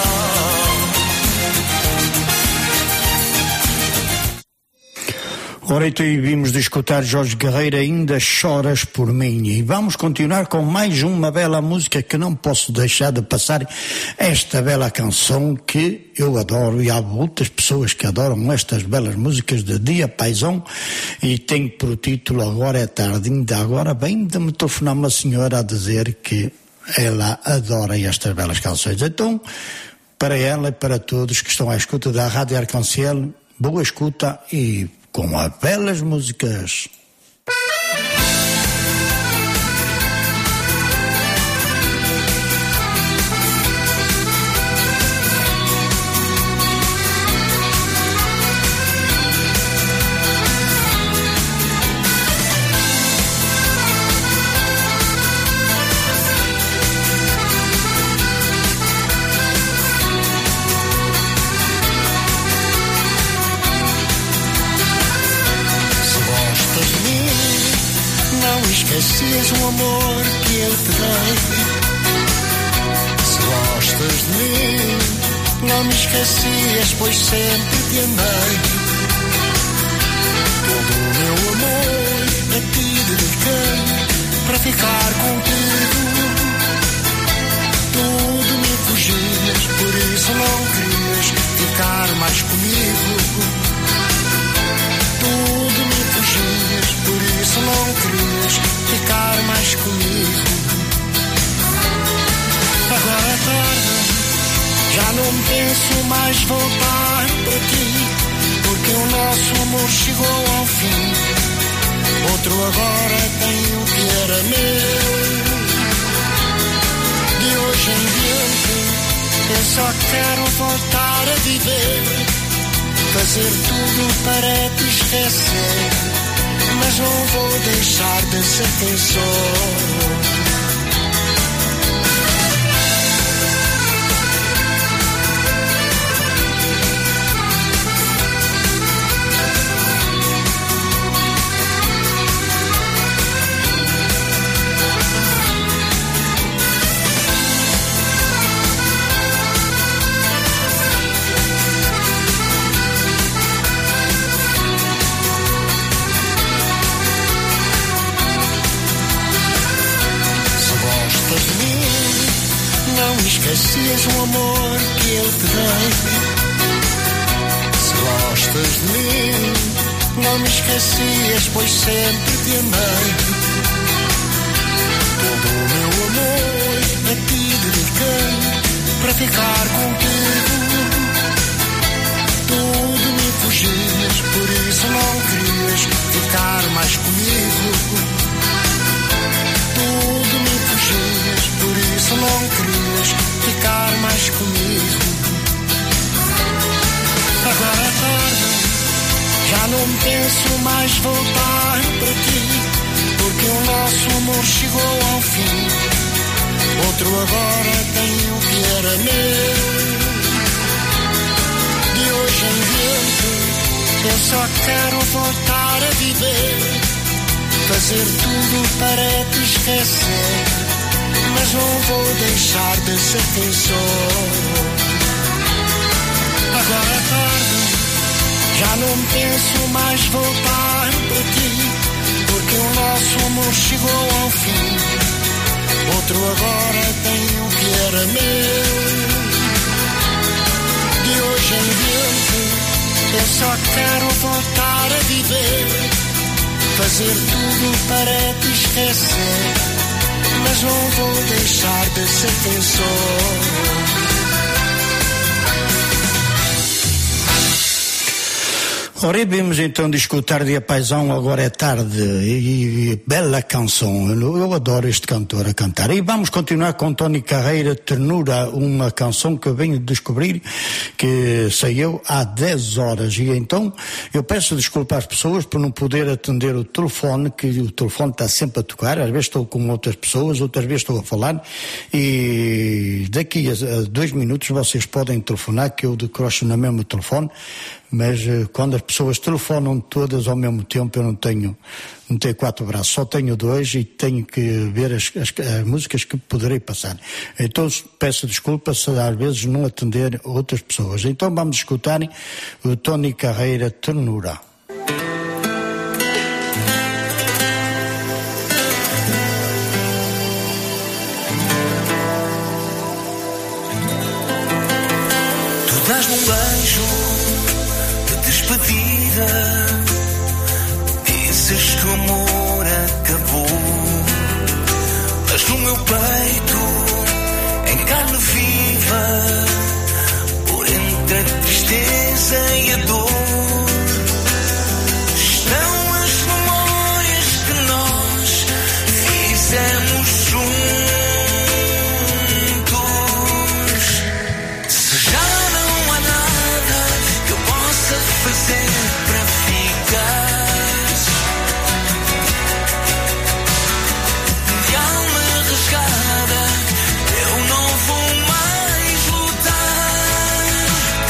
nós. Ora, então vimos de escutar Jorge Guerreiro, Ainda Choras por Mim. E vamos continuar com mais uma bela música que não posso deixar de passar, esta bela canção que eu adoro, e há muitas pessoas que adoram estas belas músicas de Dia Paisão, e tem por título Agora é Tarde. Ainda agora bem de me telefonar uma senhora a dizer que ela adora estas belas canções. Então, para ela e para todos que estão à escuta da Rádio Arconcel, boa escuta e com as belas músicas. Esquecias o amor que eu te dei. Se gostas de mim, não me esquecias, pois sempre te amei. Todo o meu amor a ti dediquei, para ficar contigo. Tudo me fugias, por isso não querias ficar mais comigo. Tudo me fugias, por isso não querias ficar mais comigo. Agora é tarde, já não penso mais voltar para ti, porque o nosso amor chegou ao fim. Outro agora tem o que era meu. De hoje em diante eu só quero voltar a viver, fazer tudo para te esquecer, mas não vou deixar de ser quem sou. Esquecias o amor que eu te dei. Se gostas de mim, não me esquecias, pois sempre te amei. Todo o meu amor a ti dediquei, para ficar contigo. Tudo me fugias, por isso não querias ficar mais comigo. Tudo me fugias, por isso não querias ficar mais comigo. Agora é tarde, já não penso mais voltar para ti, porque o nosso amor chegou ao fim. Outro agora tem o que era meu. De hoje em diante eu só quero voltar a viver, fazer tudo para te esquecer, mas não vou deixar de ser quem sou. Agora é tarde, já não penso mais voltar para ti, porque o nosso amor chegou ao fim. Outro agora tem o que era meu. De hoje em diante eu só quero voltar a viver, fazer tudo para te esquecer, mas não vou deixar de ser quem sou. Ora, vimos então de escutar de Paisão Agora é Tarde, e, e bela canção, eu, eu adoro este cantor a cantar. E vamos continuar com Tony Carreira, Ternura, uma canção que eu venho descobrir, que saiu há dez horas, e então eu peço desculpa às pessoas por não poder atender o telefone, que o telefone está sempre a tocar, às vezes estou com outras pessoas, outras vezes estou a falar, e daqui a, a dois minutos vocês podem telefonar, que eu decrocho no mesmo telefone, mas uh, quando as pessoas telefonam todas ao mesmo tempo, eu não tenho, não tenho quatro braços, só tenho dois e tenho que ver as, as, as músicas que poderei passar. Então peço desculpa se às vezes não atender outras pessoas. Então vamos escutar o Tony Carreira, Ternura. Tu dás-me um beijo despedida, dizes que o amor acabou, mas no meu peito, em carne viva, por entre a tristeza e a dor, estão as memórias que nós fizemos juntos. Se já não há nada que eu possa fazer para ficar, de alma rasgada, eu não vou mais lutar.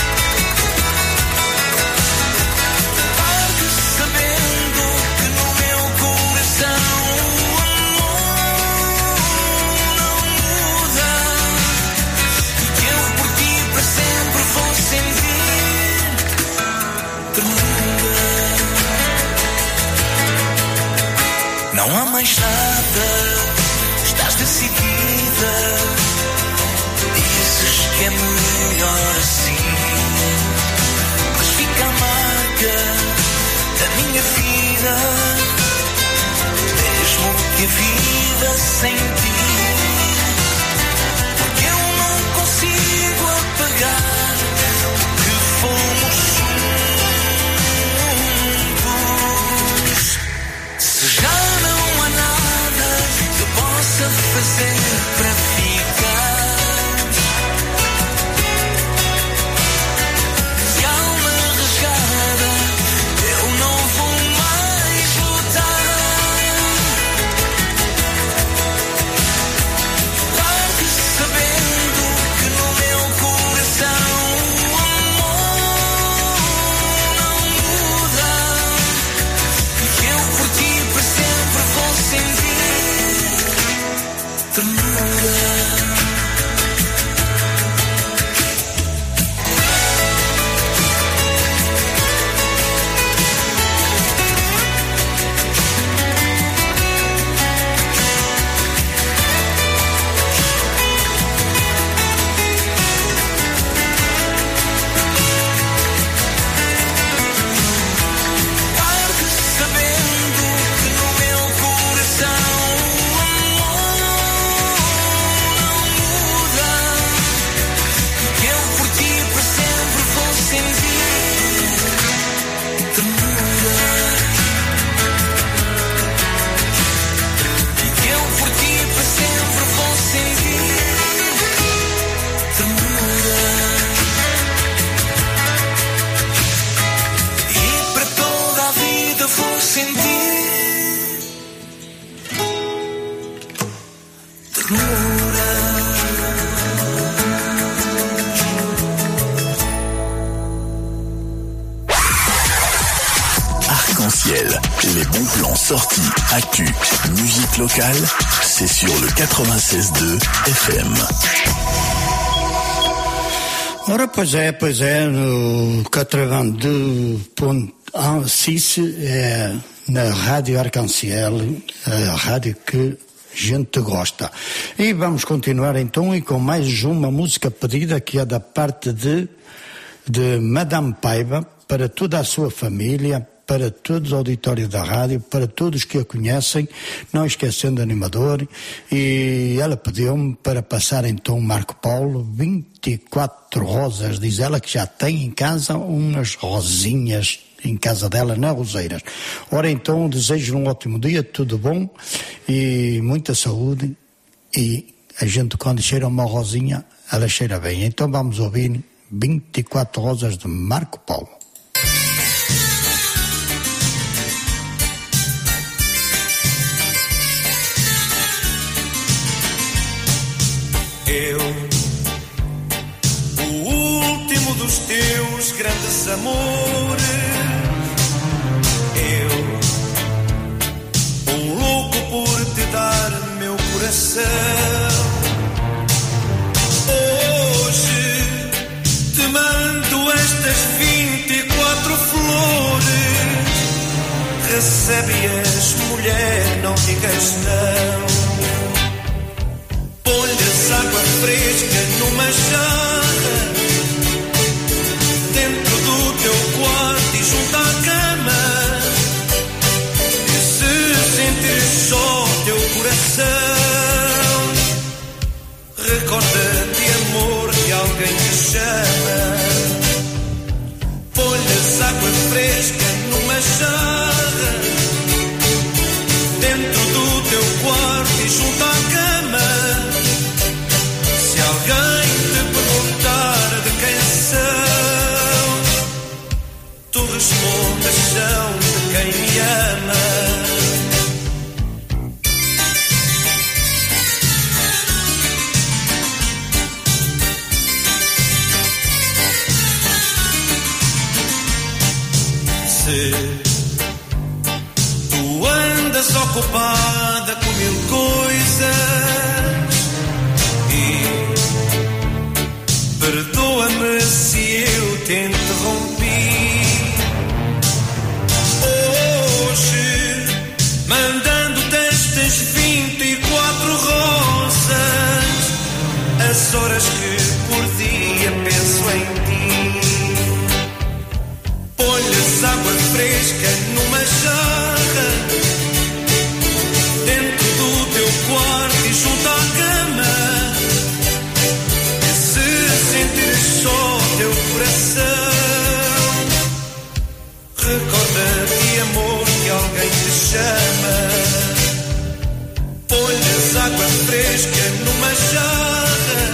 Porque sabendo que no meu coração o amor não muda, e que eu por ti para sempre vou sentir ternura. Não há mais nada, estás decidida, dizes que é melhor assim, mas fica a marca da minha vida, mesmo que a vida sem ti, porque eu não consigo apagar o que fomos juntos. Se já não há nada que eu possa fazer para ficar, de alma rasgada, eu não vou mais lutar. Porque sabendo que no meu coração o amor não muda, e que eu por ti para sempre vou sentir ternura. Porque sabendo que no meu coração o amor não muda, e que eu por ti para sempre vou sentir ternura. E que eu por ti para sempre vou sentir ternura. E para toda a vida vou sentir ternura. Arc-en-ciel, les bons plans sortis, actu, musique locale, c'est sur le quatre-vingt-seize deux F M. Ora, pois é, pois é, no oitenta ponto seis é na Rádio Arc-en-ciel, a rádio que a gente gosta. E vamos continuar então e com mais uma música pedida que é da parte de, de Madame Paiva, para toda a sua família, para todos o auditório da rádio, para todos que a conhecem, não esquecendo o animador, e ela pediu-me para passar então Marco Paulo, vinte e quatro rosas, diz ela que já tem em casa umas rosinhas em casa dela, na Roseiras. Ora então, desejo um ótimo dia, tudo bom e muita saúde, e a gente quando cheira uma rosinha, ela cheira bem. Então vamos ouvir vinte e quatro rosas de Marco Paulo. Eu, o último dos teus grandes amores, eu, um louco por te dar meu coração. Hoje te mando estas vinte e quatro flores, recebe-as, mulher, não digas não. Põe-lhes água fresca numa jarra, dentro do teu quarto e junto à cama. E se sentires só teu coração, recorda-te, amor, que alguém te chama. Põe-lhes água fresca numa jarra, dentro do teu quarto e junto à cama. Se alguém te perguntar de quem são, tu respondas, são de quem me ama. Se tu andas ocupada com mil coisas, perdoa-me se eu te interrompi. Hoje, mandando-te estas vinte e quatro rosas, as horas que por dia penso em ti. Põe-lhes água fresca numa jarra, dentro do teu quarto e junto à cama. Sentires só teu coração, recorda-te, amor, que alguém te chama. Põe-lhes água fresca numa jarra,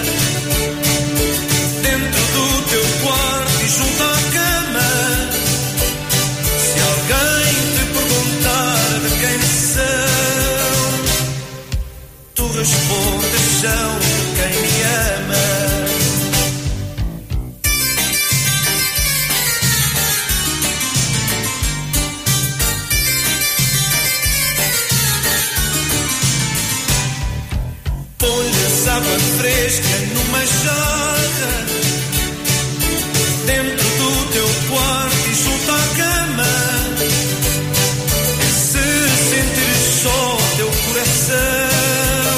dentro do teu quarto e junto à cama. Se alguém te perguntar de quem são, tu respondes, são de quem me ama. Água fresca numa jarra, dentro do teu quarto e junto à cama. E se sentires só teu coração,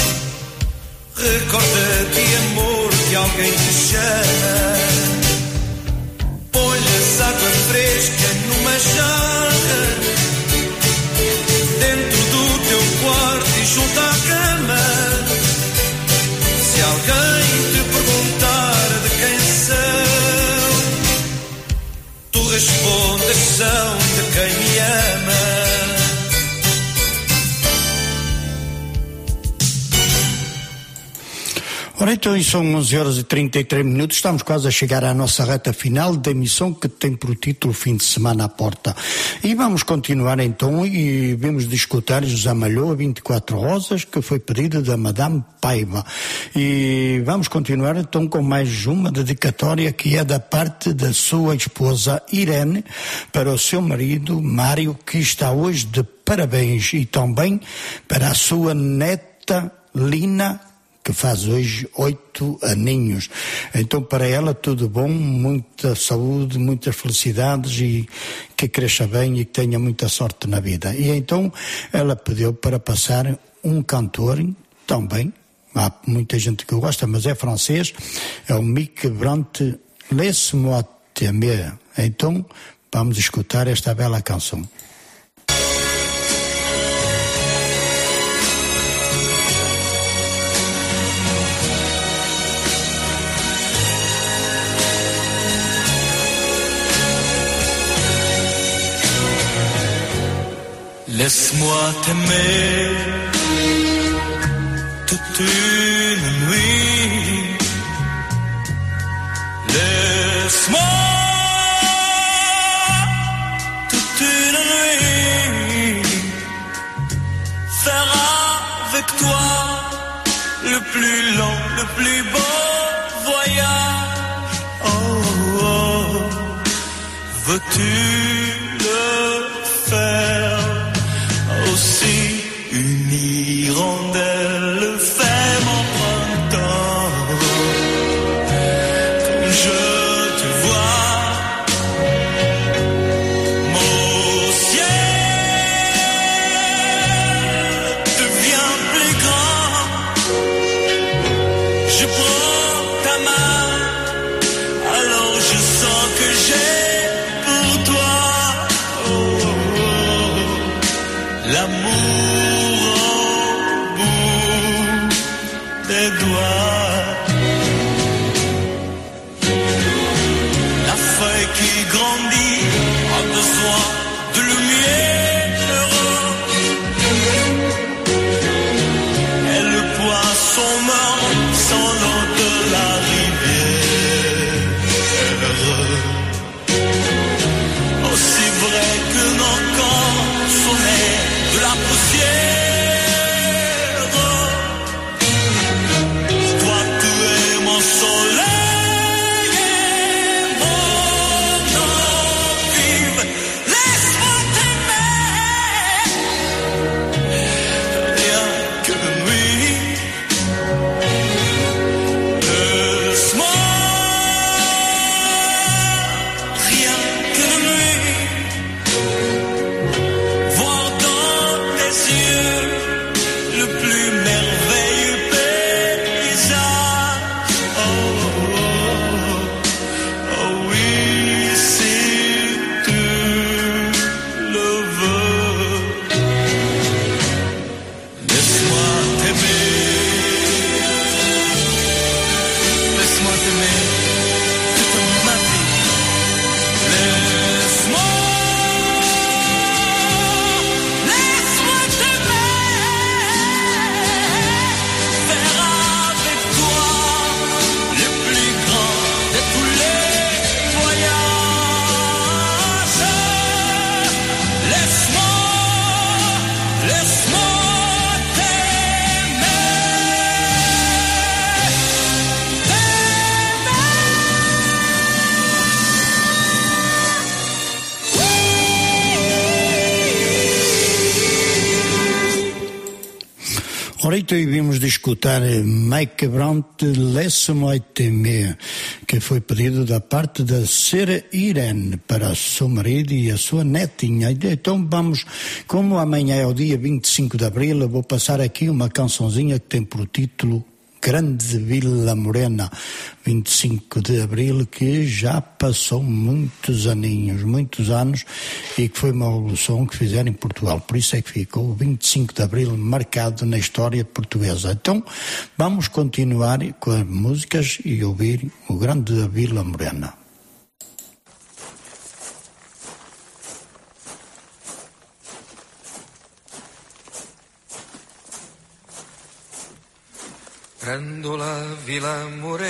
recorda-te, amor, que alguém te chama. Põe-lhes água fresca numa jarra, dentro do teu quarto e junto à cama. Se alguém te perguntar de quem são, tu respondes, são de quem me ama. Ora, então são onze horas e trinta e três minutos, estamos quase a chegar à nossa reta final da emissão que tem por título Fim de Semana à Porta. E vamos continuar então e vamos discutir José Malhoa, vinte e quatro rosas, que foi pedido da Madame Paiva. E vamos continuar então com mais uma dedicatória que é da parte da sua esposa Irene para o seu marido Mário, que está hoje de parabéns, e também para a sua neta Lina, que faz hoje oito aninhos. Então, para ela, tudo bom, muita saúde, muitas felicidades e que cresça bem e que tenha muita sorte na vida. E então, ela pediu para passar um cantor também, há muita gente que gosta, mas é francês, é o Mick Brandt, Laisse-moi t'aimer. Então, Vamos escutar esta bela canção. Laisse-moi t'aimer toute une nuit. Laisse-moi toute une nuit faire avec toi le plus long, le plus beau voyage. Oh, oh, veux-tu le faire? Aussi une hirondelle fait mon printemps. Comme je te vois, mon ciel devient plus grand. Je prends ta main, alors je sens que j'ai pour toi l'amour au bout des doigts. La feuille qui grandit a besoin de lumière. Et le poisson meurt sans l'eau de la rivière. Aussi vrai que nos corps sont nés de la poussière. Toi tu es mon soleil et mon eau vive. Laisse-moi t'aimer rien que de nuit. Laisse-moi rien que de nuit. Voir dans tes yeux le plus merveilleux paysage. Oh, oh, oh, oh oui, si tu le veux. Laisse-moi t'aimer. Laisse-moi t'aimer toute ma vie. Laisse-moi Laisse-moi t'aimer, faire avec toi le plus grand de tous les voyages. Laisse-moi, laisse-moi t'aimer, Ahorita vimos de escutar Mike Brown de Laisse-moi t'aimer, que foi pedido da parte da Sra. Irene para seu marido e a sua netinha. Então vamos, como amanhã é o dia vinte e cinco de abril, eu vou passar aqui uma cançãozinha que tem por título Grande Vila Morena, vinte e cinco de abril, que já passou muitos aninhos, muitos anos, e que foi uma revolução que fizeram em Portugal. Por isso é que ficou o vinte e cinco de abril marcado na história portuguesa. Então, vamos continuar com as músicas e ouvir o Grande Vila Morena. Grândola Vila Morena,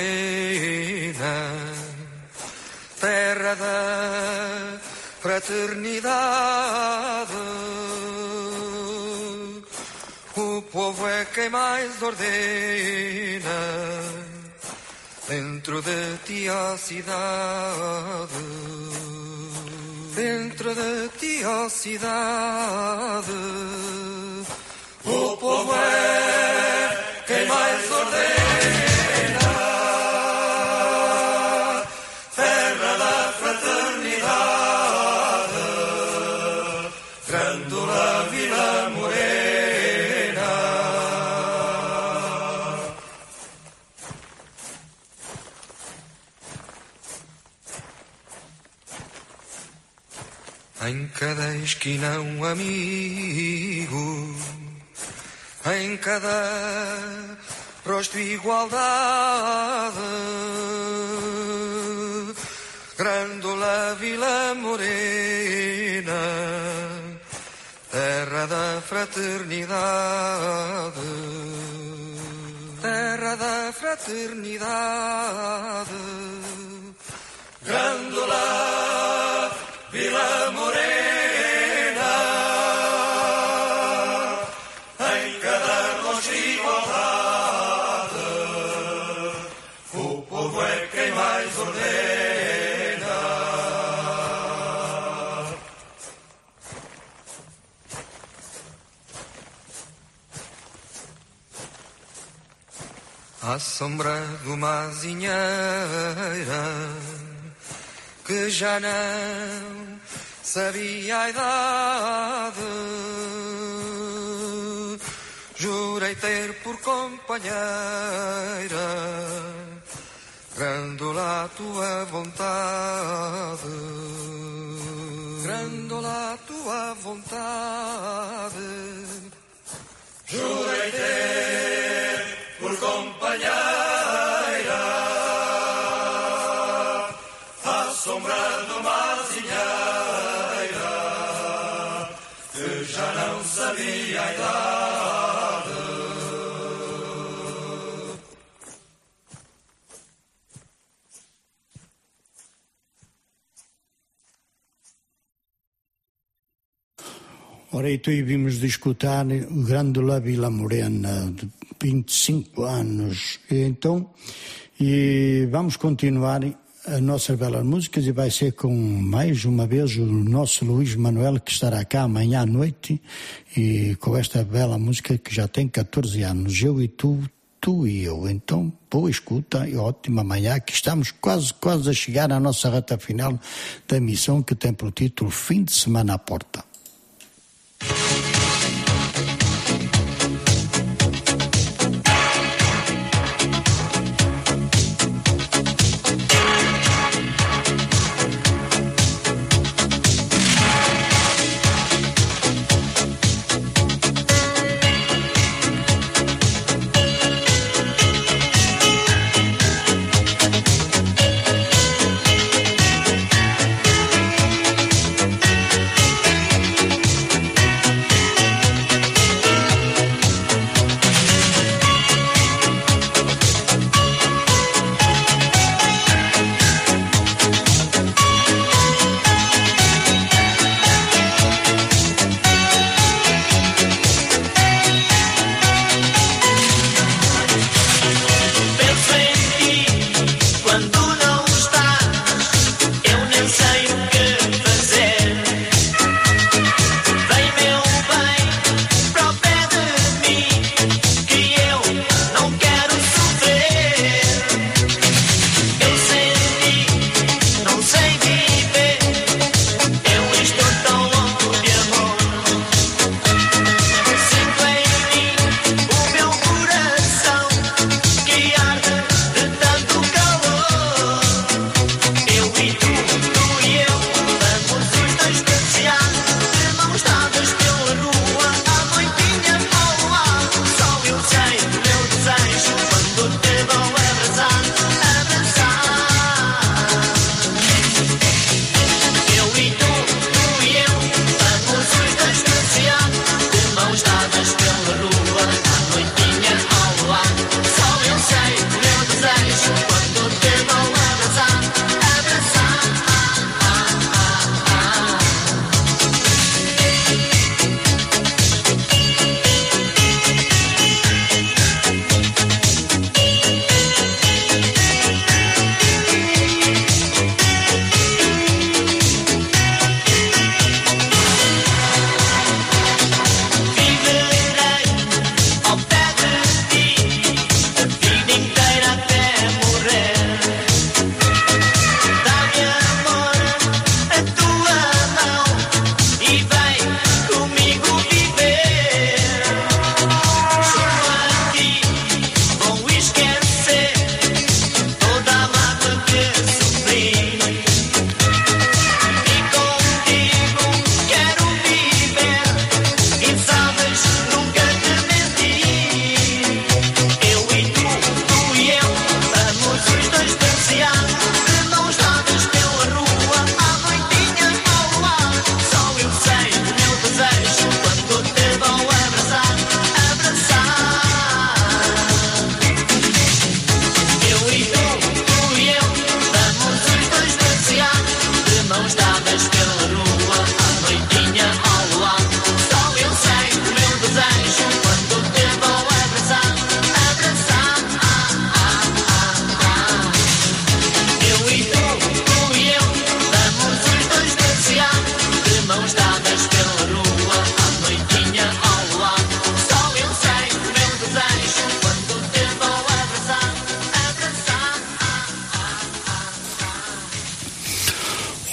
terra da fraternidade, o povo é quem mais ordena, dentro de ti a cidade, dentro de ti a cidade, o povo é quem mais ordena, terra da fraternidade, Grândola Vila Morena. Em cada esquina um amigo, em cada rosto igualdade. Grândola Vila Morena, terra da fraternidade, terra da fraternidade. Grândola Vila Morena, em cada rosto igualdade, o povo é quem mais ordena. À sombra de uma azinheira que já não sabia a idade, jurei ter por companheira Grândola a tua vontade, Grândola a tua vontade. Jurei ter por companheira à sombra de uma azinheira que já não sabia a idade. Ora, então vimos de escutar Grândola Vila Morena, de vinte e cinco anos. E então, e vamos continuar as nossas belas músicas e vai ser com mais uma vez o nosso Luís Manuel, que estará cá amanhã à noite, e com esta bela música que já tem catorze anos, Eu e Tu, Tu e Eu. Então, boa escuta e ótima manhã, que estamos quase, quase a chegar à nossa reta final da emissão, que tem por título Fim de Semana à Porta. Thank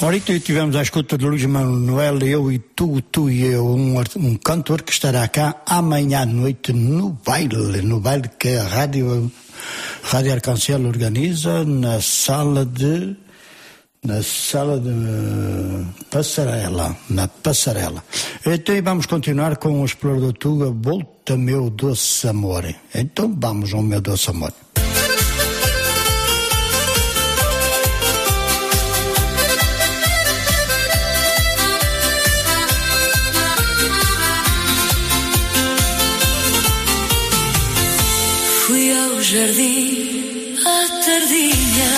Ahorita estivemos à escuta de Luís Manuel, eu e tu, tu e eu, um, um cantor que estará cá amanhã à noite no baile, no baile que a Rádio, Rádio Arcancel organiza na sala de, na sala de Passarela, na Passarela. Então vamos continuar com o Explorador Tuga, Volta Meu Doce Amor. Então vamos ao Meu Doce Amor. Fui ao jardim à tardinha,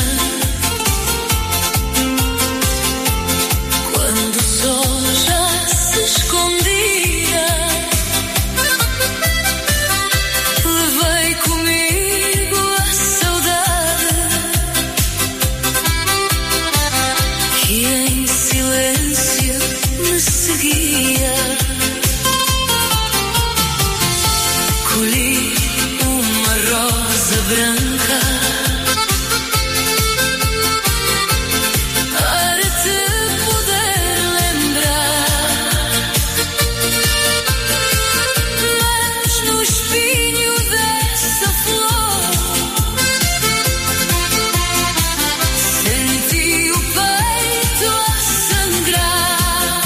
quando o sol já se escondia. Levei comigo a saudade que em silêncio me seguia. Colhi rosa branca para te poder lembrar, mas no espinho dessa flor senti o peito a sangrar.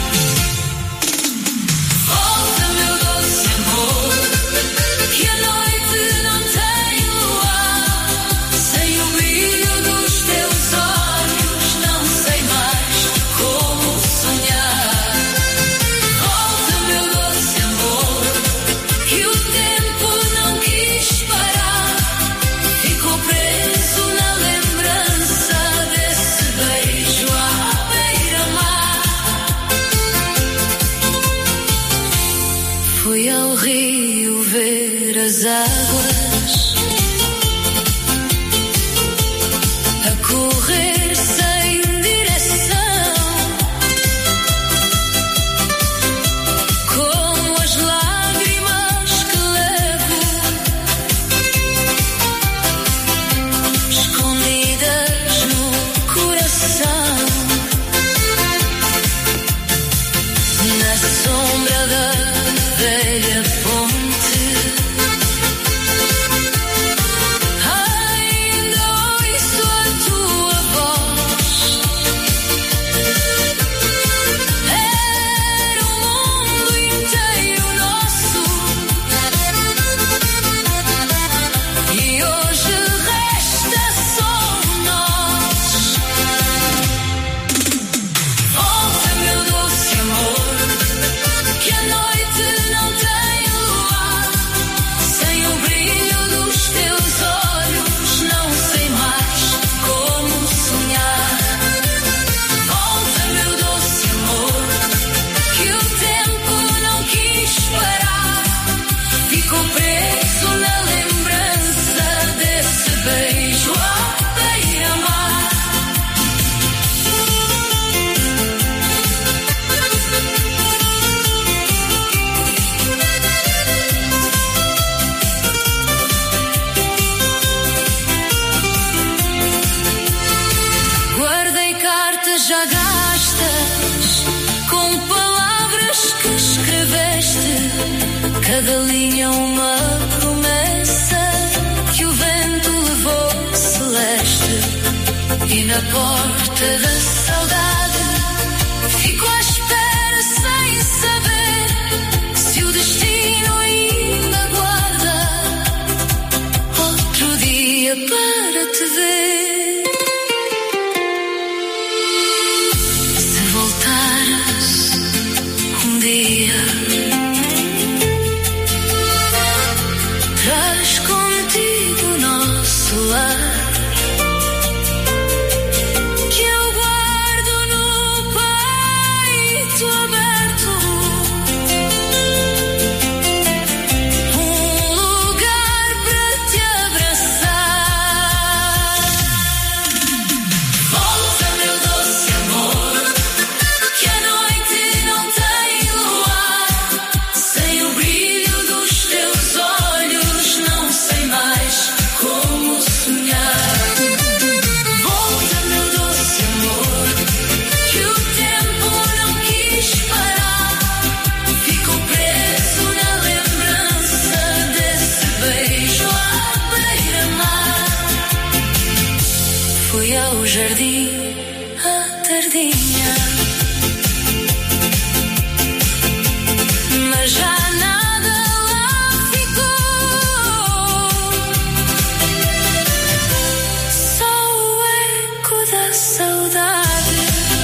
Volta, meu doce amor, que a noite não tem luar. Sem o brilho dos teus olhos não sei mais como sonhar. Volta, meu doce amor, que o tempo não quis parar. Ficou preso na lembrança desse beijo à beira-mar. Fui ao rio ver as águas a correr sem direção, como as lágrimas que levo escondidas no coração. Na sombra da velha ponte ainda ouço a tua voz. Era o mundo inteiro nosso e hoje resta só nós. Volta, meu doce amor, que a noite não tem luar. Sem o brilho dos teus olhos não sei mais como sonhar. Volta, meu doce amor, que o tempo não quis parar. Ficou preso na lembrança desse beijo à beira-mar. Guardei cartas já gastas com palavras que escreveste, cada linha uma promessa que o vento levou celeste. E na porta da saudade fico à espera sem saber se o destino ainda guarda outro dia para te ver. Se voltares um dia, traz contigo o nosso lar, que eu guardo no jardim à tardinha, mas já nada lá ficou, só o eco da saudade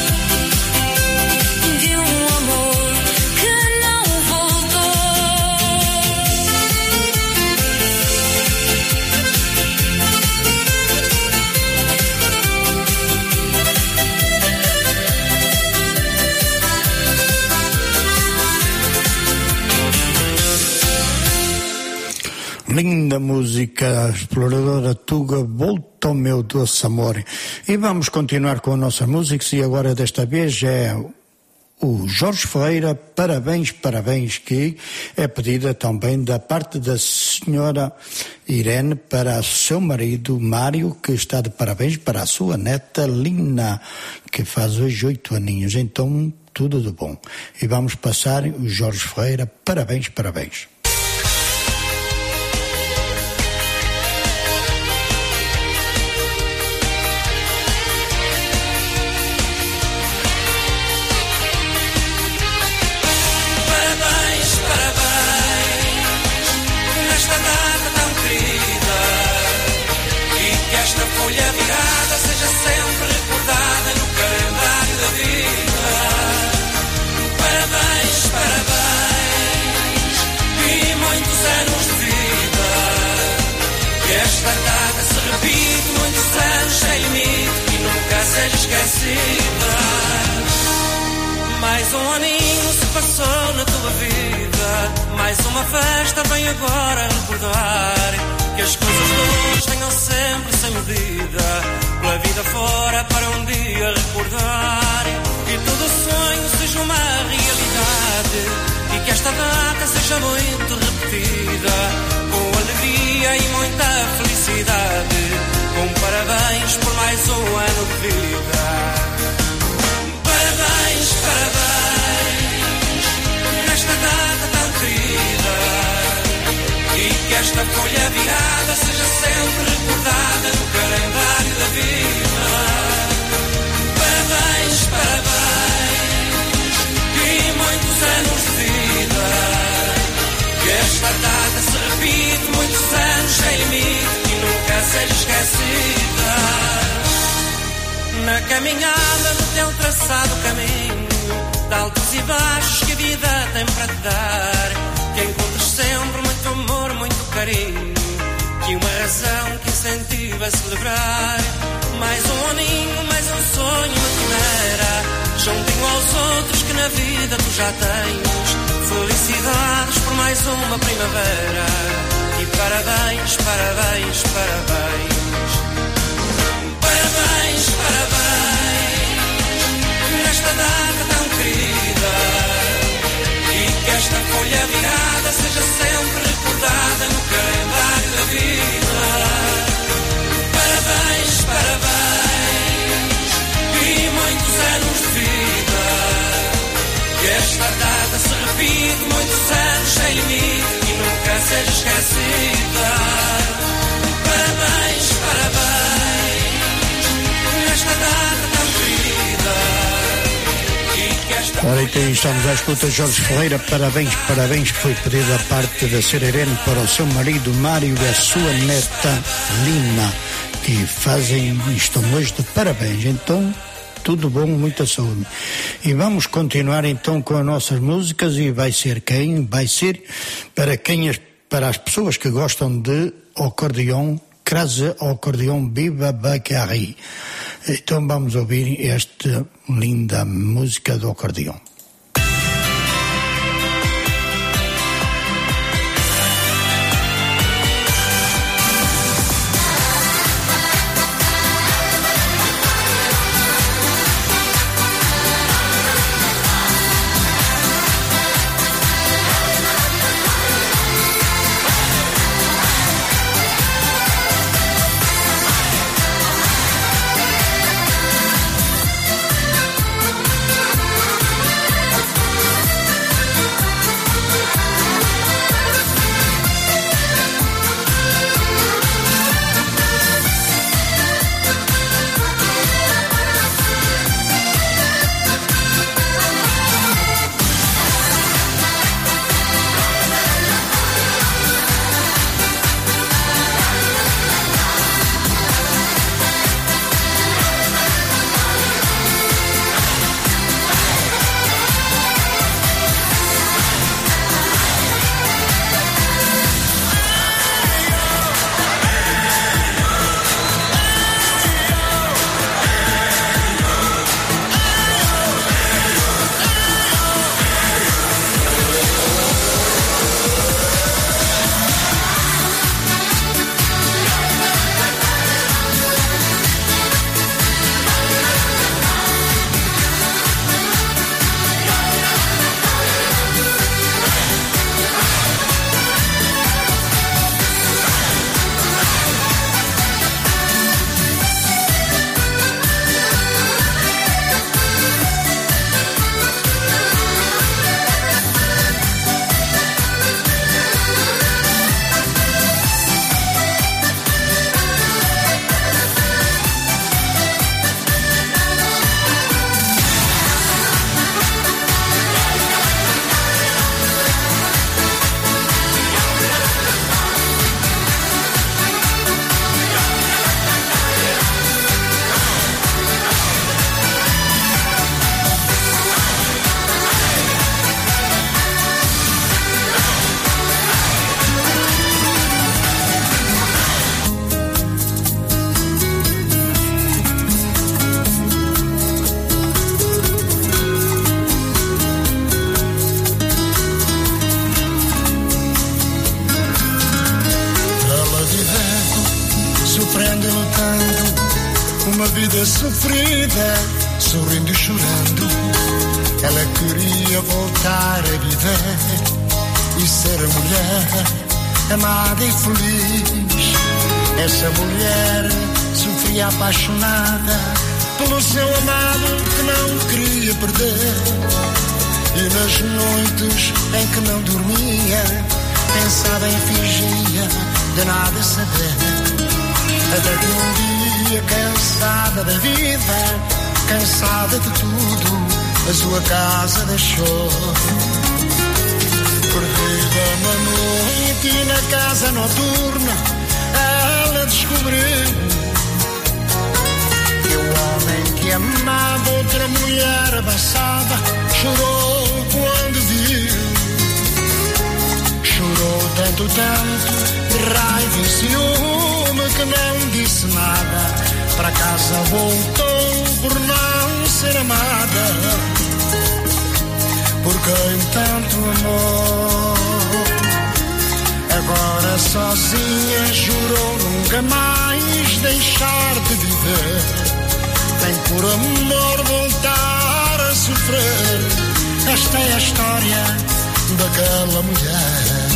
de um amor que não voltou. Linda música, exploradora Tuga, volta ao meu doce amor. E vamos continuar com a nossa música, e agora desta vez é o Jorge Ferreira, parabéns, parabéns, que é pedida também da parte da senhora Irene para o seu marido Mário, que está de parabéns para a sua neta Lina, que faz hoje oito aninhos. Então, tudo de bom. E vamos passar o Jorge Ferreira, parabéns, parabéns. Folha virada seja sempre recordada no calendário da vida. Parabéns, parabéns e muitos anos de vida. Que esta data se repite muitos anos sem limite e nunca seja esquecida. Mais um aninho se passou na tua vida, mais uma festa vem agora recordar. Que as coisas boas venham sempre sem medida, pela vida fora para um dia recordar. E todo sonho seja uma realidade, e que esta data seja muito repetida, com alegria e muita felicidade, com parabéns por mais um ano de vida. Parabéns, parabéns, nesta data tão querida. E que esta folha virada seja sempre recordada no calendário da vida. Parabéns, parabéns e muitos anos de vida. Que esta data se repite muitos anos sem limite e nunca seja esquecida. Na caminhada no teu traçado caminho, de altos e baixos que a vida tem para te dar, que encontres sempre muito amor, muito carinho, e uma razão que incentiva a celebrar. Mais um aninho, mais um sonho a quimera, juntinho aos outros que na vida tu já tens. Felicidades por mais uma primavera, e parabéns, parabéns, parabéns. Parabéns, parabéns, nesta data tão querida. E que esta folha virada seja sempre recordada no calendário da vida. Parabéns, parabéns e muitos anos de vida. Que esta data se repite muitos anos sem limite e nunca seja esquecida. Parabéns, parabéns nesta data tão querida. Ora, então estamos à escuta. Jorge Ferreira, parabéns, parabéns, que foi pedido da parte da senhora Irene para o seu marido Mário e a sua neta Lina, que fazem, estão hoje de parabéns. Então, tudo bom, muita saúde. E vamos continuar então com as nossas músicas, e vai ser quem? Vai ser para quem as, para as pessoas que gostam de acordeão, Crase Acordeão Viva Bacari. Então vamos ouvir esta linda música do acordeão. Parabéns, uma vida sofrida, sorrindo e chorando. Ela queria voltar a viver e ser a mulher amada e feliz. Essa mulher sofria apaixonada pelo seu amado que não queria perder. E nas noites em que não dormia, pensava em fingia de nada saber. Até que um dia, cansada da vida, cansada de tudo, a sua casa deixou. Perdida na noite e na casa noturna, ela descobriu que o homem que amava outra mulher abraçava chorou quando viu. Chorou tanto, tanto, de raiva e ciúme, que não disse nada. Para casa voltou por não ser amada por quem tanto amou. Agora sozinha jurou nunca mais deixar de viver. Tem por amor voltar a sofrer. Esta é a história daquela mulher.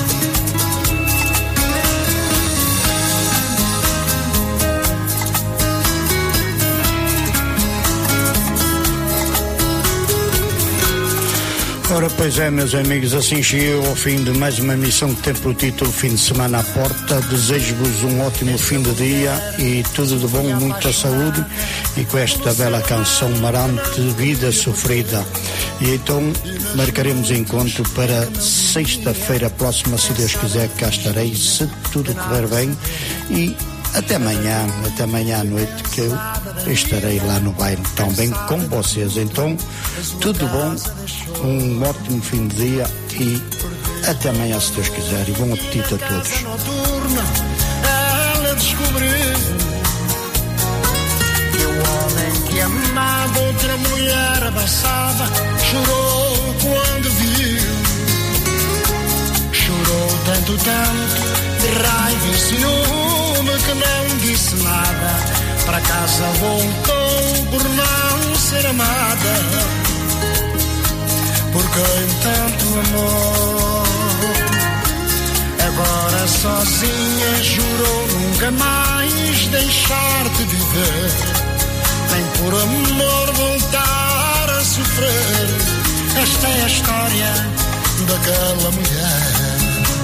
Ora, pois é, meus amigos, assim chegou ao fim de mais uma emissão que tem por título Fim de Semana à Porta. Desejo-vos um ótimo fim de dia e tudo de bom, muita saúde, e com esta bela canção marante, Vida Sofrida. E então marcaremos encontro para sexta-feira próxima, se Deus quiser, cá estarei, se tudo correr bem, e até amanhã, até amanhã à noite, que eu estarei lá no bairro também com vocês. Então, tudo bom, um ótimo fim de dia e até amanhã, se Deus quiser, e bom apetite a todos. Ela descobriu que o homem que amava outra mulher abraçava chorou quando viu. Chorou tanto, tanto, de raiva e ciúme, que não disse nada. Para casa voltou por não ser amada por quem tanto amou. Agora sozinha jurou nunca mais deixar de viver. Tem por amor voltar a sofrer. Esta é a história daquela mulher.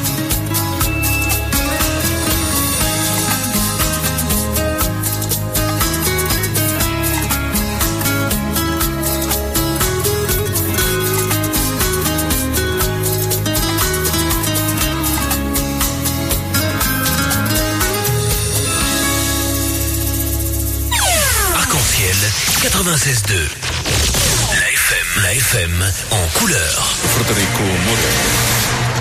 quatre-vingt-seize deux. La F M, la F M en couleur. Frederico Moura.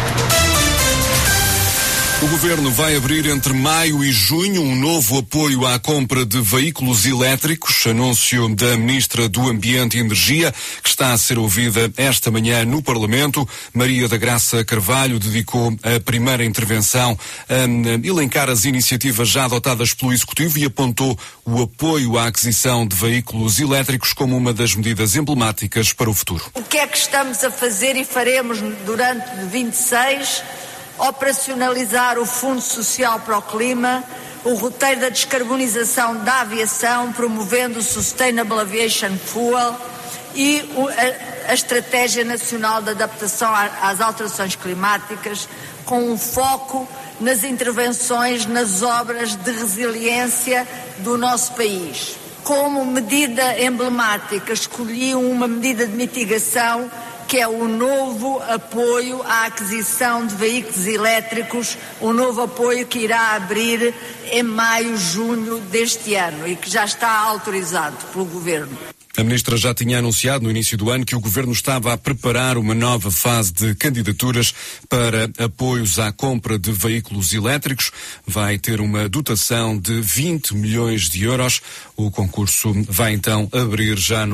O Governo vai abrir entre maio e junho um novo apoio à compra de veículos elétricos, anúncio da Ministra do Ambiente e Energia, que está a ser ouvida esta manhã no Parlamento. Maria da Graça Carvalho dedicou a primeira intervenção a elencar as iniciativas já adotadas pelo Executivo e apontou o apoio à aquisição de veículos elétricos como uma das medidas emblemáticas para o futuro. O que é que estamos a fazer e faremos durante vinte e seis? Operacionalizar o Fundo Social para o Clima, o roteiro da descarbonização da aviação, promovendo o Sustainable Aviation Fuel e a, a Estratégia Nacional de Adaptação às Alterações Climáticas, com um foco nas intervenções nas obras de resiliência do nosso país. Como medida emblemática, escolhi uma medida de mitigação que é o novo apoio à aquisição de veículos elétricos, um novo apoio que irá abrir em maio, junho deste ano e que já está autorizado pelo Governo. A Ministra já tinha anunciado no início do ano que o Governo estava a preparar uma nova fase de candidaturas para apoios à compra de veículos elétricos. Vai ter uma dotação de vinte milhões de euros. O concurso vai então abrir já no